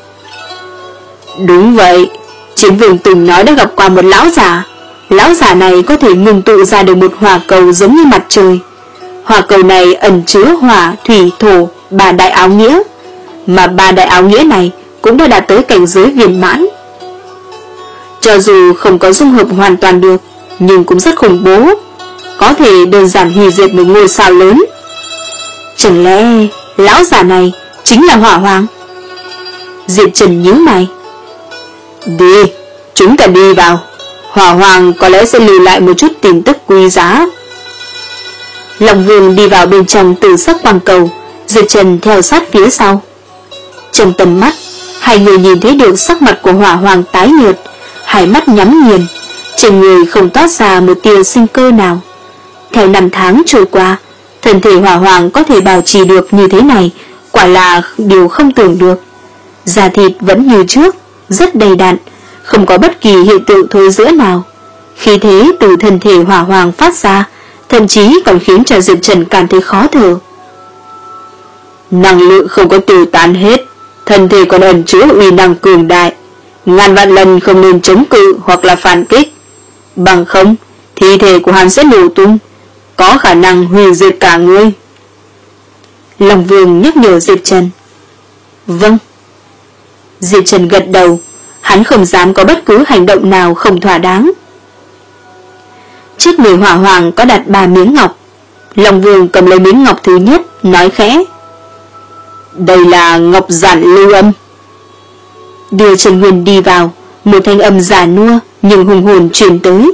Đúng vậy, Chiến Vương từng nói đã gặp qua một lão giả. Lão giả này có thể ngừng tụ ra được một hỏa cầu giống như mặt trời. Hỏa cầu này ẩn chứa hỏa, thủy, thổ, ba đại áo nghĩa, mà ba đại áo nghĩa này cũng đã đạt tới cảnh giới viên mãn. Cho dù không có dung hợp hoàn toàn được, nhưng cũng rất khủng bố, có thể đơn giản hủy diệt một ngôi sao lớn. Chẳng lẽ lão giả này chính là Hỏa Hoàng? Diệp Trần nhíu mày. Đi, chúng ta đi vào. Hỏa Hoàng có lẽ sẽ lưu lại một chút tin tức quý giá. Long Vương đi vào bên trong tử sắc quang cầu, Diệp Trần theo sát phía sau. Trong tầm mắt, hai người nhìn thấy được sắc mặt của Hỏa Hoàng tái nhợt, hai mắt nhắm nghiền, trên người không toát ra một tia sinh cơ nào. Theo năm tháng trôi qua, thân thể Hỏa Hoàng có thể bảo trì được như thế này, quả là điều không tưởng được. Da thịt vẫn như trước, rất đầy đặn, không có bất kỳ hiện tượng thối rữa nào. Khí thế từ thân thể Hỏa Hoàng phát ra, thậm chí còn khiến cho Diệp Trần cảm thấy khó thở. Năng lượng không có tiêu tán hết, thân thể còn ẩn chứa uy năng cường đại, ngàn vạn lần không nên chống cự hoặc là phản kích. Bằng không, thi thể của hắn sẽ nổ tung, có khả năng hủy diệt cả ngươi. Long Vương nhắc nhở Diệp Trần. Vâng. Diệp Trần gật đầu, hắn không dám có bất cứ hành động nào không thỏa đáng. Trước người Hỏa Hoàng có đặt ba miếng ngọc. Long Vương cầm lấy miếng ngọc thứ nhất, nói khẽ. Đây là ngọc giản lưu âm. Đưa Trần Huyền đi vào, một thanh âm giả nua nhưng hùng hồn truyền tới.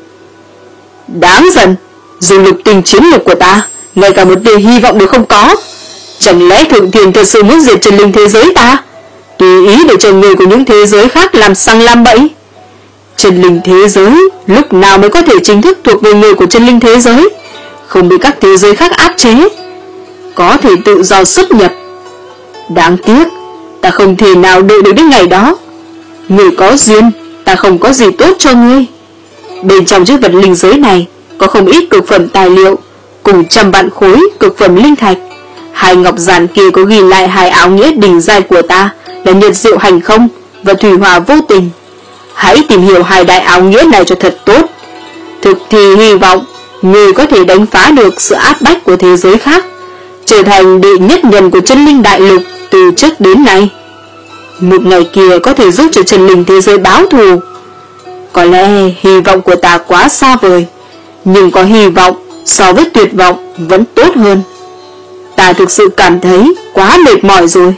Đáng giận, dù lục tình chiến lược của ta, ngay cả một tia hy vọng đều không có. Chẳng lẽ Thượng Thiên thật sự muốn diệt chân linh thế giới ta, tùy ý để cho người của những thế giới khác làm sằng làm bẫy? Chân linh thế giới lúc nào mới có thể chính thức thuộc về người của chân linh thế giới, không bị các thế giới khác áp chế, có thể tự do xuất nhập. Đáng tiếc, ta không thể nào đợi được đến ngày đó. Người có duyên, ta không có gì tốt cho ngươi. Bên trong chiếc vật linh giới này có không ít cực phẩm tài liệu, cùng trăm vạn khối cực phẩm linh thạch. Hai ngọc giản kia có ghi lại hai áo nghĩa đỉnh giai của ta là Nhật Diệu Hành Không và Thủy Hòa Vô Tình. Hãy tìm hiểu hai đại áo nghĩa này cho thật tốt. Thực thì hy vọng người có thể đánh phá được sự áp bách của thế giới khác, trở thành đệ nhất nhân của chân linh đại lục từ trước đến nay. Một ngày kia có thể giúp cho chân linh thế giới báo thù. Có lẽ hy vọng của ta quá xa vời, nhưng có hy vọng so với tuyệt vọng vẫn tốt hơn. Ta thực sự cảm thấy quá mệt mỏi rồi.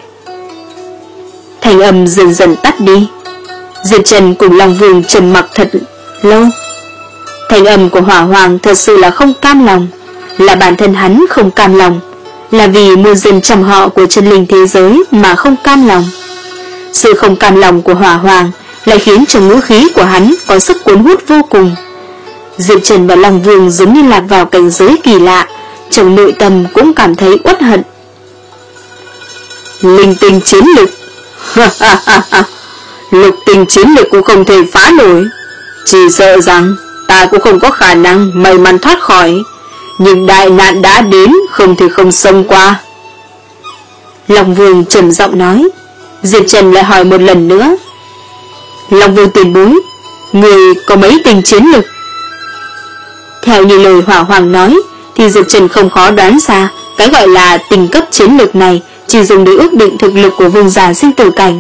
Thanh âm dần dần tắt đi. Diệp Trần cùng Long Vương trầm mặc thật lâu. Thanh âm của Hỏa Hoàng thật sự là không cam lòng, là bản thân hắn không cam lòng, là vì muôn dân trăm họ của chân linh thế giới mà không cam lòng. Sự không cam lòng của Hỏa Hoàng lại khiến cho ngữ khí của hắn có sức cuốn hút vô cùng. Diệp Trần và Long Vương giống như lạc vào cảnh giới kỳ lạ, trong nội tâm cũng cảm thấy uất hận. Linh tinh chiến lực. Lục tinh chiến lực cũng không thể phá nổi. Chỉ sợ rằng ta cũng không có khả năng may mắn thoát khỏi, nhưng đại nạn đã đến, không thể không xông qua. Long Vương trầm giọng nói. Diệp Trần lại hỏi một lần nữa. Long Vương tiền bối, người có mấy tinh chiến lực? Theo như lời Hỏa Hoàng nói, thì Diệp Trần không khó đoán ra cái gọi là tinh cấp chiến lực này chỉ dùng để ước định thực lực của vương giả sinh tử cảnh.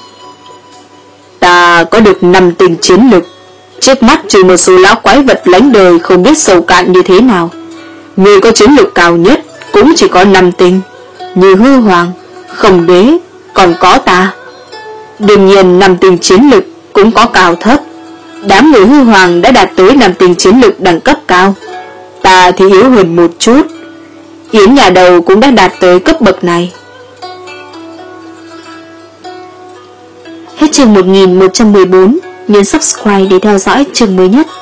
Ta có được năm tinh chiến lực, trước mắt trừ một số lão quái vật lánh đời không biết sâu cạn như thế nào. Người có chiến lực cao nhất cũng chỉ có năm tinh, như Hư Hoàng, Không Đế, còn có ta. Đương nhiên năm tinh chiến lực cũng có cao thấp. Đám người Hư Hoàng đã đạt tới năm tinh chiến lực đẳng cấp cao, ta thì yếu hơn một chút. Yến nhà đầu cũng đã đạt tới cấp bậc này. Hết chương một nghìn một trăm mười bốn, nhấn subscribe để theo dõi chương mới nhất.